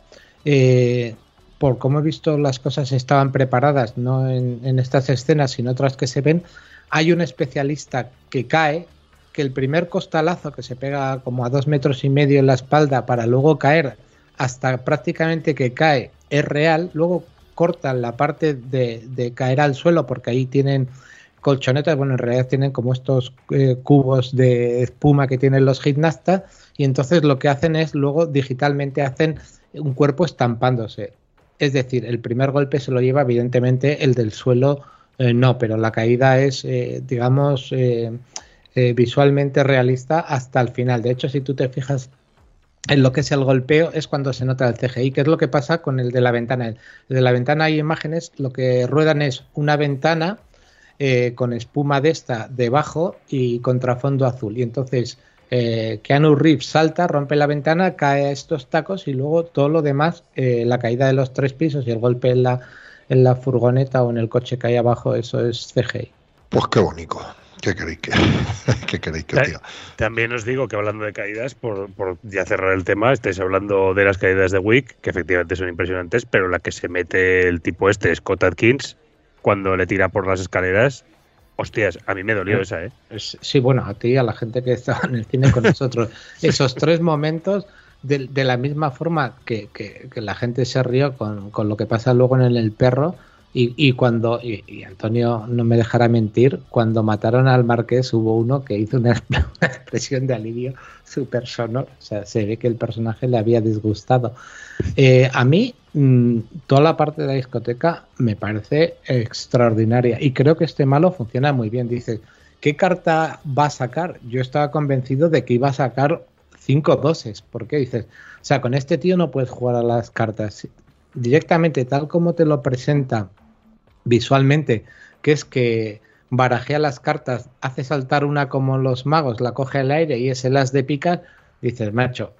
eh, por como he visto, las cosas estaban preparadas, no en, en estas escenas, sino otras que se ven. Hay un especialista que cae, que el primer costalazo que se pega como a dos metros y medio en la espalda para luego caer hasta prácticamente que cae es real. Luego cortan la parte de, de caer al suelo porque ahí tienen colchonetas, bueno, en realidad tienen como estos eh, cubos de espuma que tienen los gimnastas y entonces lo que hacen es luego digitalmente hacen un cuerpo estampándose. Es decir, el primer golpe se lo lleva evidentemente el del suelo. Eh, no, pero la caída es, eh, digamos, eh, eh, visualmente realista hasta el final. De hecho, si tú te fijas en lo que es el golpeo, es cuando se nota el C G I. ¿Qué es lo que pasa con el de la ventana? El de la ventana hay imágenes, lo que ruedan es una ventana eh, con espuma de esta debajo y contrafondo azul. Y entonces eh, Keanu Reeves salta, rompe la ventana, cae a estos tacos y luego todo lo demás, eh, la caída de los tres pisos y el golpe en la... en la furgoneta o en el coche que hay abajo, eso es C G I. Pues qué bonito. ¿Qué queréis que, ¿Qué queréis que diga? También os digo que hablando de caídas, por, por ya cerrar el tema, estáis hablando de las caídas de Wick, que efectivamente son impresionantes, pero la que se mete el tipo este, Scott Adkins, cuando le tira por las escaleras, hostias, a mí me dolió esa, ¿eh? Sí, bueno, a ti y a la gente que estaba en el cine con nosotros. Esos tres momentos... De, de la misma forma que, que, que la gente se rió con, con lo que pasa luego en el, el perro y, y cuando y, y Antonio no me dejará mentir, cuando mataron al marqués hubo uno que hizo una, una expresión de alivio súper sonoro, o sea, se ve que el personaje le había disgustado. Eh, a mí mmm, toda la parte de la discoteca me parece extraordinaria y creo que este malo funciona muy bien. Dice, ¿qué carta va a sacar? Yo estaba convencido de que iba a sacar cinco doses. ¿Por qué? Dices, o sea, con este tío no puedes jugar a las cartas. Directamente, tal como te lo presenta visualmente, que es que barajea las cartas, hace saltar una como los magos, la coge al aire y es el as de picas, dices, macho,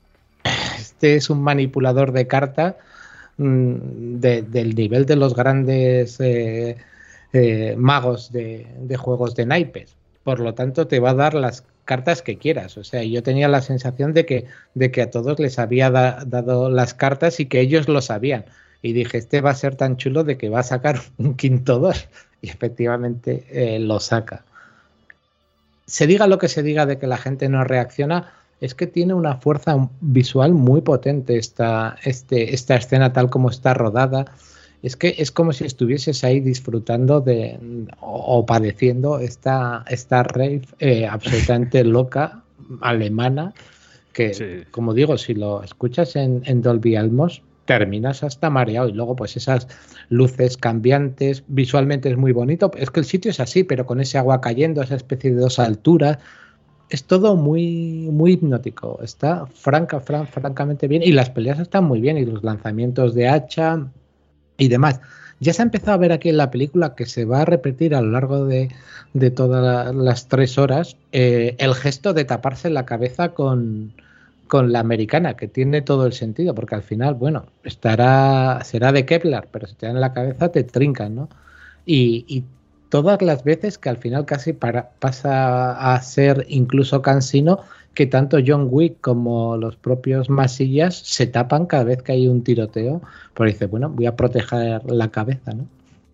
este es un manipulador de cartas mmm, de, del nivel de los grandes eh, eh, magos de, de juegos de naipes. Por lo tanto, te va a dar las cartas que quieras. O sea, yo tenía la sensación de que, de que a todos les había da, dado las cartas y que ellos lo sabían. Y dije, este va a ser tan chulo de que va a sacar un quinto dos. Y efectivamente eh, lo saca. Se diga lo que se diga de que la gente no reacciona, es que tiene una fuerza visual muy potente esta, este, esta escena tal como está rodada. Es que es como si estuvieses ahí disfrutando de o, o padeciendo esta, esta rave eh, absolutamente loca, alemana, que, sí. Como digo, si lo escuchas en, en Dolby Atmos, terminas hasta mareado. Y luego, pues esas luces cambiantes, visualmente es muy bonito. Es que el sitio es así, pero con ese agua cayendo, esa especie de dos alturas, es todo muy, muy hipnótico. Está franca, fran, francamente bien. Y las peleas están muy bien, y los lanzamientos de hacha y demás. Ya se ha empezado a ver aquí en la película que se va a repetir a lo largo de, de todas las tres horas eh, el gesto de taparse la cabeza con, con la americana, que tiene todo el sentido, porque al final, bueno, estará será de Kevlar, pero si te dan en la cabeza te trincan, ¿no? Y, y todas las veces que al final casi para, pasa a ser incluso cansino, que tanto John Wick como los propios Masillas se tapan cada vez que hay un tiroteo, porque dice, bueno, voy a proteger la cabeza, ¿no?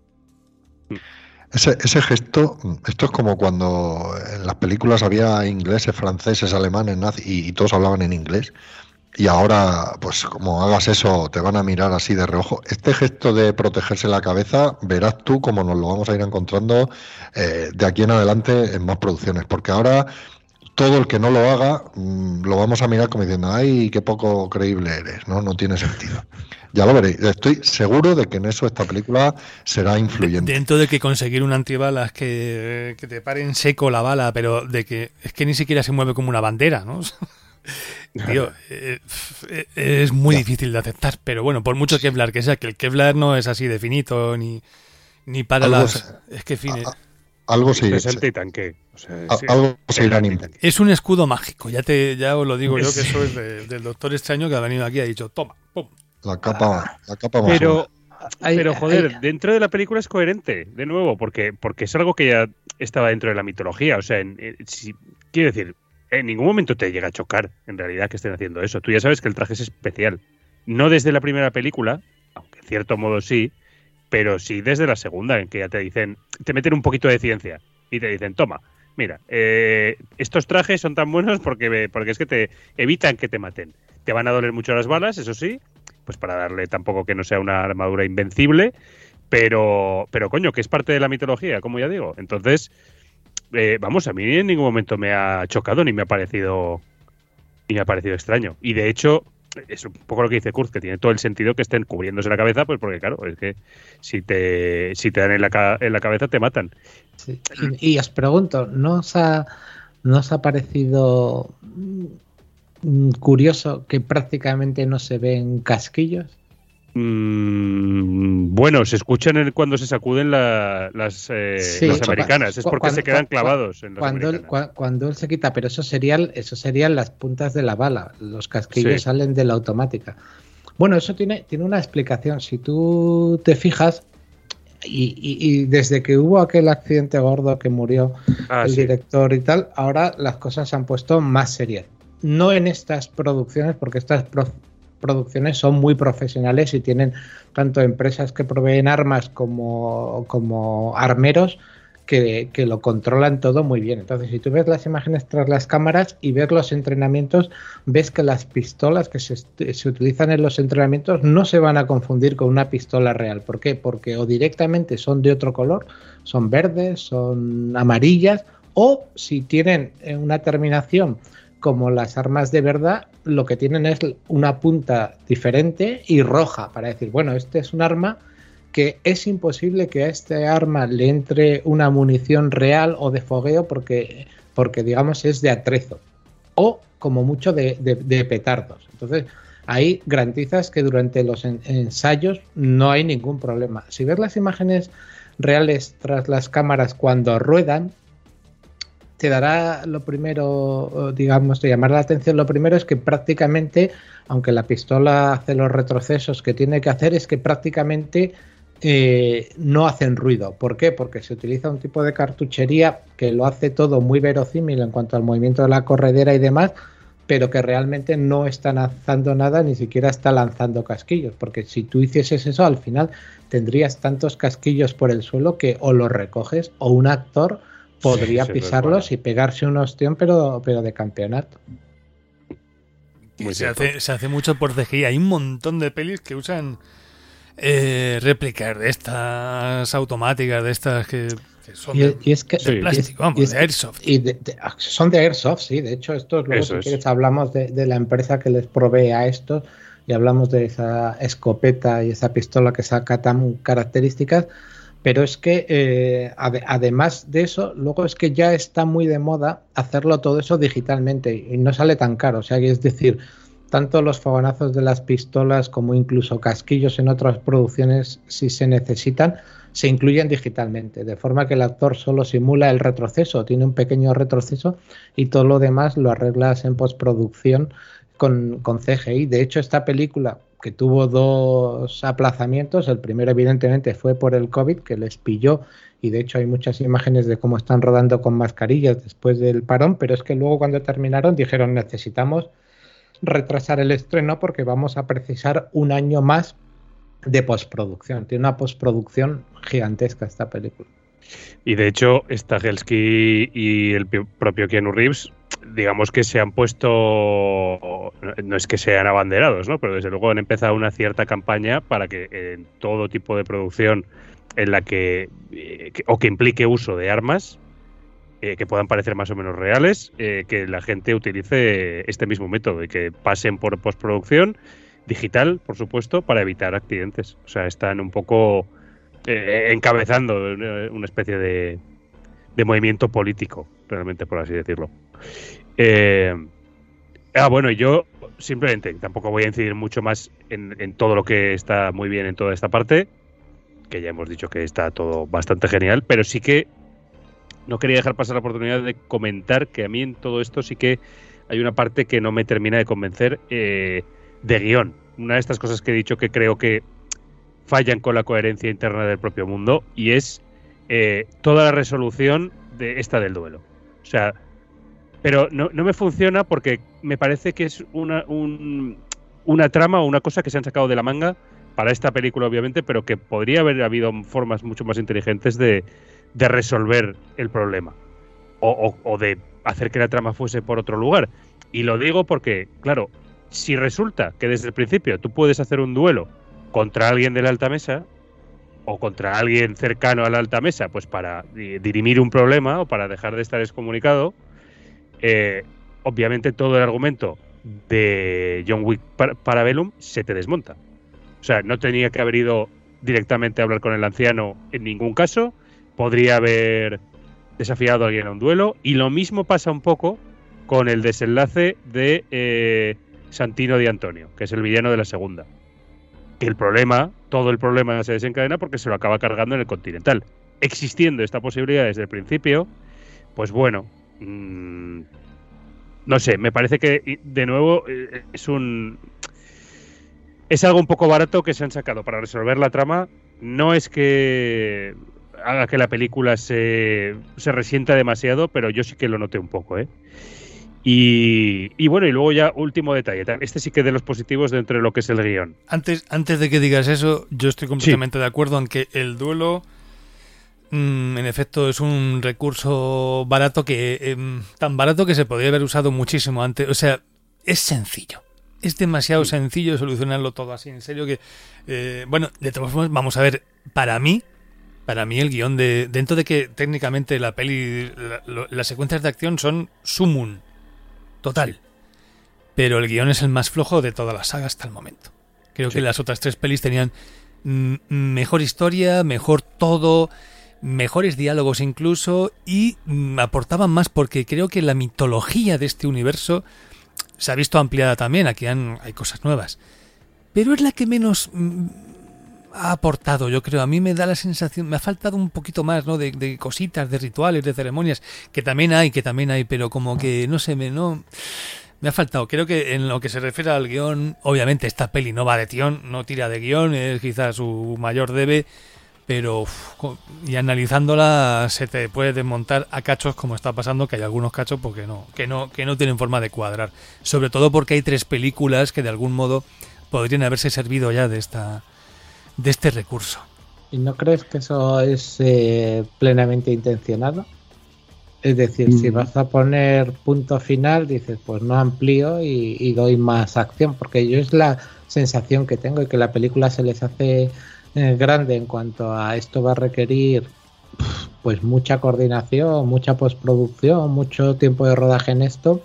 Ese, ese gesto, esto es como cuando en las películas había ingleses, franceses, alemanes, nazis, y, y todos hablaban en inglés. Y ahora, pues como hagas eso, te van a mirar así de reojo. Este gesto de protegerse la cabeza, verás tú cómo nos lo vamos a ir encontrando eh, de aquí en adelante en más producciones. Porque ahora todo el que no lo haga, mmm, lo vamos a mirar como diciendo, ay, qué poco creíble eres, ¿no? No tiene sentido. Ya lo veréis. Estoy seguro de que en eso esta película será influyente. Dentro de que conseguir un antibalas que, que te pare en seco la bala, pero de que es que ni siquiera se mueve como una bandera, ¿no? Tío, eh, es muy ya. difícil de aceptar, pero bueno, por mucho Kevlar que sea, que el Kevlar no es así de finito, ni, ni para algo las... Se, es que fin... A, algo se, se, y tanque. O sea, a, sí, algo se irán inventando. Es un escudo mágico, ya te ya os lo digo yo, que eso es de, del Doctor Extraño que ha venido aquí y ha dicho, toma, pum. La capa, la capa más pero, hay, pero joder, hay, dentro de la película es coherente, de nuevo, porque, porque es algo que ya estaba dentro de la mitología. O sea, en, en, si, quiero decir, en ningún momento te llega a chocar, en realidad, que estén haciendo eso. Tú ya sabes que el traje es especial. No desde la primera película, aunque en cierto modo sí, pero sí desde la segunda, en que ya te dicen, te meten un poquito de ciencia y te dicen, toma, mira, eh, estos trajes son tan buenos porque, porque es que te evitan que te maten. Te van a doler mucho las balas, eso sí, pues para darle tampoco que no sea una armadura invencible, pero, pero coño, que es parte de la mitología, como ya digo. Entonces, eh, vamos, a mí en ningún momento me ha chocado ni me ha parecido ni me ha parecido extraño. Y de hecho, es un poco lo que dice Kurz, que tiene todo el sentido que estén cubriéndose la cabeza, pues porque claro, es que si te si te dan en la, en la cabeza te matan. Sí. Y, y os pregunto, ¿no os ha, no os ha parecido curioso que prácticamente no se ven casquillos? Mm, bueno, se escuchan en, cuando se sacuden la, las, eh, sí, las americanas, es porque cuando, se quedan clavados en las cuando él, americanas. Cuando él se quita, pero eso serían, eso serían las puntas de la bala, los casquillos sí. salen de la automática. Bueno, eso tiene, tiene una explicación. Si tú te fijas, y, y, y desde que hubo aquel accidente gordo que murió ah, el sí. director y tal, ahora las cosas se han puesto más serias. No en estas producciones, porque estas pro producciones son muy profesionales y tienen tanto empresas que proveen armas como, como armeros que, que lo controlan todo muy bien. Entonces, si tú ves las imágenes tras las cámaras y ves los entrenamientos, ves que las pistolas que se, se utilizan en los entrenamientos no se van a confundir con una pistola real. ¿Por qué? Porque o directamente son de otro color, son verdes, son amarillas, o si tienen una terminación como las armas de verdad, lo que tienen es una punta diferente y roja, para decir, bueno, este es un arma que es imposible que a este arma le entre una munición real o de fogueo porque, porque digamos, es de atrezo o como mucho de, de, de petardos. Entonces, ahí garantizas que durante los en, ensayos no hay ningún problema. Si ves las imágenes reales tras las cámaras cuando ruedan, te dará lo primero, digamos, de llamar la atención. Lo primero es que prácticamente, aunque la pistola hace los retrocesos que tiene que hacer, es que prácticamente eh, no hacen ruido. ¿Por qué? Porque se utiliza un tipo de cartuchería que lo hace todo muy verosímil en cuanto al movimiento de la corredera y demás, pero que realmente no está lanzando nada, ni siquiera está lanzando casquillos, porque si tú hicieses eso, al final tendrías tantos casquillos por el suelo que o los recoges o un actor podría sí, pisarlos bueno. y pegarse un ostión, pero, pero de campeonato. Se hace, se hace mucho por C G I. Hay un montón de pelis que usan eh, réplicas de estas automáticas, de estas que, que son y, de, y es que, de plástico, vamos, y es, de Airsoft. Y de, de, son de Airsoft, sí. De hecho, estos luego, si quieres, hablamos de, de la empresa que les provee a estos y hablamos de esa escopeta y esa pistola que saca tan características. Pero es que, eh, ad además de eso, luego es que ya está muy de moda hacerlo todo eso digitalmente y no sale tan caro. O sea, es decir, tanto los fogonazos de las pistolas como incluso casquillos en otras producciones, si se necesitan, se incluyen digitalmente. De forma que el actor solo simula el retroceso, tiene un pequeño retroceso y todo lo demás lo arreglas en postproducción con, con C G I. De hecho, esta película, que tuvo dos aplazamientos. El primero evidentemente fue por el COVID, que les pilló, y de hecho hay muchas imágenes de cómo están rodando con mascarillas después del parón, pero es que luego cuando terminaron dijeron necesitamos retrasar el estreno porque vamos a precisar un año más de postproducción. Tiene una postproducción gigantesca esta película. Y de hecho, Stahelski y el propio Keanu Reeves, digamos que se han puesto, no es que sean abanderados, ¿no? Pero desde luego han empezado una cierta campaña para que en todo tipo de producción en la que, que o que implique uso de armas, eh, que puedan parecer más o menos reales, eh, que la gente utilice este mismo método y que pasen por postproducción digital, por supuesto, para evitar accidentes. O sea, están un poco eh, encabezando una especie de, de movimiento político, realmente, por así decirlo. Eh, ah, bueno, yo simplemente tampoco voy a incidir mucho más en, en todo lo que está muy bien en toda esta parte, que ya hemos dicho que está todo bastante genial, pero sí que no quería dejar pasar la oportunidad de comentar que a mí en todo esto sí que hay una parte que no me termina de convencer eh, de guión. Una de estas cosas que he dicho que creo que fallan con la coherencia interna del propio mundo, y es eh, toda la resolución de esta del duelo. O sea, pero no, no me funciona porque me parece que es una, un, una trama o una cosa que se han sacado de la manga para esta película, obviamente, pero que podría haber habido formas mucho más inteligentes de, de resolver el problema o, o, o de hacer que la trama fuese por otro lugar. Y lo digo porque, claro, si resulta que desde el principio tú puedes hacer un duelo contra alguien de la alta mesa o contra alguien cercano a la alta mesa, pues para dirimir un problema o para dejar de estar excomunicado, eh, obviamente todo el argumento de John Wick Parabellum se te desmonta. O sea, no tenía que haber ido directamente a hablar con el anciano en ningún caso, podría haber desafiado a alguien a un duelo, y lo mismo pasa un poco con el desenlace de eh, Santino Di Antonio, que es el villano de la segunda. El problema, todo el problema se desencadena porque se lo acaba cargando en el Continental. Existiendo esta posibilidad desde el principio, pues bueno, mmm, no sé, me parece que de nuevo es un es algo un poco barato que se han sacado para resolver la trama. No es que haga que la película se, se resienta demasiado, pero yo sí que lo noté un poco, ¿eh? Y, y bueno, y luego ya último detalle, este sí que de los positivos dentro de lo que es el guión. Antes, antes de que digas eso, yo estoy completamente sí. de acuerdo en que el duelo mmm, en efecto es un recurso barato que eh, tan barato que se podría haber usado muchísimo antes. O sea, es sencillo, es demasiado sí. sencillo solucionarlo todo así, en serio que eh, bueno, de todas formas, vamos a ver, para mí Para mí el guión de... Dentro de que técnicamente la peli... La, las secuencias de acción son sumum total. Pero el guión es el más flojo de toda la saga hasta el momento. Creo sí. que las otras tres pelis tenían m- mejor historia, mejor todo, mejores diálogos incluso, y m- aportaban más porque creo que la mitología de este universo se ha visto ampliada también. Aquí han, hay cosas nuevas. Pero es la que menos... M- ha aportado, yo creo. A mí me da la sensación, me ha faltado un poquito más, ¿no? De, de cositas, de rituales, de ceremonias, que también hay, que también hay, pero como que, no sé, me, no, me ha faltado. Creo que en lo que se refiere al guión, obviamente esta peli no va de guión, no tira de guión, es quizás su mayor debe, pero uf, y analizándola se te puede desmontar a cachos, como está pasando, que hay algunos cachos porque no, que no, que no tienen forma de cuadrar. Sobre todo porque hay tres películas que de algún modo podrían haberse servido ya de esta de este recurso. ¿Y no crees que eso es eh, plenamente intencionado? Es decir, mm. si vas a poner punto final, dices, pues no amplío y, y doy más acción, porque yo es la sensación que tengo, y que la película se les hace eh, grande en cuanto a esto va a requerir pues mucha coordinación, mucha postproducción, mucho tiempo de rodaje en esto,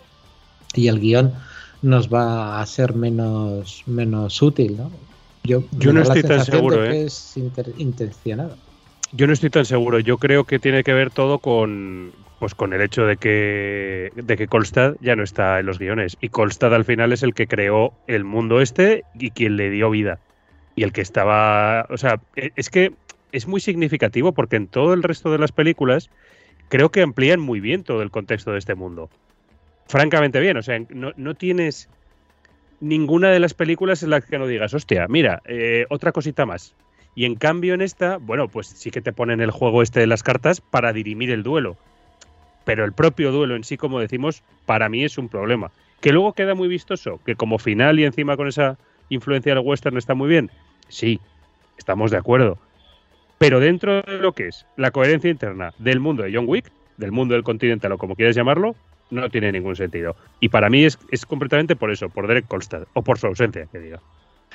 y el guión nos va a ser menos, menos útil, ¿no? Yo, yo no estoy tan seguro, ¿eh? Que es inter- intencionado. Yo no estoy tan seguro. Yo creo que tiene que ver todo con, pues, con el hecho de que, de que Kolstad ya no está en los guiones. Y Kolstad al final es el que creó el mundo este y quien le dio vida. Y el que estaba... O sea, es que es muy significativo porque en todo el resto de las películas creo que amplían muy bien todo el contexto de este mundo. Francamente bien. O sea, no, no tienes... ninguna de las películas en las que no digas, hostia, mira, eh, otra cosita más. Y en cambio en esta, bueno, pues sí que te ponen el juego este de las cartas para dirimir el duelo. Pero el propio duelo en sí, como decimos, para mí es un problema. Que luego queda muy vistoso, que como final y encima con esa influencia del western está muy bien. Sí, estamos de acuerdo. Pero dentro de lo que es la coherencia interna del mundo de John Wick, del mundo del Continental o como quieras llamarlo, no tiene ningún sentido. Y para mí es, es completamente por eso, por Derek Kolstad, o por su ausencia, que diga.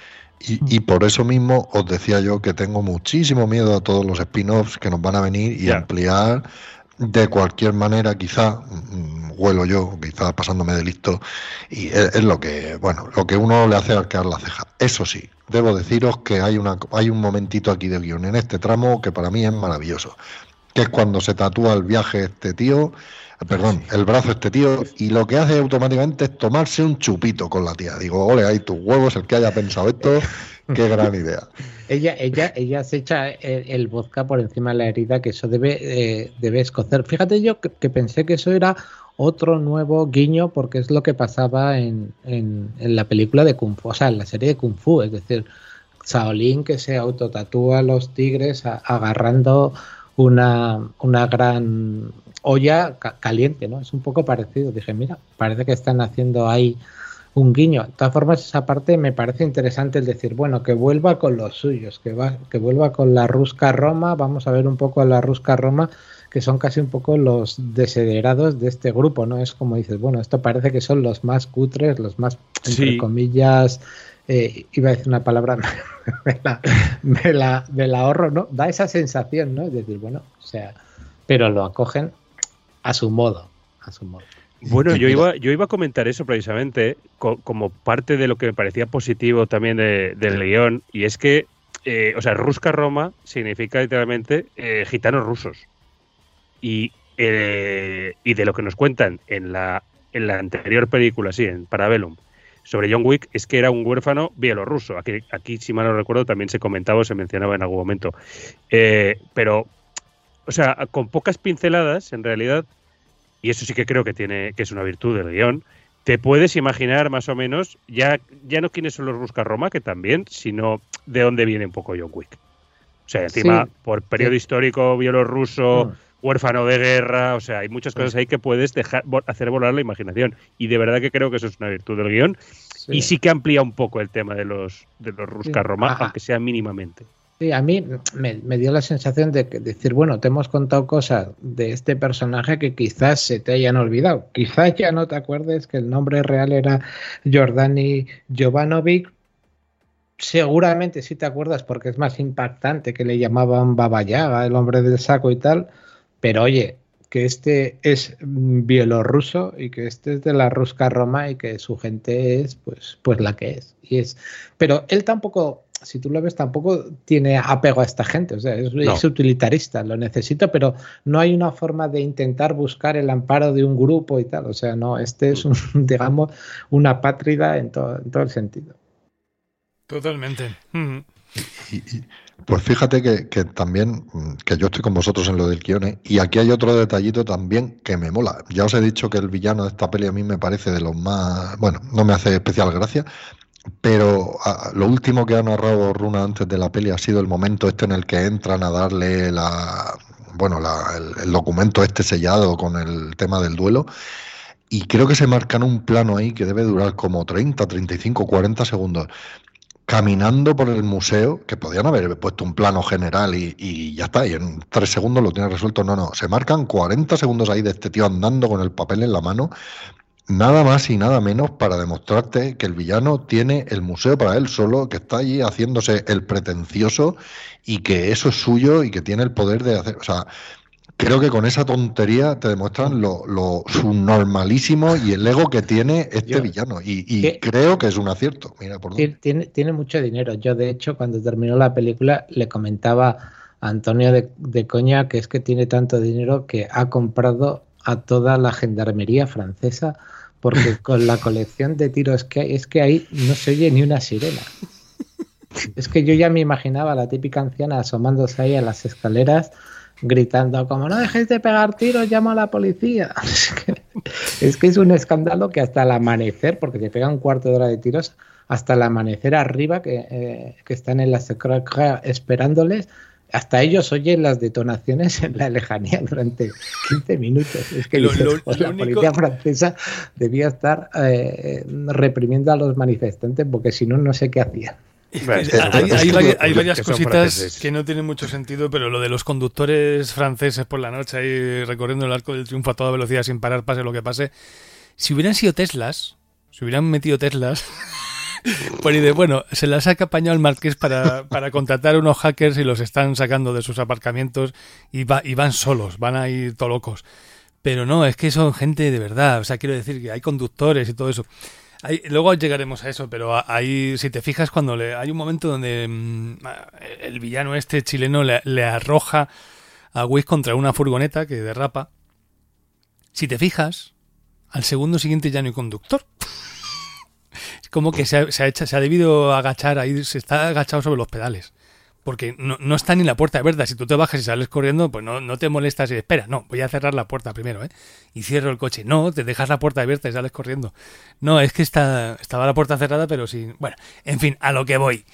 Y, y por eso mismo os decía yo que tengo muchísimo miedo a todos los spin-offs que nos van a venir y Ya. ampliar de cualquier manera, quizá, mm, huelo yo, quizá pasándome de listo, y es, es lo que, bueno, lo que uno le hace arquear la ceja. Eso sí, debo deciros que hay una hay un momentito aquí de guión en este tramo que para mí es maravilloso, que es cuando se tatúa el viaje este tío, perdón, el brazo este tío, y lo que hace automáticamente es tomarse un chupito con la tía. Digo, ole, ahí tus huevos, el que haya pensado esto, qué gran idea. Ella, ella, ella se echa el, el vodka por encima de la herida, que eso debe, eh, debe escocer. Fíjate yo que, que pensé que eso era otro nuevo guiño, porque es lo que pasaba en, en, en la película de Kung Fu, o sea, en la serie de Kung Fu, es decir, Shaolin que se autotatúa a los tigres a, agarrando una, una gran olla ca caliente, ¿no? Es un poco parecido. Dije, mira, parece que están haciendo ahí un guiño. De todas formas, esa parte me parece interesante, el decir, bueno, que vuelva con los suyos, que va, que vuelva con la Rusca Roma. Vamos a ver un poco a la Rusca Roma, que son casi un poco los desiderados de este grupo, ¿no? Es como dices, bueno, esto parece que son los más cutres, los más, entre Sí. comillas, eh, iba a decir una palabra, me la, me, la, me la ahorro, ¿no? Da esa sensación, ¿no? Es decir, bueno, o sea, pero lo acogen a su modo, a su modo. Bueno, yo iba, yo iba a comentar eso precisamente co como parte de lo que me parecía positivo también de, del guión, y es que, eh, o sea, Rusca Roma significa literalmente eh, gitanos rusos. Y, eh, y de lo que nos cuentan en la, en la anterior película, sí, en Parabellum, sobre John Wick, es que era un huérfano bielorruso. Aquí, aquí si mal no recuerdo, también se comentaba o se mencionaba en algún momento. Eh, pero, o sea, con pocas pinceladas, en realidad, y eso sí que creo que tiene que es una virtud del guión, te puedes imaginar más o menos ya, ya no quiénes son los Rusca Roma, que también, sino de dónde viene un poco John Wick. O sea, encima, Sí. por periodo Sí. histórico bielorruso, Mm. huérfano de guerra, o sea, hay muchas cosas ahí que puedes dejar vo- hacer volar la imaginación. Y de verdad que creo que eso es una virtud del guión. Sí. Y sí que amplía un poco el tema de los, de los Rusca Sí. Roma, Ajá. aunque sea mínimamente. Sí, a mí me, me dio la sensación de que decir, bueno, te hemos contado cosas de este personaje que quizás se te hayan olvidado. Quizás ya no te acuerdes que el nombre real era Jordani Jovanovic. Seguramente sí te acuerdas porque es más impactante que le llamaban Baba Yaga, el hombre del saco y tal. Pero oye, que este es mm, bielorruso y que este es de la Rusca Roma y que su gente es pues, pues la que es. Y es. Pero él tampoco, si tú lo ves, tampoco tiene apego a esta gente. O sea, es, No. es utilitarista, lo necesito, pero no hay una forma de intentar buscar el amparo de un grupo y tal. O sea, no, este es, un, digamos, una pátrida en todo, en todo el sentido. Totalmente. Mm. Y, y, pues fíjate que, que también, mm, que yo estoy con vosotros en lo del guión, ¿eh? Y aquí hay otro detallito también que me mola. Ya os he dicho que el villano de esta peli a mí me parece de los más, bueno, no me hace especial gracia, pero a, lo último que ha narrado Runa antes de la peli ha sido el momento este en el que entran a darle la, bueno, la, el, el documento este sellado con el tema del duelo. Y creo que se marcan un plano ahí que debe durar como treinta, treinta y cinco, cuarenta segundos. Caminando por el museo, que podían haber puesto un plano general y, y ya está, y en tres segundos lo tienes resuelto. No, no, se marcan cuarenta segundos ahí de este tío andando con el papel en la mano, nada más y nada menos para demostrarte que el villano tiene el museo para él solo, que está allí haciéndose el pretencioso y que eso es suyo y que tiene el poder de hacer, o sea, creo que con esa tontería te demuestran lo, lo subnormalísimo y el ego que tiene este Yo- villano. Y, y ¿Qué? creo que es un acierto. Mira por dónde. Tiene, tiene, tiene mucho dinero. Yo, de hecho, cuando terminó la película, le comentaba a Antonio de, de coña que es que tiene tanto dinero que ha comprado a toda la gendarmería francesa, porque con la colección de tiros que hay, es que ahí no se oye ni una sirena. Es que yo ya me imaginaba a la típica anciana asomándose ahí a las escaleras, gritando, como no dejéis de pegar tiros, llamo a la policía. Es que Es que es un escándalo que hasta el amanecer, porque te pega un cuarto de hora de tiros, hasta el amanecer arriba, que, eh, que están en la secreta esperándoles, hasta ellos oyen las detonaciones en la lejanía durante quince minutos. Es que Lo- dices, lo- pues, lo la único- policía francesa debía estar eh, reprimiendo a los manifestantes, porque si no, no sé qué hacían. Bueno, Es- Eh, hay, es hay que vari- lo- hay varias que son cositas franceses. que no tienen mucho sentido, pero lo de los conductores franceses por la noche ahí recorriendo el Arco del Triunfo a toda velocidad sin parar, pase lo que pase. Si hubieran sido Teslas, si hubieran metido Teslas, pues de bueno, se las ha apañado el Marqués para, para contratar unos hackers y los están sacando de sus aparcamientos y, va, y van solos, van ahí todo locos. Pero no, es que son gente de verdad, o sea, quiero decir que hay conductores y todo eso. Hay, luego llegaremos a eso, pero ahí, si te fijas, cuando le, hay un momento donde mmm, el villano este chileno le, le arroja a Wick contra una furgoneta que derrapa. Si te fijas, al segundo siguiente ya no hay conductor. Es como que se ha, se ha, hecho, se ha debido agachar ahí, se está agachado sobre los pedales. Porque no, no está ni la puerta abierta. Si tú te bajas y sales corriendo, pues no, no te molestas y espera, no, voy a cerrar la puerta primero, ¿eh? Y cierro el coche. No, te dejas la puerta abierta y sales corriendo. No, es que está, estaba la puerta cerrada, pero sí. Bueno, en fin, a lo que voy.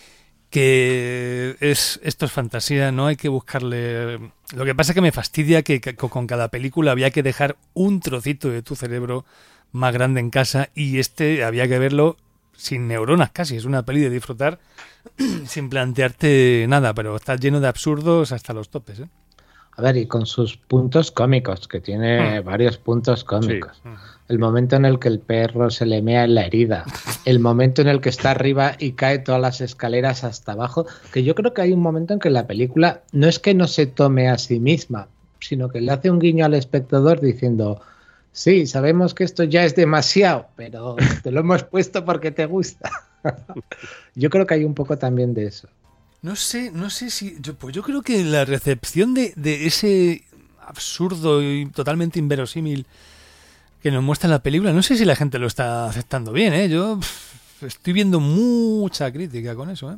Que es esto es fantasía, no hay que buscarle. Lo que pasa es que me fastidia que, que con cada película había que dejar un trocito de tu cerebro más grande en casa y este había que verlo sin neuronas casi. Es una peli de disfrutar sin plantearte nada, pero está lleno de absurdos hasta los topes, ¿eh? A ver, y con sus puntos cómicos, que tiene Hmm. varios puntos cómicos. Sí. El momento en el que el perro se le mea en la herida. El momento en el que está arriba y cae todas las escaleras hasta abajo. Que yo creo que hay un momento en que la película no es que no se tome a sí misma, sino que le hace un guiño al espectador diciendo: sí, sabemos que esto ya es demasiado, pero te lo hemos puesto porque te gusta. Yo creo que hay un poco también de eso. No sé, no sé si. Yo, pues yo creo que la recepción de, de ese absurdo y totalmente inverosímil que nos muestra la película, no sé si la gente lo está aceptando bien, ¿eh? Yo pff, estoy viendo mucha crítica con eso, ¿eh?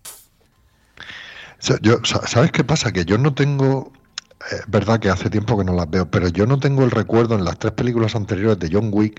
O sea, yo, sa- ¿sabes qué pasa? Que yo no tengo, es verdad que hace tiempo que no las veo, pero yo no tengo el recuerdo en las tres películas anteriores de John Wick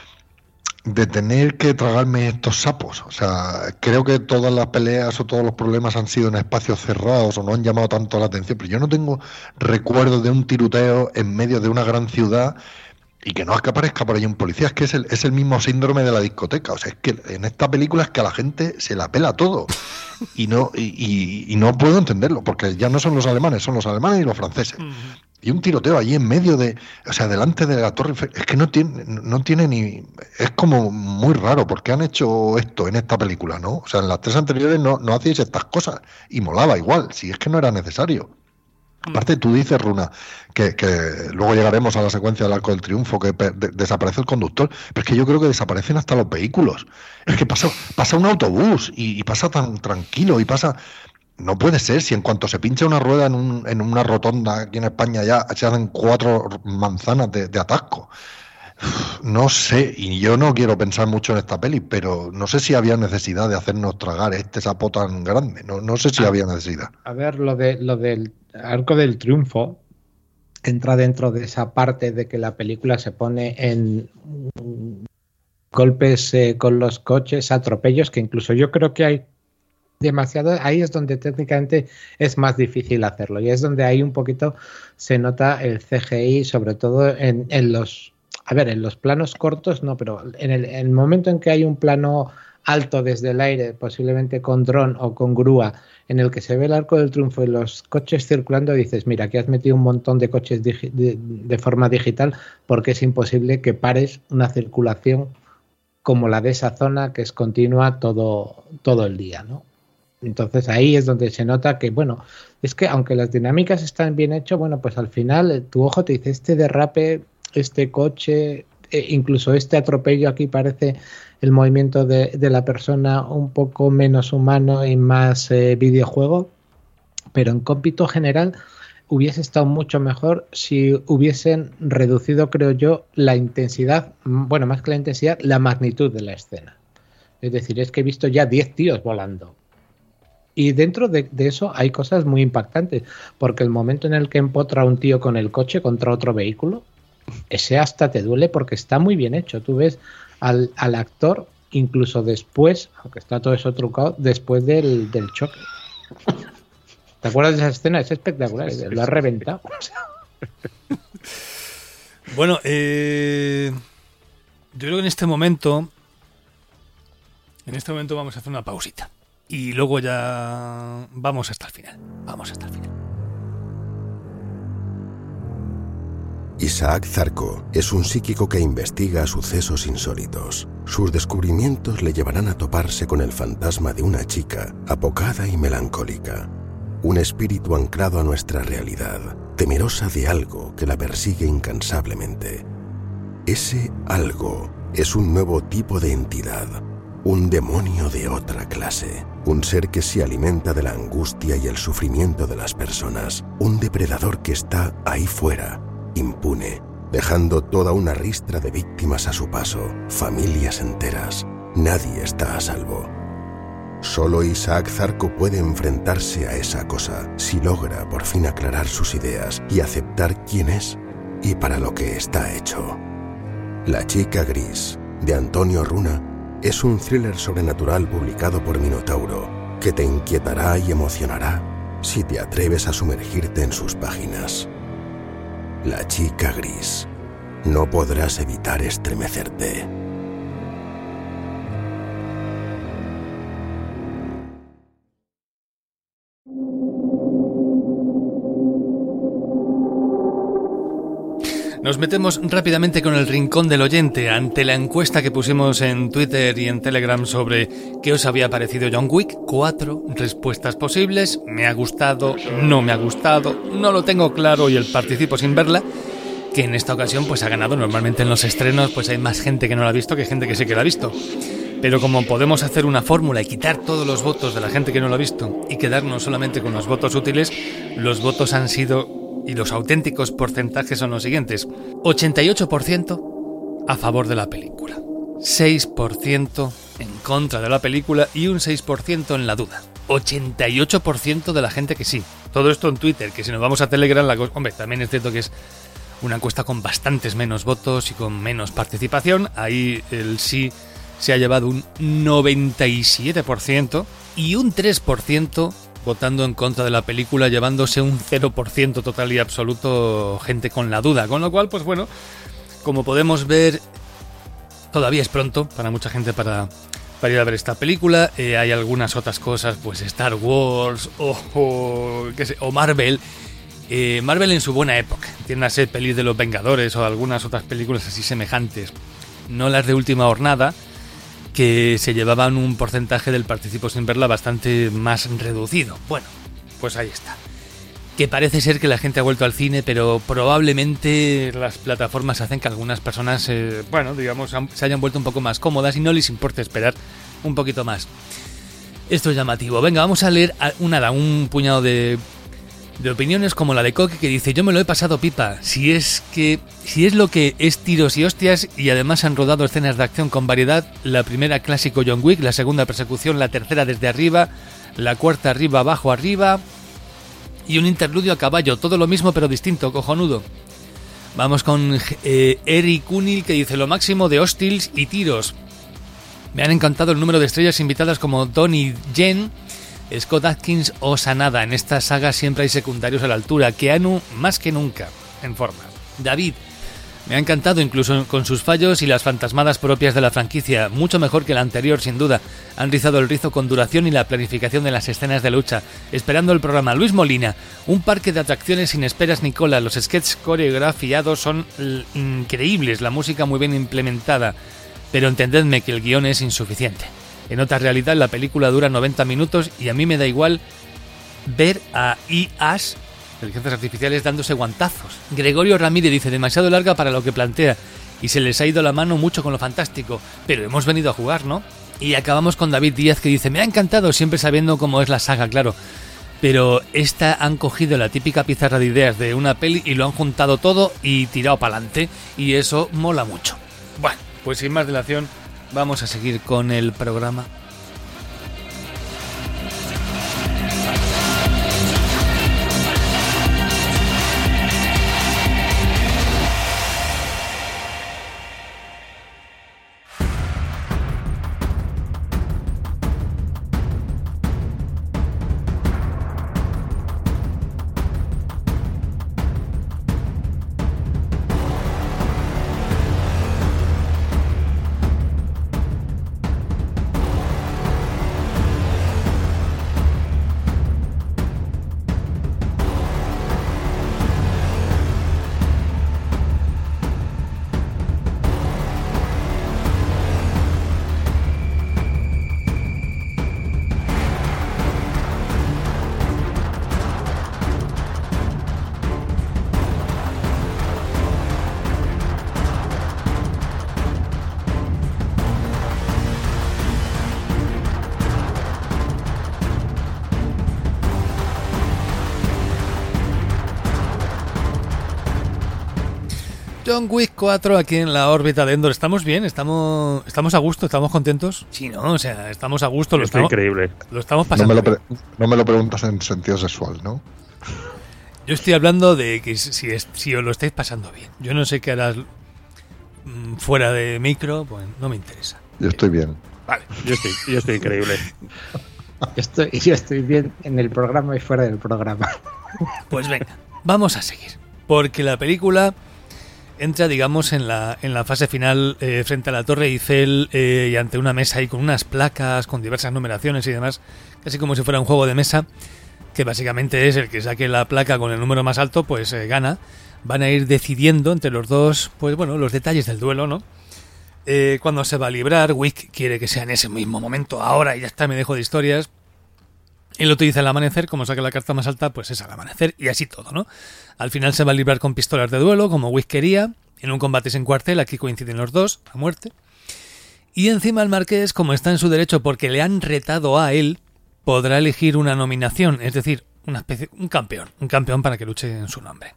de tener que tragarme estos sapos. O sea, creo que todas las peleas o todos los problemas han sido en espacios cerrados o no han llamado tanto la atención, pero yo no tengo recuerdo de un tiroteo en medio de una gran ciudad y que no es que aparezca por ahí un policía. Es que es el, es el mismo síndrome de la discoteca. O sea, es que en esta película es que a la gente se la pela todo y no y, y, y no puedo entenderlo, porque ya no son los alemanes, son los alemanes y los franceses. Y un tiroteo allí en medio de, o sea, delante de la Torre Eiffel, es que no tiene, no tiene ni, es como muy raro, porque han hecho esto en esta película, ¿no? O sea, en las tres anteriores no, no hacíais estas cosas y molaba igual, si es que no era necesario. Aparte, tú dices, Runa, que, que luego llegaremos a la secuencia del Arco del Triunfo, que pe- de- desaparece el conductor, pero es que yo creo que desaparecen hasta los vehículos. Es que pasa, pasa un autobús y, y pasa tan tranquilo y pasa... No puede ser, si en cuanto se pincha una rueda en, un, en una rotonda aquí en España ya se hacen cuatro manzanas de, de atasco. Uf, no sé, y yo no quiero pensar mucho en esta peli, pero no sé si había necesidad de hacernos tragar este sapo tan grande. No, no sé si había necesidad. A ver, lo de lo del Arco del Triunfo entra dentro de esa parte de que la película se pone en mm, golpes eh, con los coches, atropellos, que incluso yo creo que hay demasiado. Ahí es donde técnicamente es más difícil hacerlo y es donde ahí un poquito se nota el C G I, sobre todo en, en los, a ver, en los planos cortos no, pero en el, en el momento en que hay un plano alto desde el aire, posiblemente con dron o con grúa, en el que se ve el Arco del Triunfo y los coches circulando, dices, mira, aquí has metido un montón de coches digi- de, de forma digital porque es imposible que pares una circulación como la de esa zona que es continua todo, todo el día, ¿no? Entonces ahí es donde se nota que, bueno, es que aunque las dinámicas están bien hechas, bueno, pues al final tu ojo te dice, este derrape, este coche, eh, incluso este atropello aquí parece el movimiento de, de la persona un poco menos humano y más eh, videojuego, pero en cómpito general hubiese estado mucho mejor si hubiesen reducido, creo yo, la intensidad, bueno, más que la intensidad, la magnitud de la escena. Es decir, es que he visto ya diez tíos volando. Y dentro de, de eso hay cosas muy impactantes, porque el momento en el que empotra un tío con el coche contra otro vehículo, ese hasta te duele porque está muy bien hecho. Tú ves al, al actor incluso después, aunque está todo eso trucado, después del, del choque. ¿Te acuerdas de esa escena? Es espectacular, lo ha reventado. Bueno, eh, yo creo que en este momento, en este momento vamos a hacer una pausita y luego ya vamos hasta el final. Vamos hasta el final. Isaac Zarco es un psíquico que investiga sucesos insólitos. Sus descubrimientos le llevarán a toparse con el fantasma de una chica apocada y melancólica. Un espíritu anclado a nuestra realidad, temerosa de algo que la persigue incansablemente. Ese algo es un nuevo tipo de entidad, un demonio de otra clase, un ser que se alimenta de la angustia y el sufrimiento de las personas, un depredador que está ahí fuera, impune, dejando toda una ristra de víctimas a su paso, familias enteras. Nadie está a salvo. Solo Isaac Zarco puede enfrentarse a esa cosa si logra por fin aclarar sus ideas y aceptar quién es y para lo que está hecho. La chica gris, de Antonio Runa, es un thriller sobrenatural publicado por Minotauro que te inquietará y emocionará si te atreves a sumergirte en sus páginas. La chica gris. No podrás evitar estremecerte. Nos metemos rápidamente con el rincón del oyente ante la encuesta que pusimos en Twitter y en Telegram sobre qué os había parecido John Wick. Cuatro respuestas posibles: me ha gustado, no me ha gustado, no lo tengo claro y el participo sin verla, que en esta ocasión pues ha ganado. Normalmente en los estrenos pues hay más gente que no la ha visto que gente que sí que la ha visto. Pero como podemos hacer una fórmula y quitar todos los votos de la gente que no lo ha visto y quedarnos solamente con los votos útiles, los votos han sido... y los auténticos porcentajes son los siguientes: ochenta y ocho por ciento a favor de la película, seis por ciento en contra de la película y un seis por ciento en la duda. ochenta y ocho por ciento de la gente que sí. Todo esto en Twitter, que si nos vamos a Telegram, la cosa... Hombre, también es cierto que es una encuesta con bastantes menos votos y con menos participación. Ahí el sí se ha llevado un noventa y siete por ciento y un tres por ciento votando en contra de la película, llevándose un cero por ciento total y absoluto gente con la duda. Con lo cual, pues bueno, como podemos ver, todavía es pronto para mucha gente para, para ir a ver esta película. Eh, hay algunas otras cosas, pues Star Wars o, o, qué sé, o Marvel. Eh, Marvel en su buena época. Tienen a ser pelis de los Vengadores o algunas otras películas así semejantes. No las de última hornada, que se llevaban un porcentaje del participo sin verla bastante más reducido. Bueno, pues ahí está. Que parece ser que la gente ha vuelto al cine, pero probablemente las plataformas hacen que algunas personas, eh, bueno, digamos, se hayan vuelto un poco más cómodas y no les importa esperar un poquito más. Esto es llamativo. Venga, vamos a leer una, un puñado de, de opiniones como la de Coque, que dice: yo me lo he pasado pipa. Si es que si es lo que es tiros y hostias, y además han rodado escenas de acción con variedad. La primera clásico John Wick, la segunda persecución, la tercera desde arriba, la cuarta arriba, abajo, arriba, y un interludio a caballo. Todo lo mismo pero distinto, cojonudo. Vamos con eh, Eric Kunil, que dice: lo máximo de hostiles y tiros. Me han encantado el número de estrellas invitadas como Donnie Yen, Scott Adkins o Sanada. En esta saga siempre hay secundarios a la altura. Keanu más que nunca en forma. David: me ha encantado, incluso con sus fallos y las fantasmadas propias de la franquicia. Mucho mejor que la anterior, sin duda. Han rizado el rizo con duración y la planificación de las escenas de lucha. Esperando el programa. Luis Molina: un parque de atracciones sin esperas ni cola. Los sketches coreografiados son increíbles. La música muy bien implementada. Pero entendedme que el guión es insuficiente. En otra realidad, la película dura noventa minutos y a mí me da igual ver a I A S, inteligencias artificiales, dándose guantazos. Gregorio Ramírez dice: demasiado larga para lo que plantea y se les ha ido la mano mucho con lo fantástico, pero hemos venido a jugar, ¿no? Y acabamos con David Díaz, que dice: me ha encantado, siempre sabiendo cómo es la saga, claro, pero esta han cogido la típica pizarra de ideas de una peli y lo han juntado todo y tirado para adelante, y eso mola mucho. Bueno, pues sin más dilación, vamos a seguir con el programa. John Wick cuatro aquí en la órbita de Endor. ¿Estamos bien? ¿Estamos estamos a gusto? ¿Estamos contentos? Sí, ¿no? O sea, estamos a gusto. Lo Está estamos, increíble. Lo estamos pasando. No me lo, pre- no me lo preguntas en sentido sexual, ¿no? Yo estoy hablando de que si, es, si os lo estáis pasando bien. Yo no sé qué harás mm, fuera de micro, pues no me interesa. Yo estoy bien. Vale. Yo estoy, yo estoy increíble. Yo estoy, yo estoy bien en el programa y fuera del programa. Pues venga, vamos a seguir. Porque la película entra, digamos, en la, en la fase final eh, frente a la Torre Eiffel eh, y ante una mesa ahí con unas placas, con diversas numeraciones y demás, casi como si fuera un juego de mesa, que básicamente es el que saque la placa con el número más alto, pues eh, gana. Van a ir decidiendo entre los dos, pues bueno, los detalles del duelo, ¿no? Eh, cuando se va a librar, Wick quiere que sea en ese mismo momento, ahora y ya está, me dejo de historias. El otro dice al amanecer, como saque la carta más alta, pues es al amanecer y así todo, ¿no? Al final se va a librar con pistolas de duelo, como Wick quería, en un combate sin cuartel, aquí coinciden los dos, a muerte. Y encima el marqués, como está en su derecho porque le han retado a él, podrá elegir una nominación, es decir, una especie, un campeón, un campeón para que luche en su nombre.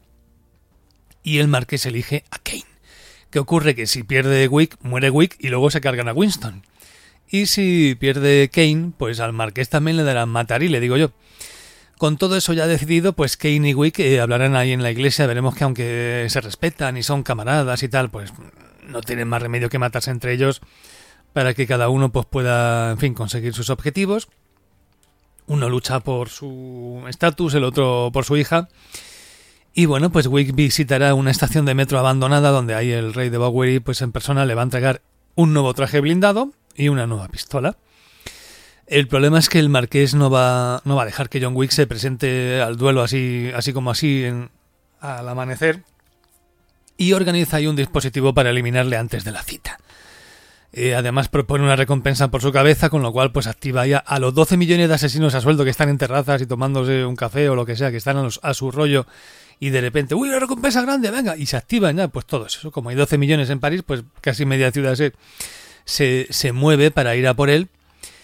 Y el marqués elige a Kane. ¿Qué ocurre? Que si pierde Wick, muere Wick y luego se cargan a Winston. Y si pierde Kane, pues al marqués también le darán matar y le digo yo. Con todo eso ya decidido, pues Kane y Wick eh, hablarán ahí en la iglesia, veremos que aunque se respetan y son camaradas y tal, pues no tienen más remedio que matarse entre ellos para que cada uno pues pueda, en fin, conseguir sus objetivos. Uno lucha por su estatus, el otro por su hija. Y bueno, pues Wick visitará una estación de metro abandonada donde ahí el rey de Bowery, pues en persona le va a entregar un nuevo traje blindado y una nueva pistola. El problema es que el marqués no va, no va a dejar que John Wick se presente al duelo así, así como así en, al amanecer, y organiza ahí un dispositivo para eliminarle antes de la cita. Eh, además propone una recompensa por su cabeza, con lo cual pues activa ya a los doce millones de asesinos a sueldo que están en terrazas y tomándose un café o lo que sea, que están a, los, a su rollo, y de repente, ¡uy, una recompensa grande, venga! Y se activan ya, pues todo eso. Como hay doce millones en París, pues casi media ciudad se... Se, se mueve para ir a por él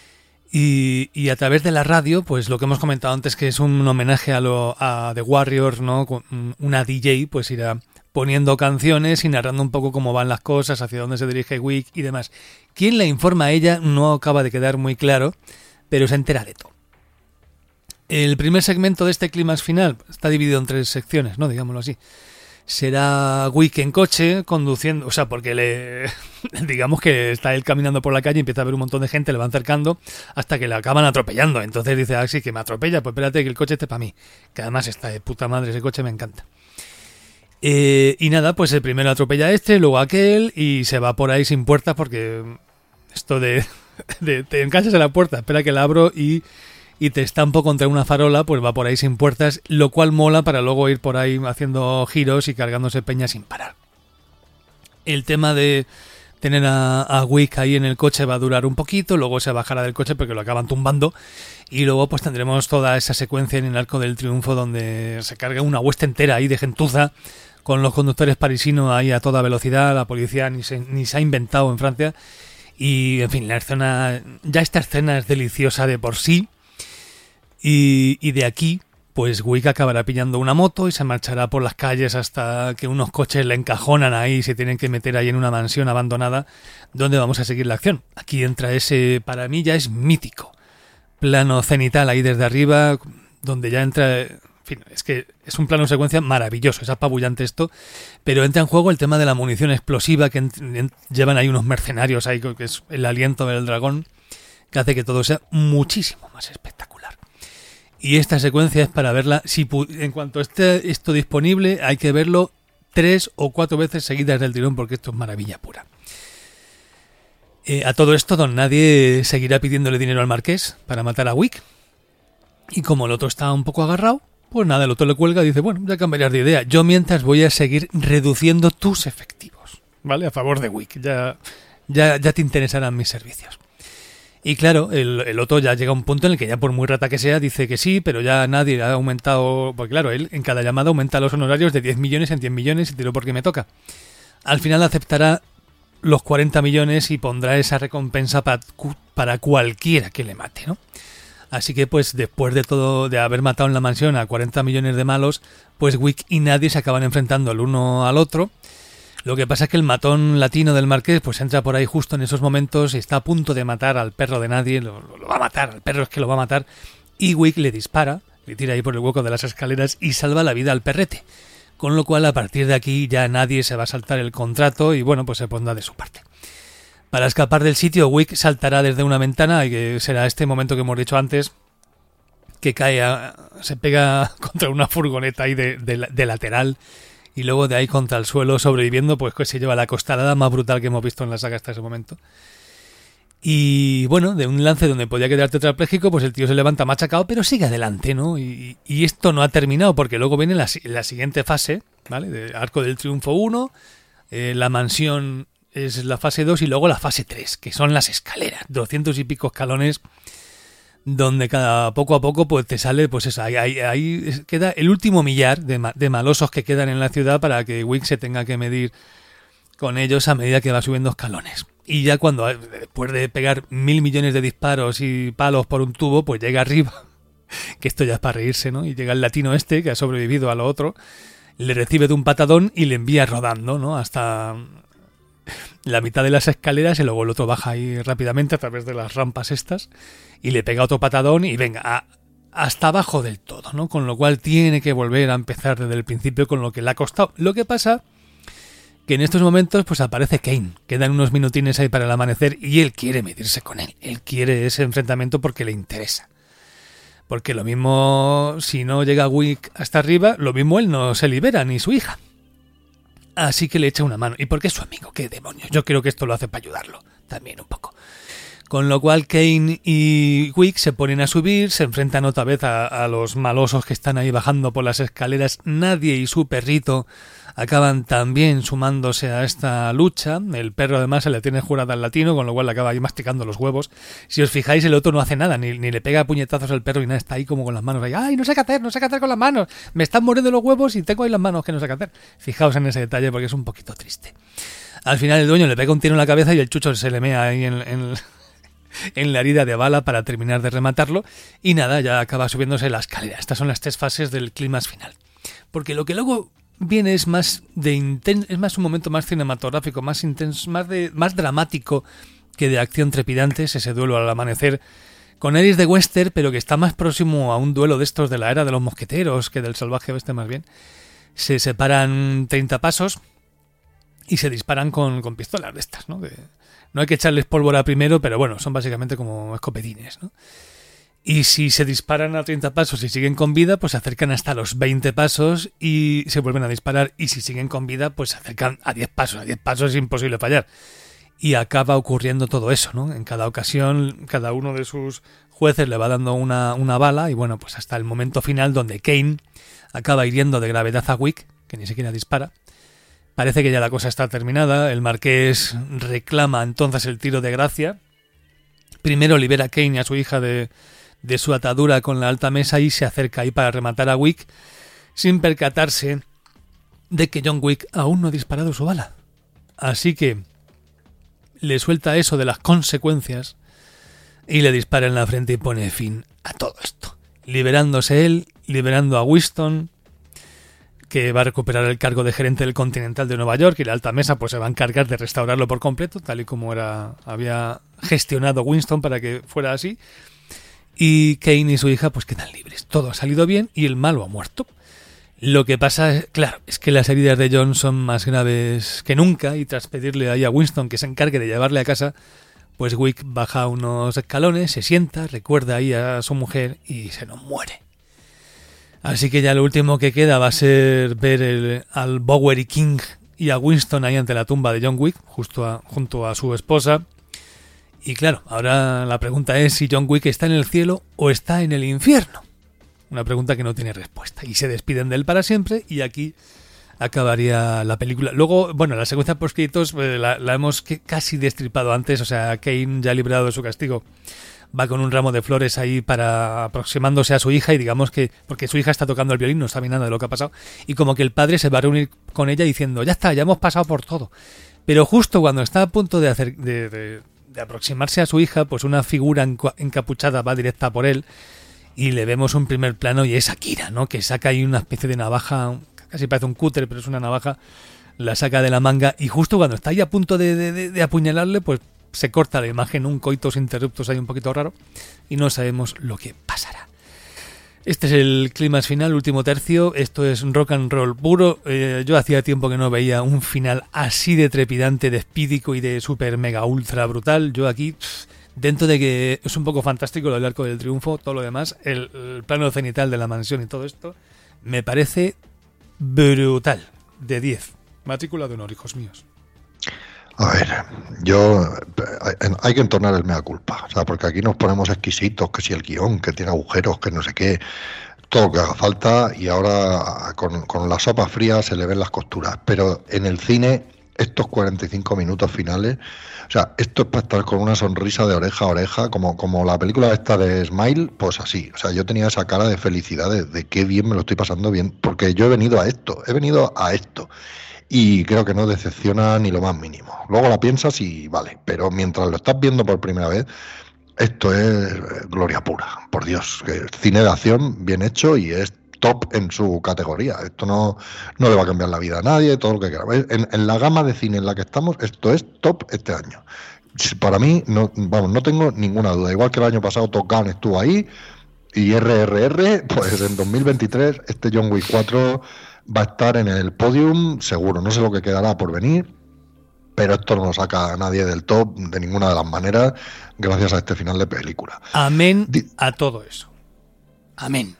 y, y a través de la radio, pues lo que hemos comentado antes, que es un homenaje a, lo, a The Warriors, ¿no? Con una D J, pues irá poniendo canciones y narrando un poco cómo van las cosas, hacia dónde se dirige Wick y demás. ¿Quién la informa a ella? No acaba de quedar muy claro, pero se entera de todo. El primer segmento de este clímax final está dividido en tres secciones, ¿no? Digámoslo así. Será Wick en coche, conduciendo, o sea, porque le digamos que está él caminando por la calle y empieza a ver un montón de gente, le van acercando hasta que le acaban atropellando. Entonces dice, ah, sí, que me atropella, pues espérate que el coche esté para mí. Que además está de puta madre, ese coche me encanta. Eh, y nada, pues el primero atropella a este, luego a aquel, y se va por ahí sin puertas porque esto de, de te enganchas en la puerta, espera que la abro y... y te estampo contra una farola, pues va por ahí sin puertas, lo cual mola para luego ir por ahí haciendo giros y cargándose peña sin parar. El tema de tener a, a Wick ahí en el coche va a durar un poquito, luego se bajará del coche porque lo acaban tumbando, y luego pues tendremos toda esa secuencia en el Arco del Triunfo donde se carga una hueste entera ahí de gentuza, con los conductores parisinos ahí a toda velocidad, la policía ni se, ni se ha inventado en Francia, y en fin, la escena, ya esta escena es deliciosa de por sí. Y, y de aquí, pues Wick acabará pillando una moto y se marchará por las calles hasta que unos coches le encajonan ahí y se tienen que meter ahí en una mansión abandonada donde vamos a seguir la acción. Aquí entra ese, para mí ya es mítico, plano cenital ahí desde arriba, donde ya entra... En fin, es que es un plano secuencia maravilloso, es apabullante esto, pero entra en juego el tema de la munición explosiva que en, en, llevan ahí unos mercenarios ahí, que es el aliento del dragón, que hace que todo sea muchísimo más espectacular. Y esta secuencia es para verla, si en cuanto esté esto disponible, hay que verlo tres o cuatro veces seguidas del tirón, porque esto es maravilla pura. Eh, a todo esto, don Nadie seguirá pidiéndole dinero al marqués para matar a Wick. Y como el otro está un poco agarrado, pues nada, el otro le cuelga y dice, bueno, ya cambiarás de idea. Yo mientras voy a seguir reduciendo tus efectivos, ¿vale? A favor de Wick, ya, ya, ya te interesarán mis servicios. Y claro, el, el otro ya llega a un punto en el que ya por muy rata que sea dice que sí, pero ya nadie ha aumentado, porque claro, él en cada llamada aumenta los honorarios de diez millones en cien millones y tiro porque me toca. Al final aceptará los cuarenta millones y pondrá esa recompensa para, para cualquiera que le mate, ¿no? Así que pues después de todo, de haber matado en la mansión a cuarenta millones de malos, pues Wick y Nadie se acaban enfrentando el uno al otro. Lo que pasa es que el matón latino del marqués pues entra por ahí justo en esos momentos y está a punto de matar al perro de nadie, lo, lo, lo va a matar, el perro es que lo va a matar, y Wick le dispara, le tira ahí por el hueco de las escaleras y salva la vida al perrete. Con lo cual, a partir de aquí ya nadie se va a saltar el contrato y bueno, pues se pondrá de su parte. Para escapar del sitio, Wick saltará desde una ventana, y que será este momento que hemos dicho antes, que cae, a, se pega contra una furgoneta ahí de, de, de lateral, y luego de ahí contra el suelo, sobreviviendo, pues que se lleva la costalada más brutal que hemos visto en la saga hasta ese momento. Y bueno, de un lance donde podía quedar tetrapléjico, pues el tío se levanta machacado, pero sigue adelante, ¿no? Y, y esto no ha terminado, porque luego viene la, la siguiente fase, ¿vale? De Arco del Triunfo uno, eh, la mansión es la fase dos y luego la fase tres, que son las escaleras, doscientos y pico escalones, donde cada poco a poco pues te sale, pues eso, ahí, ahí, ahí queda el último millar de, de malosos que quedan en la ciudad para que Wick se tenga que medir con ellos a medida que va subiendo escalones. Y ya cuando, después de pegar mil millones de disparos y palos por un tubo, pues llega arriba, que esto ya es para reírse, ¿no? Y llega el latino este, que ha sobrevivido a lo otro, le recibe de un patadón y le envía rodando, ¿no? Hasta la mitad de las escaleras, y luego el otro baja ahí rápidamente a través de las rampas estas y le pega otro patadón y venga, a, hasta abajo del todo, ¿no? Con lo cual tiene que volver a empezar desde el principio con lo que le ha costado. Lo que pasa que en estos momentos pues aparece Kane, quedan unos minutines ahí para el amanecer y él quiere medirse con él, él quiere ese enfrentamiento porque le interesa. Porque lo mismo, si no llega Wick hasta arriba, lo mismo él no se libera, ni su hija. Así que le echa una mano. ¿Y porque es su amigo? ¿Qué demonios? Yo creo que esto lo hace para ayudarlo también un poco. Con lo cual Kane y Wick se ponen a subir, se enfrentan otra vez a, a los malosos que están ahí bajando por las escaleras. Nadie y su perrito acaban también sumándose a esta lucha. El perro además se le tiene jurada al latino, con lo cual le acaba ahí masticando los huevos. Si os fijáis, el otro no hace nada, ni, ni le pega puñetazos al perro y nada, está ahí como con las manos ahí. ¡Ay, no sé qué hacer, no sé qué hacer con las manos! Me están muriendo los huevos y tengo ahí las manos que no sé qué hacer. Fijaos en ese detalle porque es un poquito triste. Al final el dueño le pega un tiro en la cabeza y el chucho se le mea ahí en, en, en la herida de bala para terminar de rematarlo. Y nada, ya acaba subiéndose la escalera. Estas son las tres fases del clímax final. Porque lo que luego viene es más de inten- es más un momento más cinematográfico, más intenso, más de más dramático que de acción trepidante, es ese duelo al amanecer con Aires de western, pero que está más próximo a un duelo de estos de la era de los mosqueteros que del salvaje oeste más bien. Se separan treinta pasos y se disparan con, con pistolas de estas, ¿no? De, no hay que echarles pólvora primero, pero bueno, son básicamente como escopetines, ¿no? Y si se disparan a treinta pasos y siguen con vida, pues se acercan hasta los veinte pasos y se vuelven a disparar. Y si siguen con vida, pues se acercan a diez pasos. A diez pasos es imposible fallar. Y acaba ocurriendo todo eso, ¿no? En cada ocasión, cada uno de sus jueces le va dando una, una bala y bueno, pues hasta el momento final donde Kane acaba hiriendo de gravedad a Wick, que ni siquiera dispara. Parece que ya la cosa está terminada. El marqués reclama entonces el tiro de gracia. Primero libera a Kane y a su hija de... de su atadura con la alta mesa y se acerca ahí para rematar a Wick sin percatarse de que John Wick aún no ha disparado su bala. Así que le suelta eso de las consecuencias y le dispara en la frente y pone fin a todo esto, liberándose él, liberando a Winston, que va a recuperar el cargo de gerente del Continental de Nueva York, y la alta mesa pues se va a encargar de restaurarlo por completo, tal y como era había gestionado Winston para que fuera así. Y Kane y su hija pues quedan libres. Todo ha salido bien y el malo ha muerto. Lo que pasa, es, claro, es que las heridas de John son más graves que nunca y tras pedirle ahí a Winston que se encargue de llevarle a casa, pues Wick baja unos escalones, se sienta, recuerda ahí a su mujer y se nos muere. Así que ya lo último que queda va a ser ver el, al Bowery King y a Winston ahí ante la tumba de John Wick, justo a, junto a su esposa. Y claro, ahora la pregunta es si John Wick está en el cielo o está en el infierno. Una pregunta que no tiene respuesta. Y se despiden de él para siempre y aquí acabaría la película. Luego, bueno, la secuencia post-créditos eh, la, la hemos que, casi destripado antes. O sea, Kane, ya librado de su castigo, va con un ramo de flores ahí para aproximándose a su hija y digamos que, porque su hija está tocando el violín, no sabe nada de lo que ha pasado. Y como que el padre se va a reunir con ella diciendo, ya está, ya hemos pasado por todo. Pero justo cuando está a punto de hacer... de, de de aproximarse a su hija, pues una figura encapuchada va directa por él y le vemos un primer plano y es Akira, ¿no? Que saca ahí una especie de navaja, casi parece un cúter, pero es una navaja la saca de la manga y justo cuando está ahí a punto de, de, de apuñalarle, pues se corta la imagen, un coitus interruptus ahí un poquito raro y no sabemos lo que pasará. Este es el clímax final, último tercio. Esto es rock and roll puro. Eh, yo hacía tiempo que no veía un final así de trepidante, de espídico y de super mega ultra brutal. Yo aquí, dentro de que es un poco fantástico lo del Arco del Triunfo, todo lo demás, el, el plano cenital de la mansión y todo esto, me parece brutal. De diez. Matrícula de honor, hijos míos. A ver, yo hay que entonar el mea culpa, o sea, porque aquí nos ponemos exquisitos, que si el guión, que tiene agujeros, que no sé qué, todo lo que haga falta, y ahora con, con la sopa fría se le ven las costuras, pero en el cine estos cuarenta y cinco minutos finales, o sea, esto es para estar con una sonrisa de oreja a oreja, como, como la película esta de Smile, pues así, o sea, yo tenía esa cara de felicidad, de, de qué bien me lo estoy pasando bien, porque yo he venido a esto, he venido a esto. Y creo que no decepciona ni lo más mínimo. Luego la piensas y vale, pero mientras lo estás viendo por primera vez, esto es gloria pura, por Dios. Que cine de acción bien hecho y es top en su categoría. Esto no, no le va a cambiar la vida a nadie, todo lo que quiera. En, en la gama de cine en la que estamos, esto es top este año. Para mí, no, vamos, no tengo ninguna duda. Igual que el año pasado Top Gun estuvo ahí y R R R, pues en dos mil veintitrés este John Wick cuatro va a estar en el podium, seguro. No sé lo que quedará por venir, pero esto no lo saca a nadie del top de ninguna de las maneras, gracias a este final de película. Amén Di- a todo eso. Amén.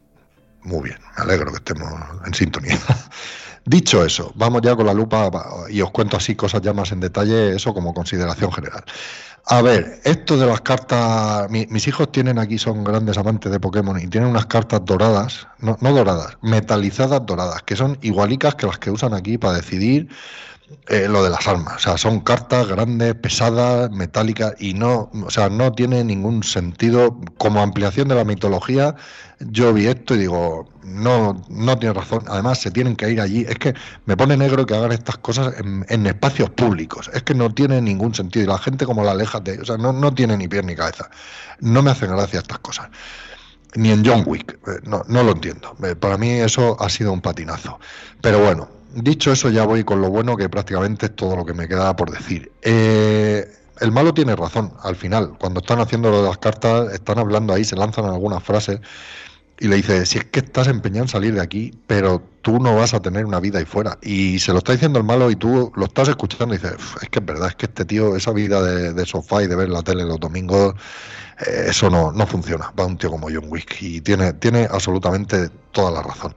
Muy bien, me alegro que estemos en sintonía. Dicho eso, vamos ya con la lupa y os cuento así cosas ya más en detalle, eso como consideración general. A ver, esto de las cartas, mi, mis hijos tienen aquí, son grandes amantes de Pokémon y tienen unas cartas doradas, no, no doradas, metalizadas doradas, que son igualicas que las que usan aquí para decidir eh, lo de las armas. O sea, son cartas grandes, pesadas, metálicas y no, o sea, no tiene ningún sentido. Como ampliación de la mitología, yo vi esto y digo, no, no tiene razón. Además, se tienen que ir allí. Es que me pone negro que hagan estas cosas en, en espacios públicos. Es que no tiene ningún sentido. Y la gente como la aleja de... O sea, no, no tiene ni pie ni cabeza. No me hacen gracia estas cosas. Ni en John Wick. No, no lo entiendo. Para mí eso ha sido un patinazo. Pero bueno, dicho eso, ya voy con lo bueno, que prácticamente es todo lo que me queda por decir. Eh... El malo tiene razón, al final, cuando están haciendo lo de las cartas, están hablando ahí, se lanzan algunas frases y le dice, si es que estás empeñado en salir de aquí, pero tú no vas a tener una vida ahí fuera. Y se lo está diciendo el malo y tú lo estás escuchando y dices, es que es verdad, es que este tío, esa vida de, de sofá y de ver la tele los domingos, eh, eso no, no funciona para un tío como John Wick. Y tiene, tiene absolutamente toda la razón.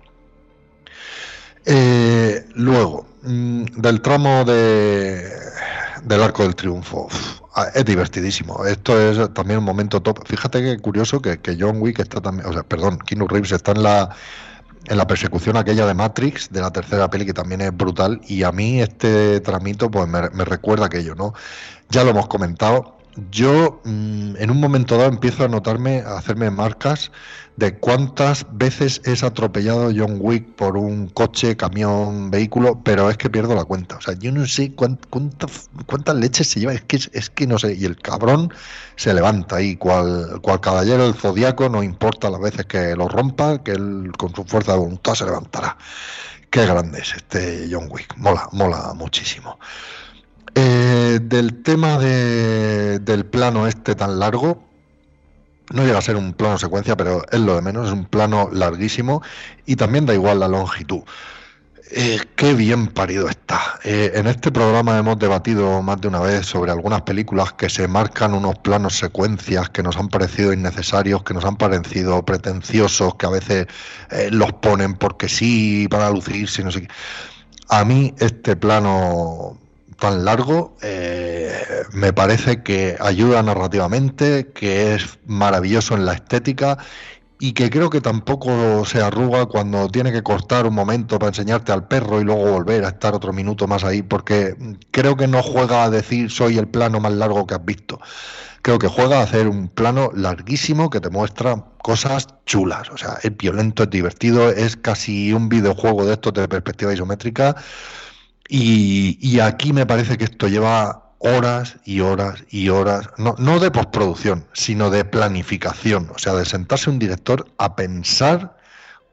Eh, luego, mmm, del tramo de... del Arco del Triunfo, uf, es divertidísimo. Esto es también un momento top. Fíjate que curioso que, que John Wick está también, o sea, perdón, Keanu Reeves está en la en la persecución aquella de Matrix, de la tercera peli, que también es brutal, y a mí este tramito pues me, me recuerda aquello, ¿no? Ya lo hemos comentado. Yo mmm, en un momento dado empiezo a notarme, a hacerme marcas de cuántas veces es atropellado John Wick por un coche, camión, vehículo, pero es que pierdo la cuenta. O sea, yo no sé cuántas cuántas, cuántas leches se lleva, es que, es que no sé, y el cabrón se levanta ahí, cual, cual caballero del Zodíaco, no importa las veces que lo rompa, que él con su fuerza de voluntad se levantará. Qué grande es este John Wick, mola, mola muchísimo. Eh, del tema de, del plano este tan largo, no llega a ser un plano secuencia, pero es lo de menos, es un plano larguísimo y también da igual la longitud. Eh, qué bien parido está. Eh, en este programa hemos debatido más de una vez sobre algunas películas que se marcan unos planos secuencias que nos han parecido innecesarios, que nos han parecido pretenciosos, que a veces eh, los ponen porque sí, para lucirse, no sé qué. A mí este plano tan largo eh, me parece que ayuda narrativamente, que es maravilloso en la estética y que creo que tampoco se arruga cuando tiene que cortar un momento para enseñarte al perro y luego volver a estar otro minuto más ahí, porque creo que no juega a decir soy el plano más largo que has visto. Creo que juega a hacer un plano larguísimo que te muestra cosas chulas. O sea, es violento, es divertido, es casi un videojuego de estos de perspectiva isométrica. Y, y aquí me parece que esto lleva horas y horas y horas, no, no de postproducción, sino de planificación, o sea, de sentarse un director a pensar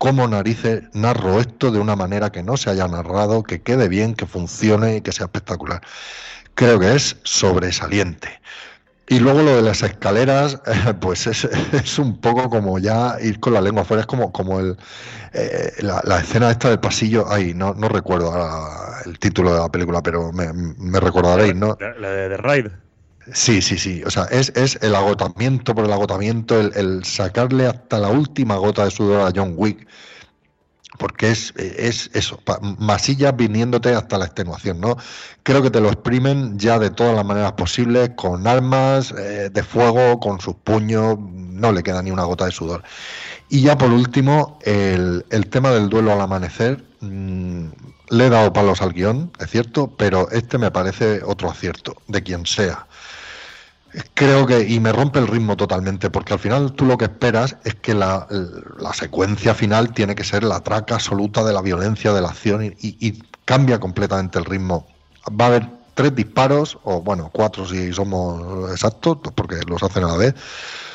cómo narices narro esto de una manera que no se haya narrado, que quede bien, que funcione y que sea espectacular. Creo que es sobresaliente. Y luego lo de las escaleras, eh, pues es, es un poco como ya ir con la lengua afuera, es como, como el, eh, la, la escena esta del pasillo, ay, no, no recuerdo ahora el título de la película, pero me, me recordaréis, ¿no? La, la de The Ride. Sí, sí, sí, o sea, es, es el agotamiento por el agotamiento, el, el sacarle hasta la última gota de sudor a John Wick, porque es, es eso, pa, masillas viniéndote hasta la extenuación, ¿no? Creo que te lo exprimen ya de todas las maneras posibles, con armas eh, de fuego, con sus puños, no le queda ni una gota de sudor. Y ya por último, el, el tema del duelo al amanecer, mmm, le he dado palos al guión, es cierto, pero este me parece otro acierto, de quien sea. Creo que, y me rompe el ritmo totalmente, porque al final tú lo que esperas es que la, la secuencia final tiene que ser la traca absoluta de la violencia, de la acción, y, y cambia completamente el ritmo. Va a haber tres disparos, o bueno, cuatro si somos exactos, porque los hacen a la vez.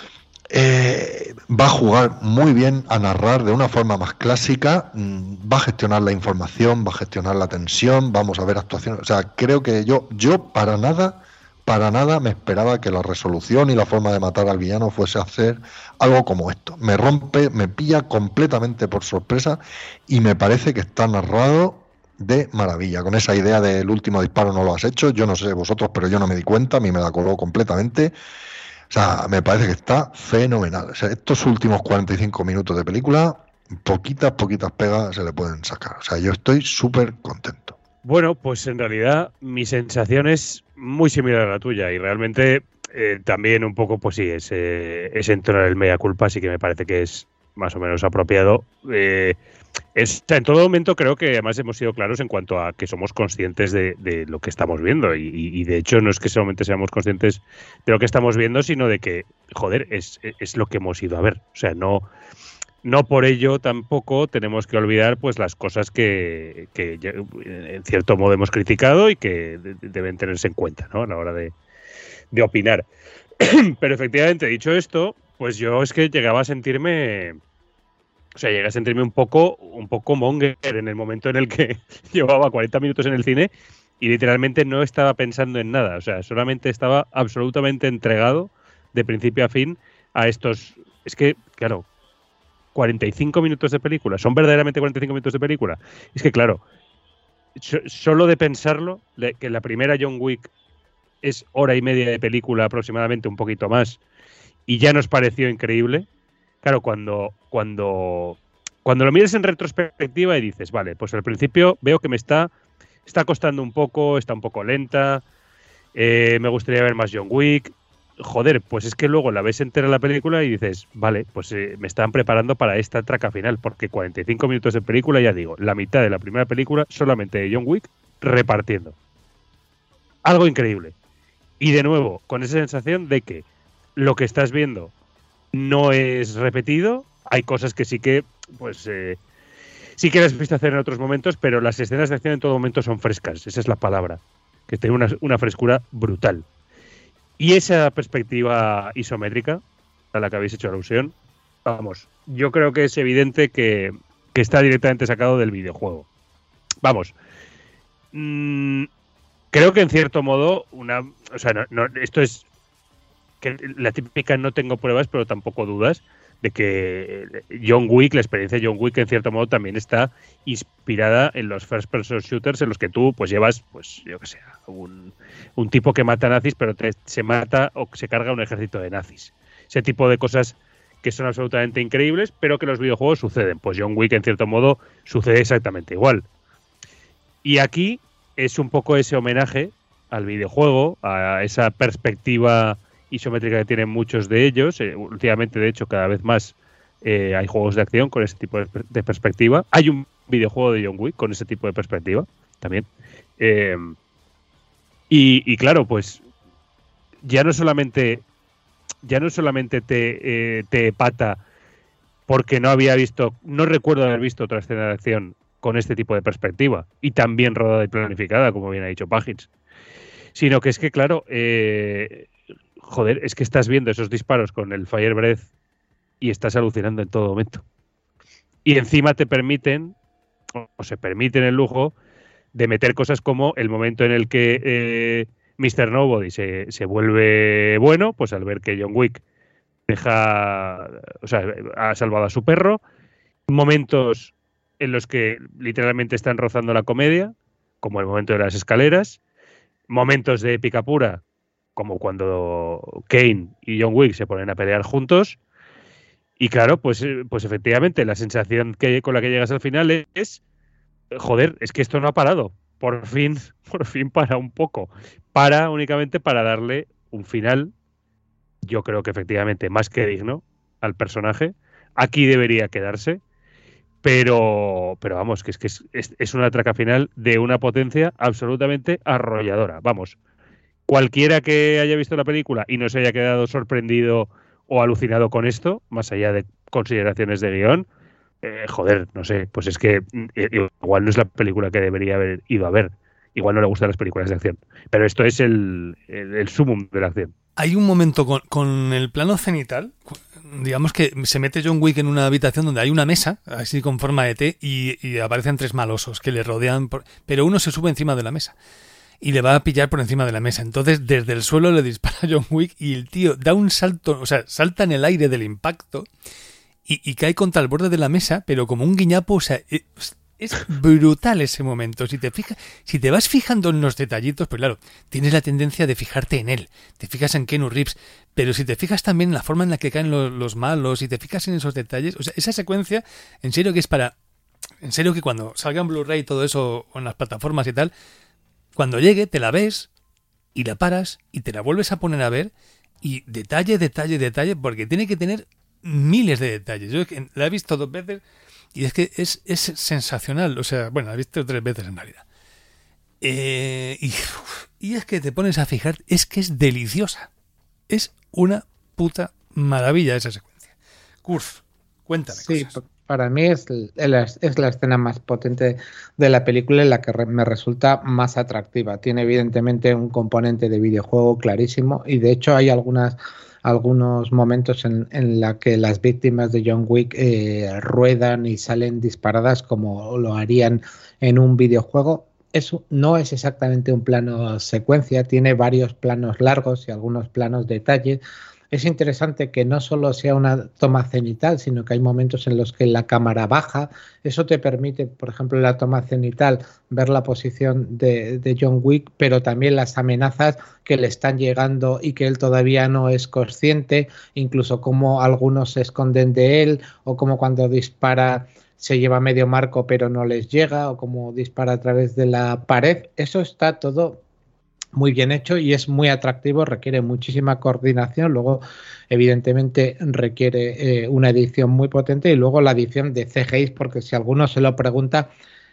Eh, va a jugar muy bien a narrar de una forma más clásica, va a gestionar la información, va a gestionar la tensión, vamos a ver actuaciones. O sea, creo que yo, yo para nada... Para nada me esperaba que la resolución y la forma de matar al villano fuese a hacer algo como esto. Me rompe, me pilla completamente por sorpresa y me parece que está narrado de maravilla. Con esa idea del último disparo no lo has hecho, yo no sé vosotros, pero yo no me di cuenta, a mí me la coló completamente. O sea, me parece que está fenomenal. O sea, estos últimos cuarenta y cinco minutos de película, poquitas, poquitas pegas se le pueden sacar. O sea, yo estoy súper contento. Bueno, pues en realidad mi sensación es muy similar a la tuya y realmente eh, también un poco, pues sí, ese, ese entonar el mea culpa sí que me parece que es más o menos apropiado. Eh, es, en todo momento creo que además hemos sido claros en cuanto a que somos conscientes de, de lo que estamos viendo y, y de hecho no es que solamente seamos conscientes de lo que estamos viendo, sino de que, joder, es, es lo que hemos ido a ver. O sea, no... No por ello tampoco tenemos que olvidar pues las cosas que, que en cierto modo hemos criticado y que de, deben tenerse en cuenta, ¿no? A la hora de, de opinar. Pero efectivamente, dicho esto, pues yo es que llegaba a sentirme, o sea, llegué a sentirme un poco, un poco monger en el momento en el que llevaba cuarenta minutos en el cine y literalmente no estaba pensando en nada. O sea, solamente estaba absolutamente entregado de principio a fin a estos. Es que, claro, cuarenta y cinco minutos de película, ¿son verdaderamente cuarenta y cinco minutos de película? Es que claro, so, solo de pensarlo, de, que la primera John Wick es hora y media de película aproximadamente, un poquito más, y ya nos pareció increíble. Claro, cuando, cuando, cuando lo miras en retrospectiva y dices, vale, pues al principio veo que me está, está costando un poco, está un poco lenta, eh, me gustaría ver más John Wick. Joder, pues es que luego la ves entera la película y dices, vale, pues eh, me están preparando para esta traca final, porque cuarenta y cinco minutos de película, ya digo, la mitad de la primera película solamente de John Wick repartiendo. Algo increíble. Y de nuevo, con esa sensación de que lo que estás viendo no es repetido, hay cosas que sí que, pues, eh, sí que las has visto hacer en otros momentos, pero las escenas de acción en todo momento son frescas, esa es la palabra, que tiene una, una frescura brutal. Y esa perspectiva isométrica a la que habéis hecho alusión, vamos, yo creo que es evidente que, que está directamente sacado del videojuego. Vamos, mmm, creo que en cierto modo, una, o sea, no, no, esto es que la típica no tengo pruebas, pero tampoco dudas de que John Wick, la experiencia de John Wick, en cierto modo también está inspirada en los first person shooters en los que tú pues llevas, pues yo que sé, un, un tipo que mata nazis, pero te, se mata o se carga un ejército de nazis. Ese tipo de cosas que son absolutamente increíbles, pero que en los videojuegos suceden. Pues John Wick, en cierto modo, sucede exactamente igual. Y aquí es un poco ese homenaje al videojuego, a esa perspectiva isométrica que tienen muchos de ellos. Eh, últimamente, de hecho, cada vez más eh, hay juegos de acción con ese tipo de, de perspectiva. Hay un videojuego de John Wick con ese tipo de perspectiva también. Eh, y, y claro, pues ya no solamente ya no solamente te, eh, te pata porque no había visto, no recuerdo haber visto otra escena de acción con este tipo de perspectiva y tan bien rodada y planificada, como bien ha dicho Pagins, sino que es que, claro, eh, joder, es que estás viendo esos disparos con el Fire Breath y estás alucinando en todo momento. Y encima te permiten, o se permiten el lujo, de meter cosas como el momento en el que eh, mister Nobody se, se vuelve bueno, pues al ver que John Wick deja, o sea, ha salvado a su perro, momentos en los que literalmente están rozando la comedia, como el momento de las escaleras, momentos de épica pura, como cuando Kane y John Wick se ponen a pelear juntos, y claro, pues, pues efectivamente la sensación que, con la que llegas al final es, joder, es que esto no ha parado, por fin, por fin para un poco, para únicamente para darle un final, yo creo que efectivamente más que digno al personaje. Aquí debería quedarse, pero, pero vamos, que es que es, es, es una traca final de una potencia absolutamente arrolladora. Vamos, cualquiera que haya visto la película y no se haya quedado sorprendido o alucinado con esto, más allá de consideraciones de guión, eh, joder, no sé, pues es que eh, igual no es la película que debería haber ido a ver. Igual no le gustan las películas de acción, pero esto es el, el, el sumum de la acción. Hay un momento con, con el plano cenital, digamos que se mete John Wick en una habitación donde hay una mesa, así con forma de T, y, y aparecen tres malosos que le rodean, por, pero uno se sube encima de la mesa y le va a pillar por encima de la mesa. Entonces, desde el suelo le dispara a John Wick y el tío da un salto, o sea, salta en el aire del impacto y, y cae contra el borde de la mesa, pero como un guiñapo, o sea... Es, Es brutal ese momento. Si te fijas, si te vas fijando en los detallitos, pues claro, tienes la tendencia de fijarte en él. Te fijas en Keanu Reeves, pero si te fijas también en la forma en la que caen los, los malos, y te fijas en esos detalles, o sea, esa secuencia, en serio que es para, en serio que cuando salga en Blu-ray y todo eso, o en las plataformas y tal, cuando llegue te la ves y la paras y te la vuelves a poner a ver y detalle, detalle, detalle, porque tiene que tener miles de detalles. Yo la he visto dos veces. Y es que es, es sensacional, o sea, bueno, la he visto tres veces en realidad. Eh, y, y es que te pones a fijar, es que es deliciosa. Es una puta maravilla esa secuencia. Kurz, cuéntame Sí, cosas. Para mí es, es la escena más potente de la película y la que me resulta más atractiva. Tiene evidentemente un componente de videojuego clarísimo y de hecho hay algunas... algunos momentos en, en la que las víctimas de John Wick eh, ruedan y salen disparadas como lo harían en un videojuego. Eso no es exactamente un plano secuencia, tiene varios planos largos y algunos planos detalle. Es interesante que no solo sea una toma cenital, sino que hay momentos en los que la cámara baja. Eso te permite, por ejemplo, en la toma cenital, ver la posición de, de John Wick, pero también las amenazas que le están llegando y que él todavía no es consciente, incluso cómo algunos se esconden de él, o cómo cuando dispara se lleva medio marco pero no les llega, o cómo dispara a través de la pared. Eso está todo muy bien hecho y es muy atractivo, requiere muchísima coordinación, luego evidentemente requiere eh, una edición muy potente y luego la edición de C G I, porque si alguno se lo pregunta,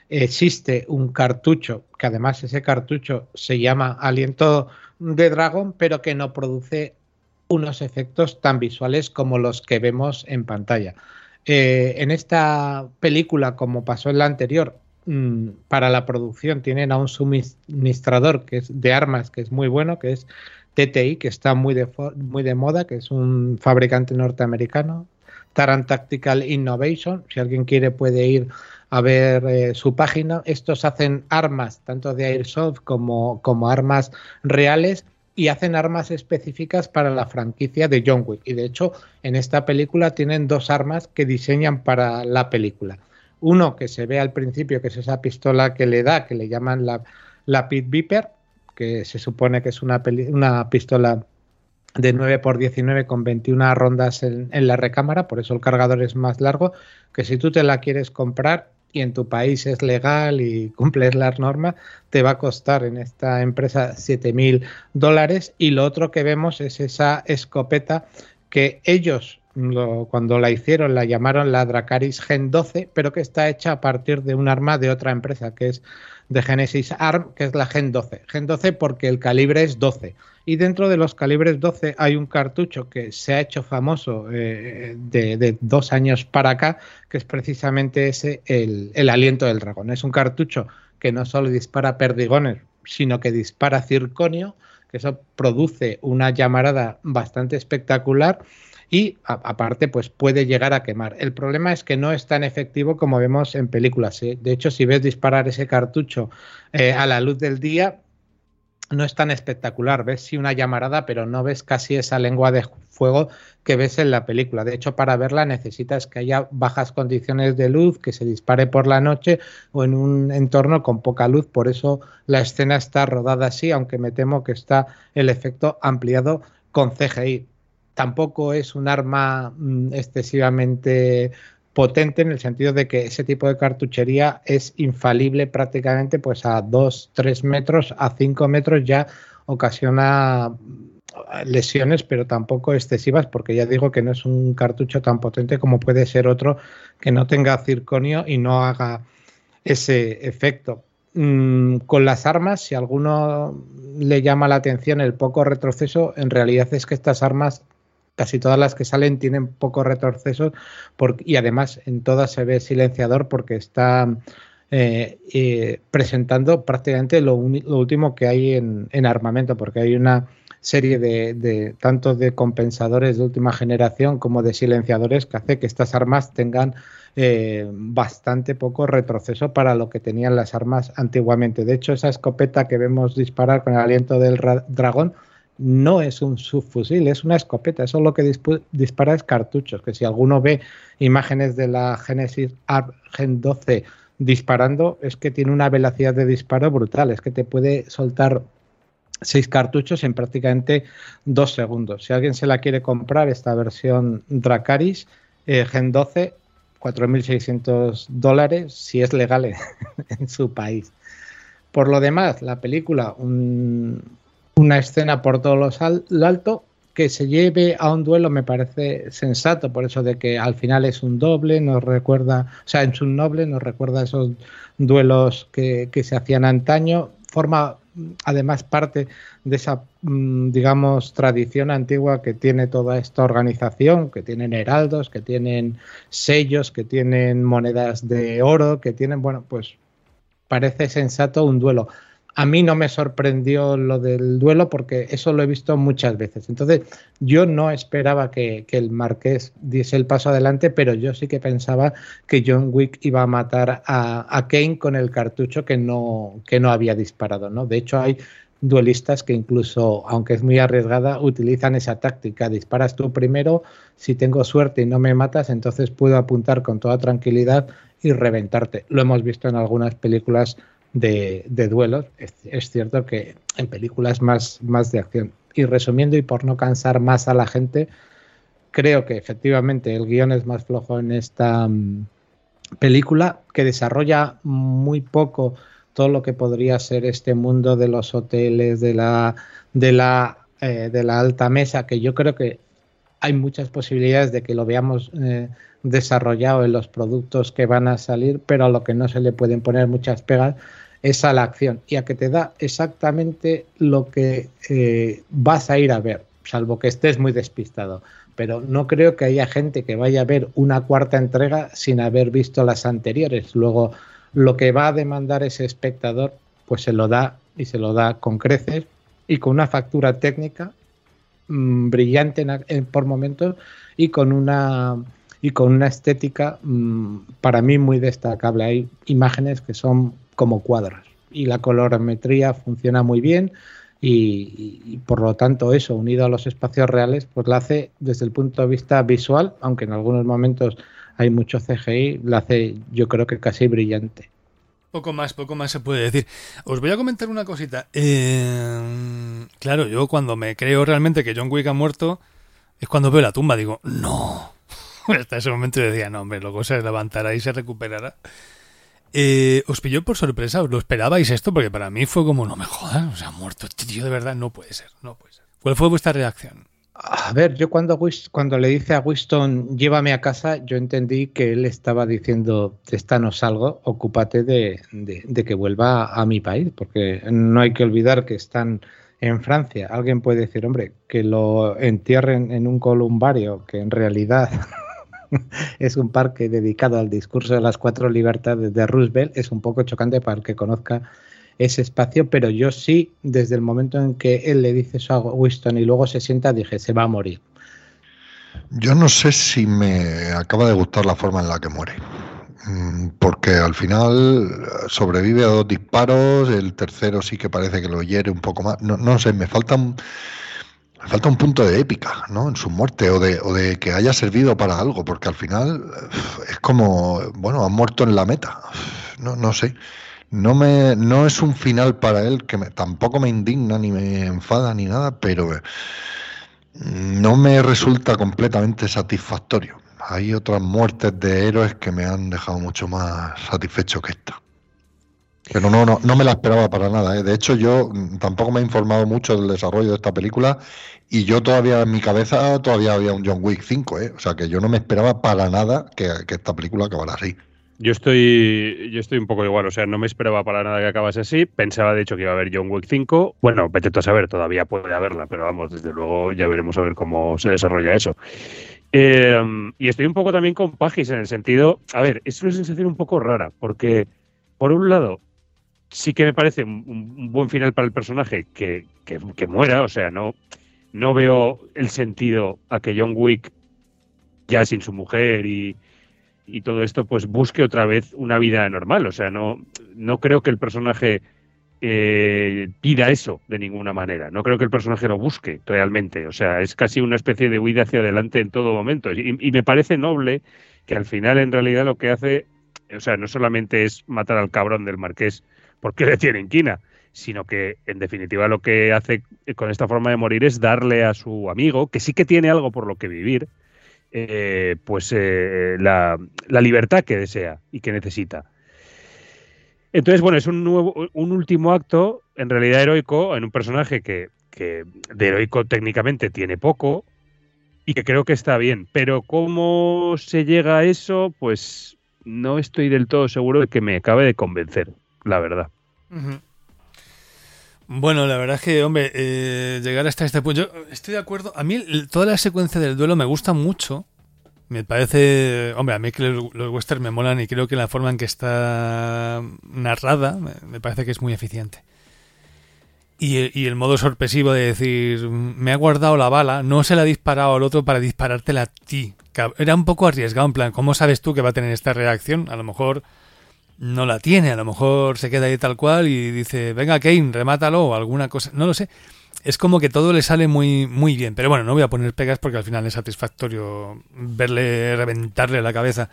existe un cartucho, que además ese cartucho se llama Aliento de Dragón, pero que no produce unos efectos tan visuales como los que vemos en pantalla. Eh, en esta película, como pasó en la anterior, para la producción tienen a un suministrador que es de armas que es muy bueno, que es T T I, que está muy de, muy de moda, que es un fabricante norteamericano, Taran Tactical Innovation. Si alguien quiere puede ir a ver eh, su página. Estos hacen armas tanto de airsoft como, como armas reales y hacen armas específicas para la franquicia de John Wick, y de hecho en esta película tienen dos armas que diseñan para la película. Uno que se ve al principio, que es esa pistola que le da, que le llaman la, la Pit Viper, que se supone que es una, peli, una pistola de nueve por diecinueve con veintiuna rondas en, en la recámara, por eso el cargador es más largo, que si tú te la quieres comprar y en tu país es legal y cumples las normas, te va a costar en esta empresa siete mil dólares. Y lo otro que vemos es esa escopeta que ellos... Lo, cuando la hicieron la llamaron la Dracaris Gen doce, pero que está hecha a partir de un arma de otra empresa que es de Genesis Arm, que es la Gen doce. Gen doce porque el calibre es doce. Y dentro de los calibres doce hay un cartucho que se ha hecho famoso eh, de, de dos años para acá, que es precisamente ese, el, el Aliento del Dragón. Es un cartucho que no solo dispara perdigones, sino que dispara circonio, que eso produce una llamarada bastante espectacular. y a, aparte pues puede llegar a quemar. El problema es que no es tan efectivo como vemos en películas, ¿eh? De hecho, si ves disparar ese cartucho eh, a la luz del día, no es tan espectacular. Ves sí una llamarada, pero no ves casi esa lengua de fuego que ves en la película. De hecho, para verla necesitas que haya bajas condiciones de luz, que se dispare por la noche o en un entorno con poca luz. Por eso la escena está rodada así, aunque me temo que está el efecto ampliado con C G I. Tampoco es un arma mmm, excesivamente potente, en el sentido de que ese tipo de cartuchería es infalible prácticamente pues a dos, tres metros, a cinco metros ya ocasiona lesiones, pero tampoco excesivas, porque ya digo que no es un cartucho tan potente como puede ser otro que no tenga circonio y no haga ese efecto. Mm, con las armas, si a alguno le llama la atención el poco retroceso, en realidad es que estas armas, casi todas las que salen, tienen pocos retrocesos por, y además en todas se ve silenciador, porque está eh, eh, presentando prácticamente lo, un, lo último que hay en, en armamento, porque hay una serie de, de tanto de compensadores de última generación como de silenciadores que hace que estas armas tengan eh, bastante poco retroceso para lo que tenían las armas antiguamente. De hecho, esa escopeta que vemos disparar con el aliento del dragón no es un subfusil, es una escopeta. Eso lo que dispara es cartuchos, que si alguno ve imágenes de la Genesis A R Gen doce disparando, es que tiene una velocidad de disparo brutal, es que te puede soltar seis cartuchos en prácticamente dos segundos. Si alguien se la quiere comprar, esta versión Dracaris eh, Gen doce, cuatro mil seiscientos dólares, si es legal en, en su país. Por lo demás, la película, un una escena por todos los al, lo alto, que se lleve a un duelo me parece sensato, por eso de que al final es un doble, nos recuerda, o sea, es un noble, nos recuerda esos duelos que, que se hacían antaño, forma además parte de esa, digamos, tradición antigua que tiene toda esta organización, que tienen heraldos, que tienen sellos, que tienen monedas de oro, que tienen, bueno, pues parece sensato un duelo. A mí no me sorprendió lo del duelo porque eso lo he visto muchas veces. Entonces, yo no esperaba que, que el Marqués diese el paso adelante, pero yo sí que pensaba que John Wick iba a matar a, a Kane con el cartucho que no, que no había disparado, ¿no? De hecho, hay duelistas que incluso, aunque es muy arriesgada, utilizan esa táctica. Disparas tú primero, si tengo suerte y no me matas, entonces puedo apuntar con toda tranquilidad y reventarte. Lo hemos visto en algunas películas De, de duelos. Es, es cierto que en películas más, más de acción. Y resumiendo, y por no cansar más a la gente, creo que efectivamente el guión es más flojo en esta um, película, que desarrolla muy poco todo lo que podría ser este mundo de los hoteles, de la, de la, eh, de la alta mesa, que yo creo que hay muchas posibilidades de que lo veamos eh, desarrollado en los productos que van a salir, pero a lo que no se le pueden poner muchas pegas es a la acción y a que te da exactamente lo que eh, vas a ir a ver, salvo que estés muy despistado. Pero no creo que haya gente que vaya a ver una cuarta entrega sin haber visto las anteriores. Luego, lo que va a demandar ese espectador, pues se lo da y se lo da con creces y con una factura técnica mmm, brillante en, en, por momentos y con una y con una estética mmm, para mí muy destacable. Hay imágenes que son como cuadros y la colorimetría funciona muy bien y, y, y por lo tanto eso unido a los espacios reales pues la hace desde el punto de vista visual, aunque en algunos momentos hay mucho C G I, la hace yo creo que casi brillante. Poco más, poco más se puede decir. Os voy a comentar una cosita. Eh, claro, yo cuando me creo realmente que John Wick ha muerto es cuando veo la tumba, digo, no. Hasta ese momento yo decía, no hombre, luego se levantará y se recuperará. Eh, ¿Os pilló por sorpresa? ¿Os lo esperabais esto? Porque para mí fue como, no me jodas, o sea, muerto este tío, de verdad, no puede ser, no puede ser. ¿Cuál fue vuestra reacción? A ver, yo cuando, cuando le dice a Winston, llévame a casa, yo entendí que él estaba diciendo, de esta no salgo, ocúpate de, de, de que vuelva a mi país, porque no hay que olvidar que están en Francia. Alguien puede decir, hombre, que lo entierren en un columbario, que en realidad es un parque dedicado al discurso de las cuatro libertades de Roosevelt, es un poco chocante para el que conozca ese espacio, pero yo sí, desde el momento en que él le dice eso a Winston y luego se sienta, dije, se va a morir. Yo no sé si me acaba de gustar la forma en la que muere. Porque al final sobrevive a dos disparos, el tercero sí que parece que lo hiere un poco más. No, no sé, me falta un, me falta un punto de épica, ¿no? En su muerte, o de, o de que haya servido para algo, porque al final es como, bueno, ha muerto en la meta. No, no sé. No me, no es un final para él que me, tampoco me indigna ni me enfada ni nada, pero no me resulta completamente satisfactorio. Hay otras muertes de héroes que me han dejado mucho más satisfecho que esta. Pero no, no, no me la esperaba para nada, ¿eh? De hecho, yo tampoco me he informado mucho del desarrollo de esta película y yo todavía en mi cabeza todavía había un John Wick cinco, ¿eh? O sea que yo no me esperaba para nada que, que esta película acabara así. Yo estoy, yo estoy un poco igual, o sea, no me esperaba para nada que acabase así. Pensaba, de hecho, que iba a haber John Wick cinco. Bueno, vete tú a saber, todavía puede haberla, pero vamos, desde luego ya veremos a ver cómo se desarrolla eso. Eh, y estoy un poco también con Pagis en el sentido, a ver, es una sensación un poco rara, porque por un lado sí que me parece un, un buen final para el personaje que, que, que muera, o sea, no, no veo el sentido a que John Wick, ya sin su mujer y, y todo esto, pues busque otra vez una vida normal, o sea, no, no creo que el personaje Eh, pida eso de ninguna manera. No creo que el personaje lo busque realmente. O sea, es casi una especie de huida hacia adelante en todo momento. Y, y me parece noble que al final, en realidad, lo que hace, o sea, no solamente es matar al cabrón del marqués porque le tiene inquina, sino que, en definitiva, lo que hace con esta forma de morir es darle a su amigo, que sí que tiene algo por lo que vivir, eh, pues eh, la, la libertad que desea y que necesita. Entonces, bueno, es un nuevo, un último acto, en realidad heroico, en un personaje que, que de heroico técnicamente tiene poco y que creo que está bien. Pero cómo se llega a eso, pues no estoy del todo seguro de que me acabe de convencer, la verdad. Uh-huh. Bueno, la verdad es que, hombre, eh, llegar hasta este punto... Yo estoy de acuerdo. A mí toda la secuencia del duelo me gusta mucho. Me parece, hombre, a mí que los, los westerns me molan y creo que la forma en que está narrada me, me parece que es muy eficiente. Y, y el modo sorpresivo de decir, me ha guardado la bala, no se la ha disparado al otro para disparártela a ti. Era un poco arriesgado, en plan, ¿cómo sabes tú que va a tener esta reacción? A lo mejor no la tiene, a lo mejor se queda ahí tal cual y dice, venga Kane, remátalo o alguna cosa, no lo sé. Es como que todo le sale muy muy bien. Pero bueno, no voy a poner pegas porque al final es satisfactorio verle reventarle la cabeza.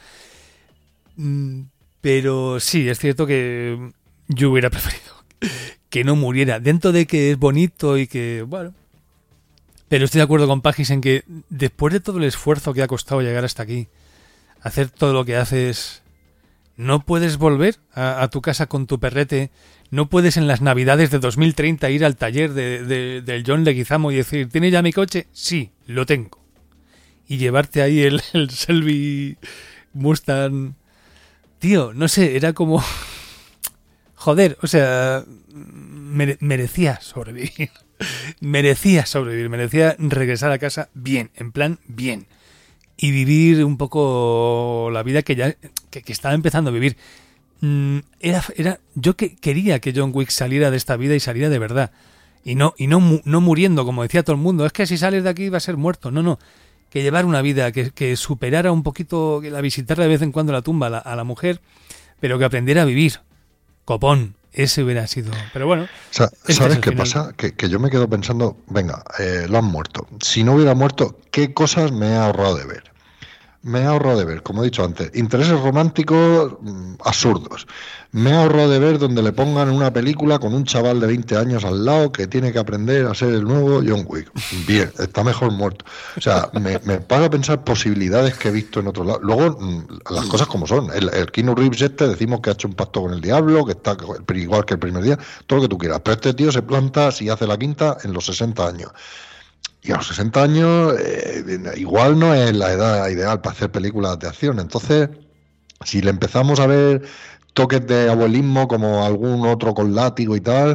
Pero sí, es cierto que yo hubiera preferido que no muriera. Dentro de que es bonito y que, bueno... Pero estoy de acuerdo con Pagis en que después de todo el esfuerzo que ha costado llegar hasta aquí, hacer todo lo que haces, no puedes volver a, a tu casa con tu perrete... No puedes en las navidades de dos mil treinta ir al taller de, de, del John Leguizamo y decir, ¿tienes ya mi coche? Sí, lo tengo. Y llevarte ahí el, el Shelby Mustang. Tío, no sé, era como... Joder, o sea, mere, merecía sobrevivir. merecía sobrevivir, merecía regresar a casa bien, en plan bien. Y vivir un poco la vida que ya que, que estaba empezando a vivir. Era, era, yo que quería que John Wick saliera de esta vida y saliera de verdad y no y no, no muriendo como decía todo el mundo, es que si sales de aquí va a ser muerto, no, no, que llevar una vida que, que superara un poquito, que la visitarla de vez en cuando la tumba a la, a la mujer, pero que aprendiera a vivir, copón, ese hubiera sido, pero bueno. O sea, ¿sabes qué pasa? Que, que yo me quedo pensando, venga, eh, lo han muerto, si no hubiera muerto, ¿qué cosas me he ahorrado de ver? Me he ahorrado de ver, como he dicho antes, intereses románticos mmm, absurdos. Me he ahorrado de ver donde le pongan una película con un chaval de veinte años al lado que tiene que aprender a ser el nuevo John Wick. Bien, está mejor muerto. O sea, me, me paro a pensar posibilidades que he visto en otro lado. Luego, mmm, las cosas como son. El, el Keanu Reeves este, decimos que ha hecho un pacto con el diablo, que está igual que el primer día, todo lo que tú quieras. Pero este tío se planta, si hace la quinta, en los sesenta años. Y a los sesenta años eh, igual no es la edad ideal para hacer películas de acción. Entonces, si le empezamos a ver toques de abuelismo como algún otro con látigo y tal,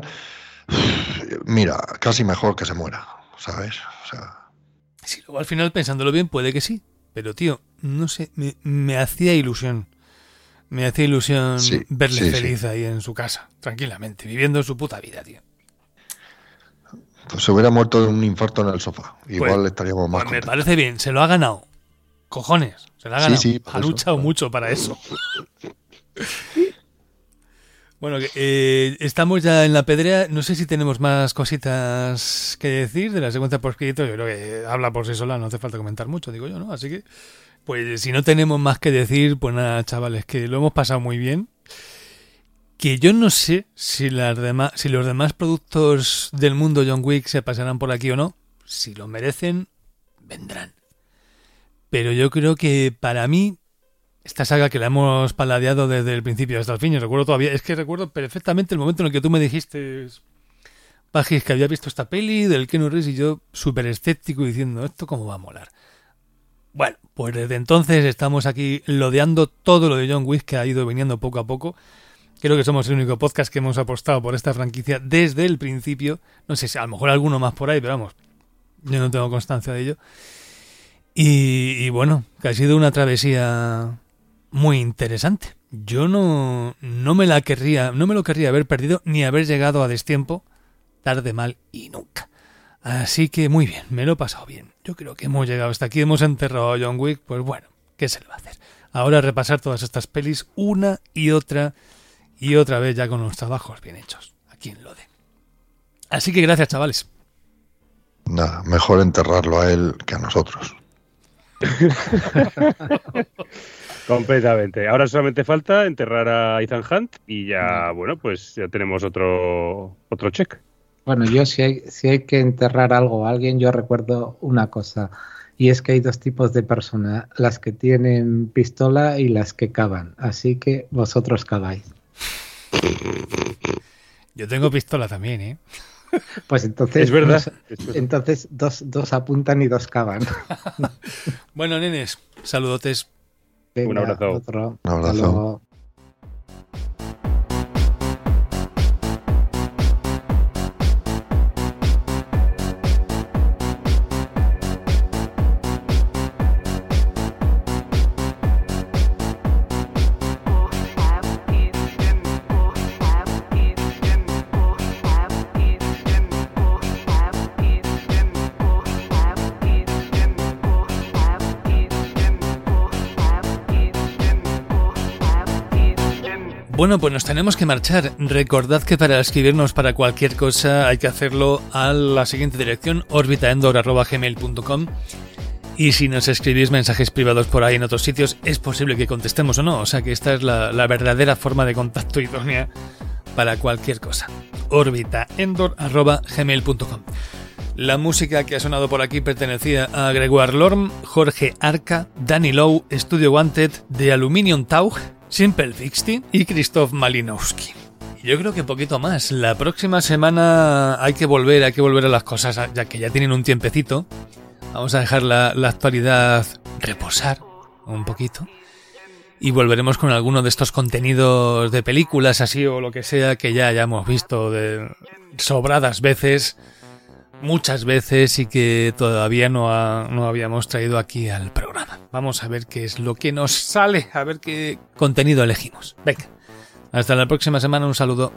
mira, casi mejor que se muera, ¿sabes? O sea... Sí, luego al final, pensándolo bien, puede que sí. Pero, tío, no sé, me, me hacía ilusión. Me hacía ilusión sí, verle sí, feliz sí. ahí en su casa, tranquilamente, viviendo su puta vida, tío. Pues se hubiera muerto de un infarto en el sofá. Igual Pues, estaríamos más Pues me contentos. parece bien, se lo ha ganado. Cojones, se lo ha Sí, ganado. sí, por ha eso. luchado mucho para eso. Bueno, que, eh, estamos ya en la pedrea. No sé si tenemos más cositas que decir de la secuencia por escrito. Yo creo que habla por sí sola, no hace falta comentar mucho, digo yo, ¿no? Así que, pues si no tenemos más que decir, pues nada, chavales, que lo hemos pasado muy bien. Que yo no sé si, las demás, si los demás productos del mundo John Wick se pasarán por aquí o no. Si lo merecen, vendrán. Pero yo creo que para mí, esta saga que la hemos paladeado desde el principio hasta el fin, y recuerdo todavía, es que recuerdo perfectamente el momento en el que tú me dijiste, Pajis, que había visto esta peli del Keanu Reeves y yo súper escéptico diciendo, ¿esto cómo va a molar? Bueno, pues desde entonces estamos aquí lodeando todo lo de John Wick que ha ido viniendo poco a poco. Creo que somos el único podcast que hemos apostado por esta franquicia desde el principio. No sé si a lo mejor alguno más por ahí, pero vamos, yo no tengo constancia de ello. Y, y bueno, que ha sido una travesía muy interesante. Yo no, no me la querría, no me lo querría haber perdido ni haber llegado a destiempo, tarde, mal y nunca. Así que muy bien, me lo he pasado bien. Yo creo que hemos llegado hasta aquí, hemos enterrado a John Wick, pues bueno, ¿qué se le va a hacer? Ahora repasar todas estas pelis una y otra y otra vez ya con los trabajos bien hechos, aquí en Lode. Así que gracias, chavales. Nada, mejor enterrarlo a él que a nosotros. Completamente. Ahora solamente falta enterrar a Ethan Hunt y ya, bueno, pues ya tenemos otro otro check. Bueno, yo si hay, si hay que enterrar algo a alguien, yo recuerdo una cosa, y es que hay dos tipos de personas, las que tienen pistola y las que cavan, así que vosotros caváis. Yo tengo pistola también, ¿eh? Pues entonces, Es verdad. Dos, entonces dos, dos apuntan y dos cavan. Bueno, nenes, saludotes. Venga, Un abrazo. otro. Un abrazo. Hasta luego. Bueno, pues nos tenemos que marchar. Recordad que para escribirnos para cualquier cosa hay que hacerlo a la siguiente dirección, orbitaendor arroba gmail punto com. Y si nos escribís mensajes privados por ahí en otros sitios, es posible que contestemos o no. O sea que esta es la, la verdadera forma de contacto idónea para cualquier cosa. orbitaendor arroba gmail punto com. La música que ha sonado por aquí pertenecía a Gregoire Lorme, Jorge Arca, Danny Lowe, Studio Wanted, The Aluminium Taug, Simple Fixty y Krzysztof Malinowski. Yo creo que poquito más. La próxima semana hay que volver, hay que volver a las cosas, ya que ya tienen un tiempecito. Vamos a dejar la, la actualidad reposar un poquito y volveremos con alguno de estos contenidos de películas así o lo que sea que ya hayamos visto de sobradas veces, muchas veces y que todavía no, ha, no habíamos traído aquí al programa. Vamos a ver qué es lo que nos sale, a ver qué contenido elegimos. Venga, hasta la próxima semana, un saludo.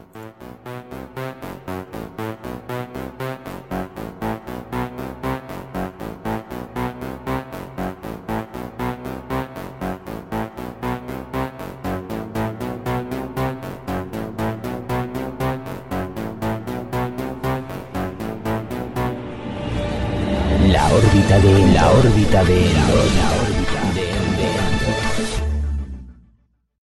La órbita de la órbita de la órbita.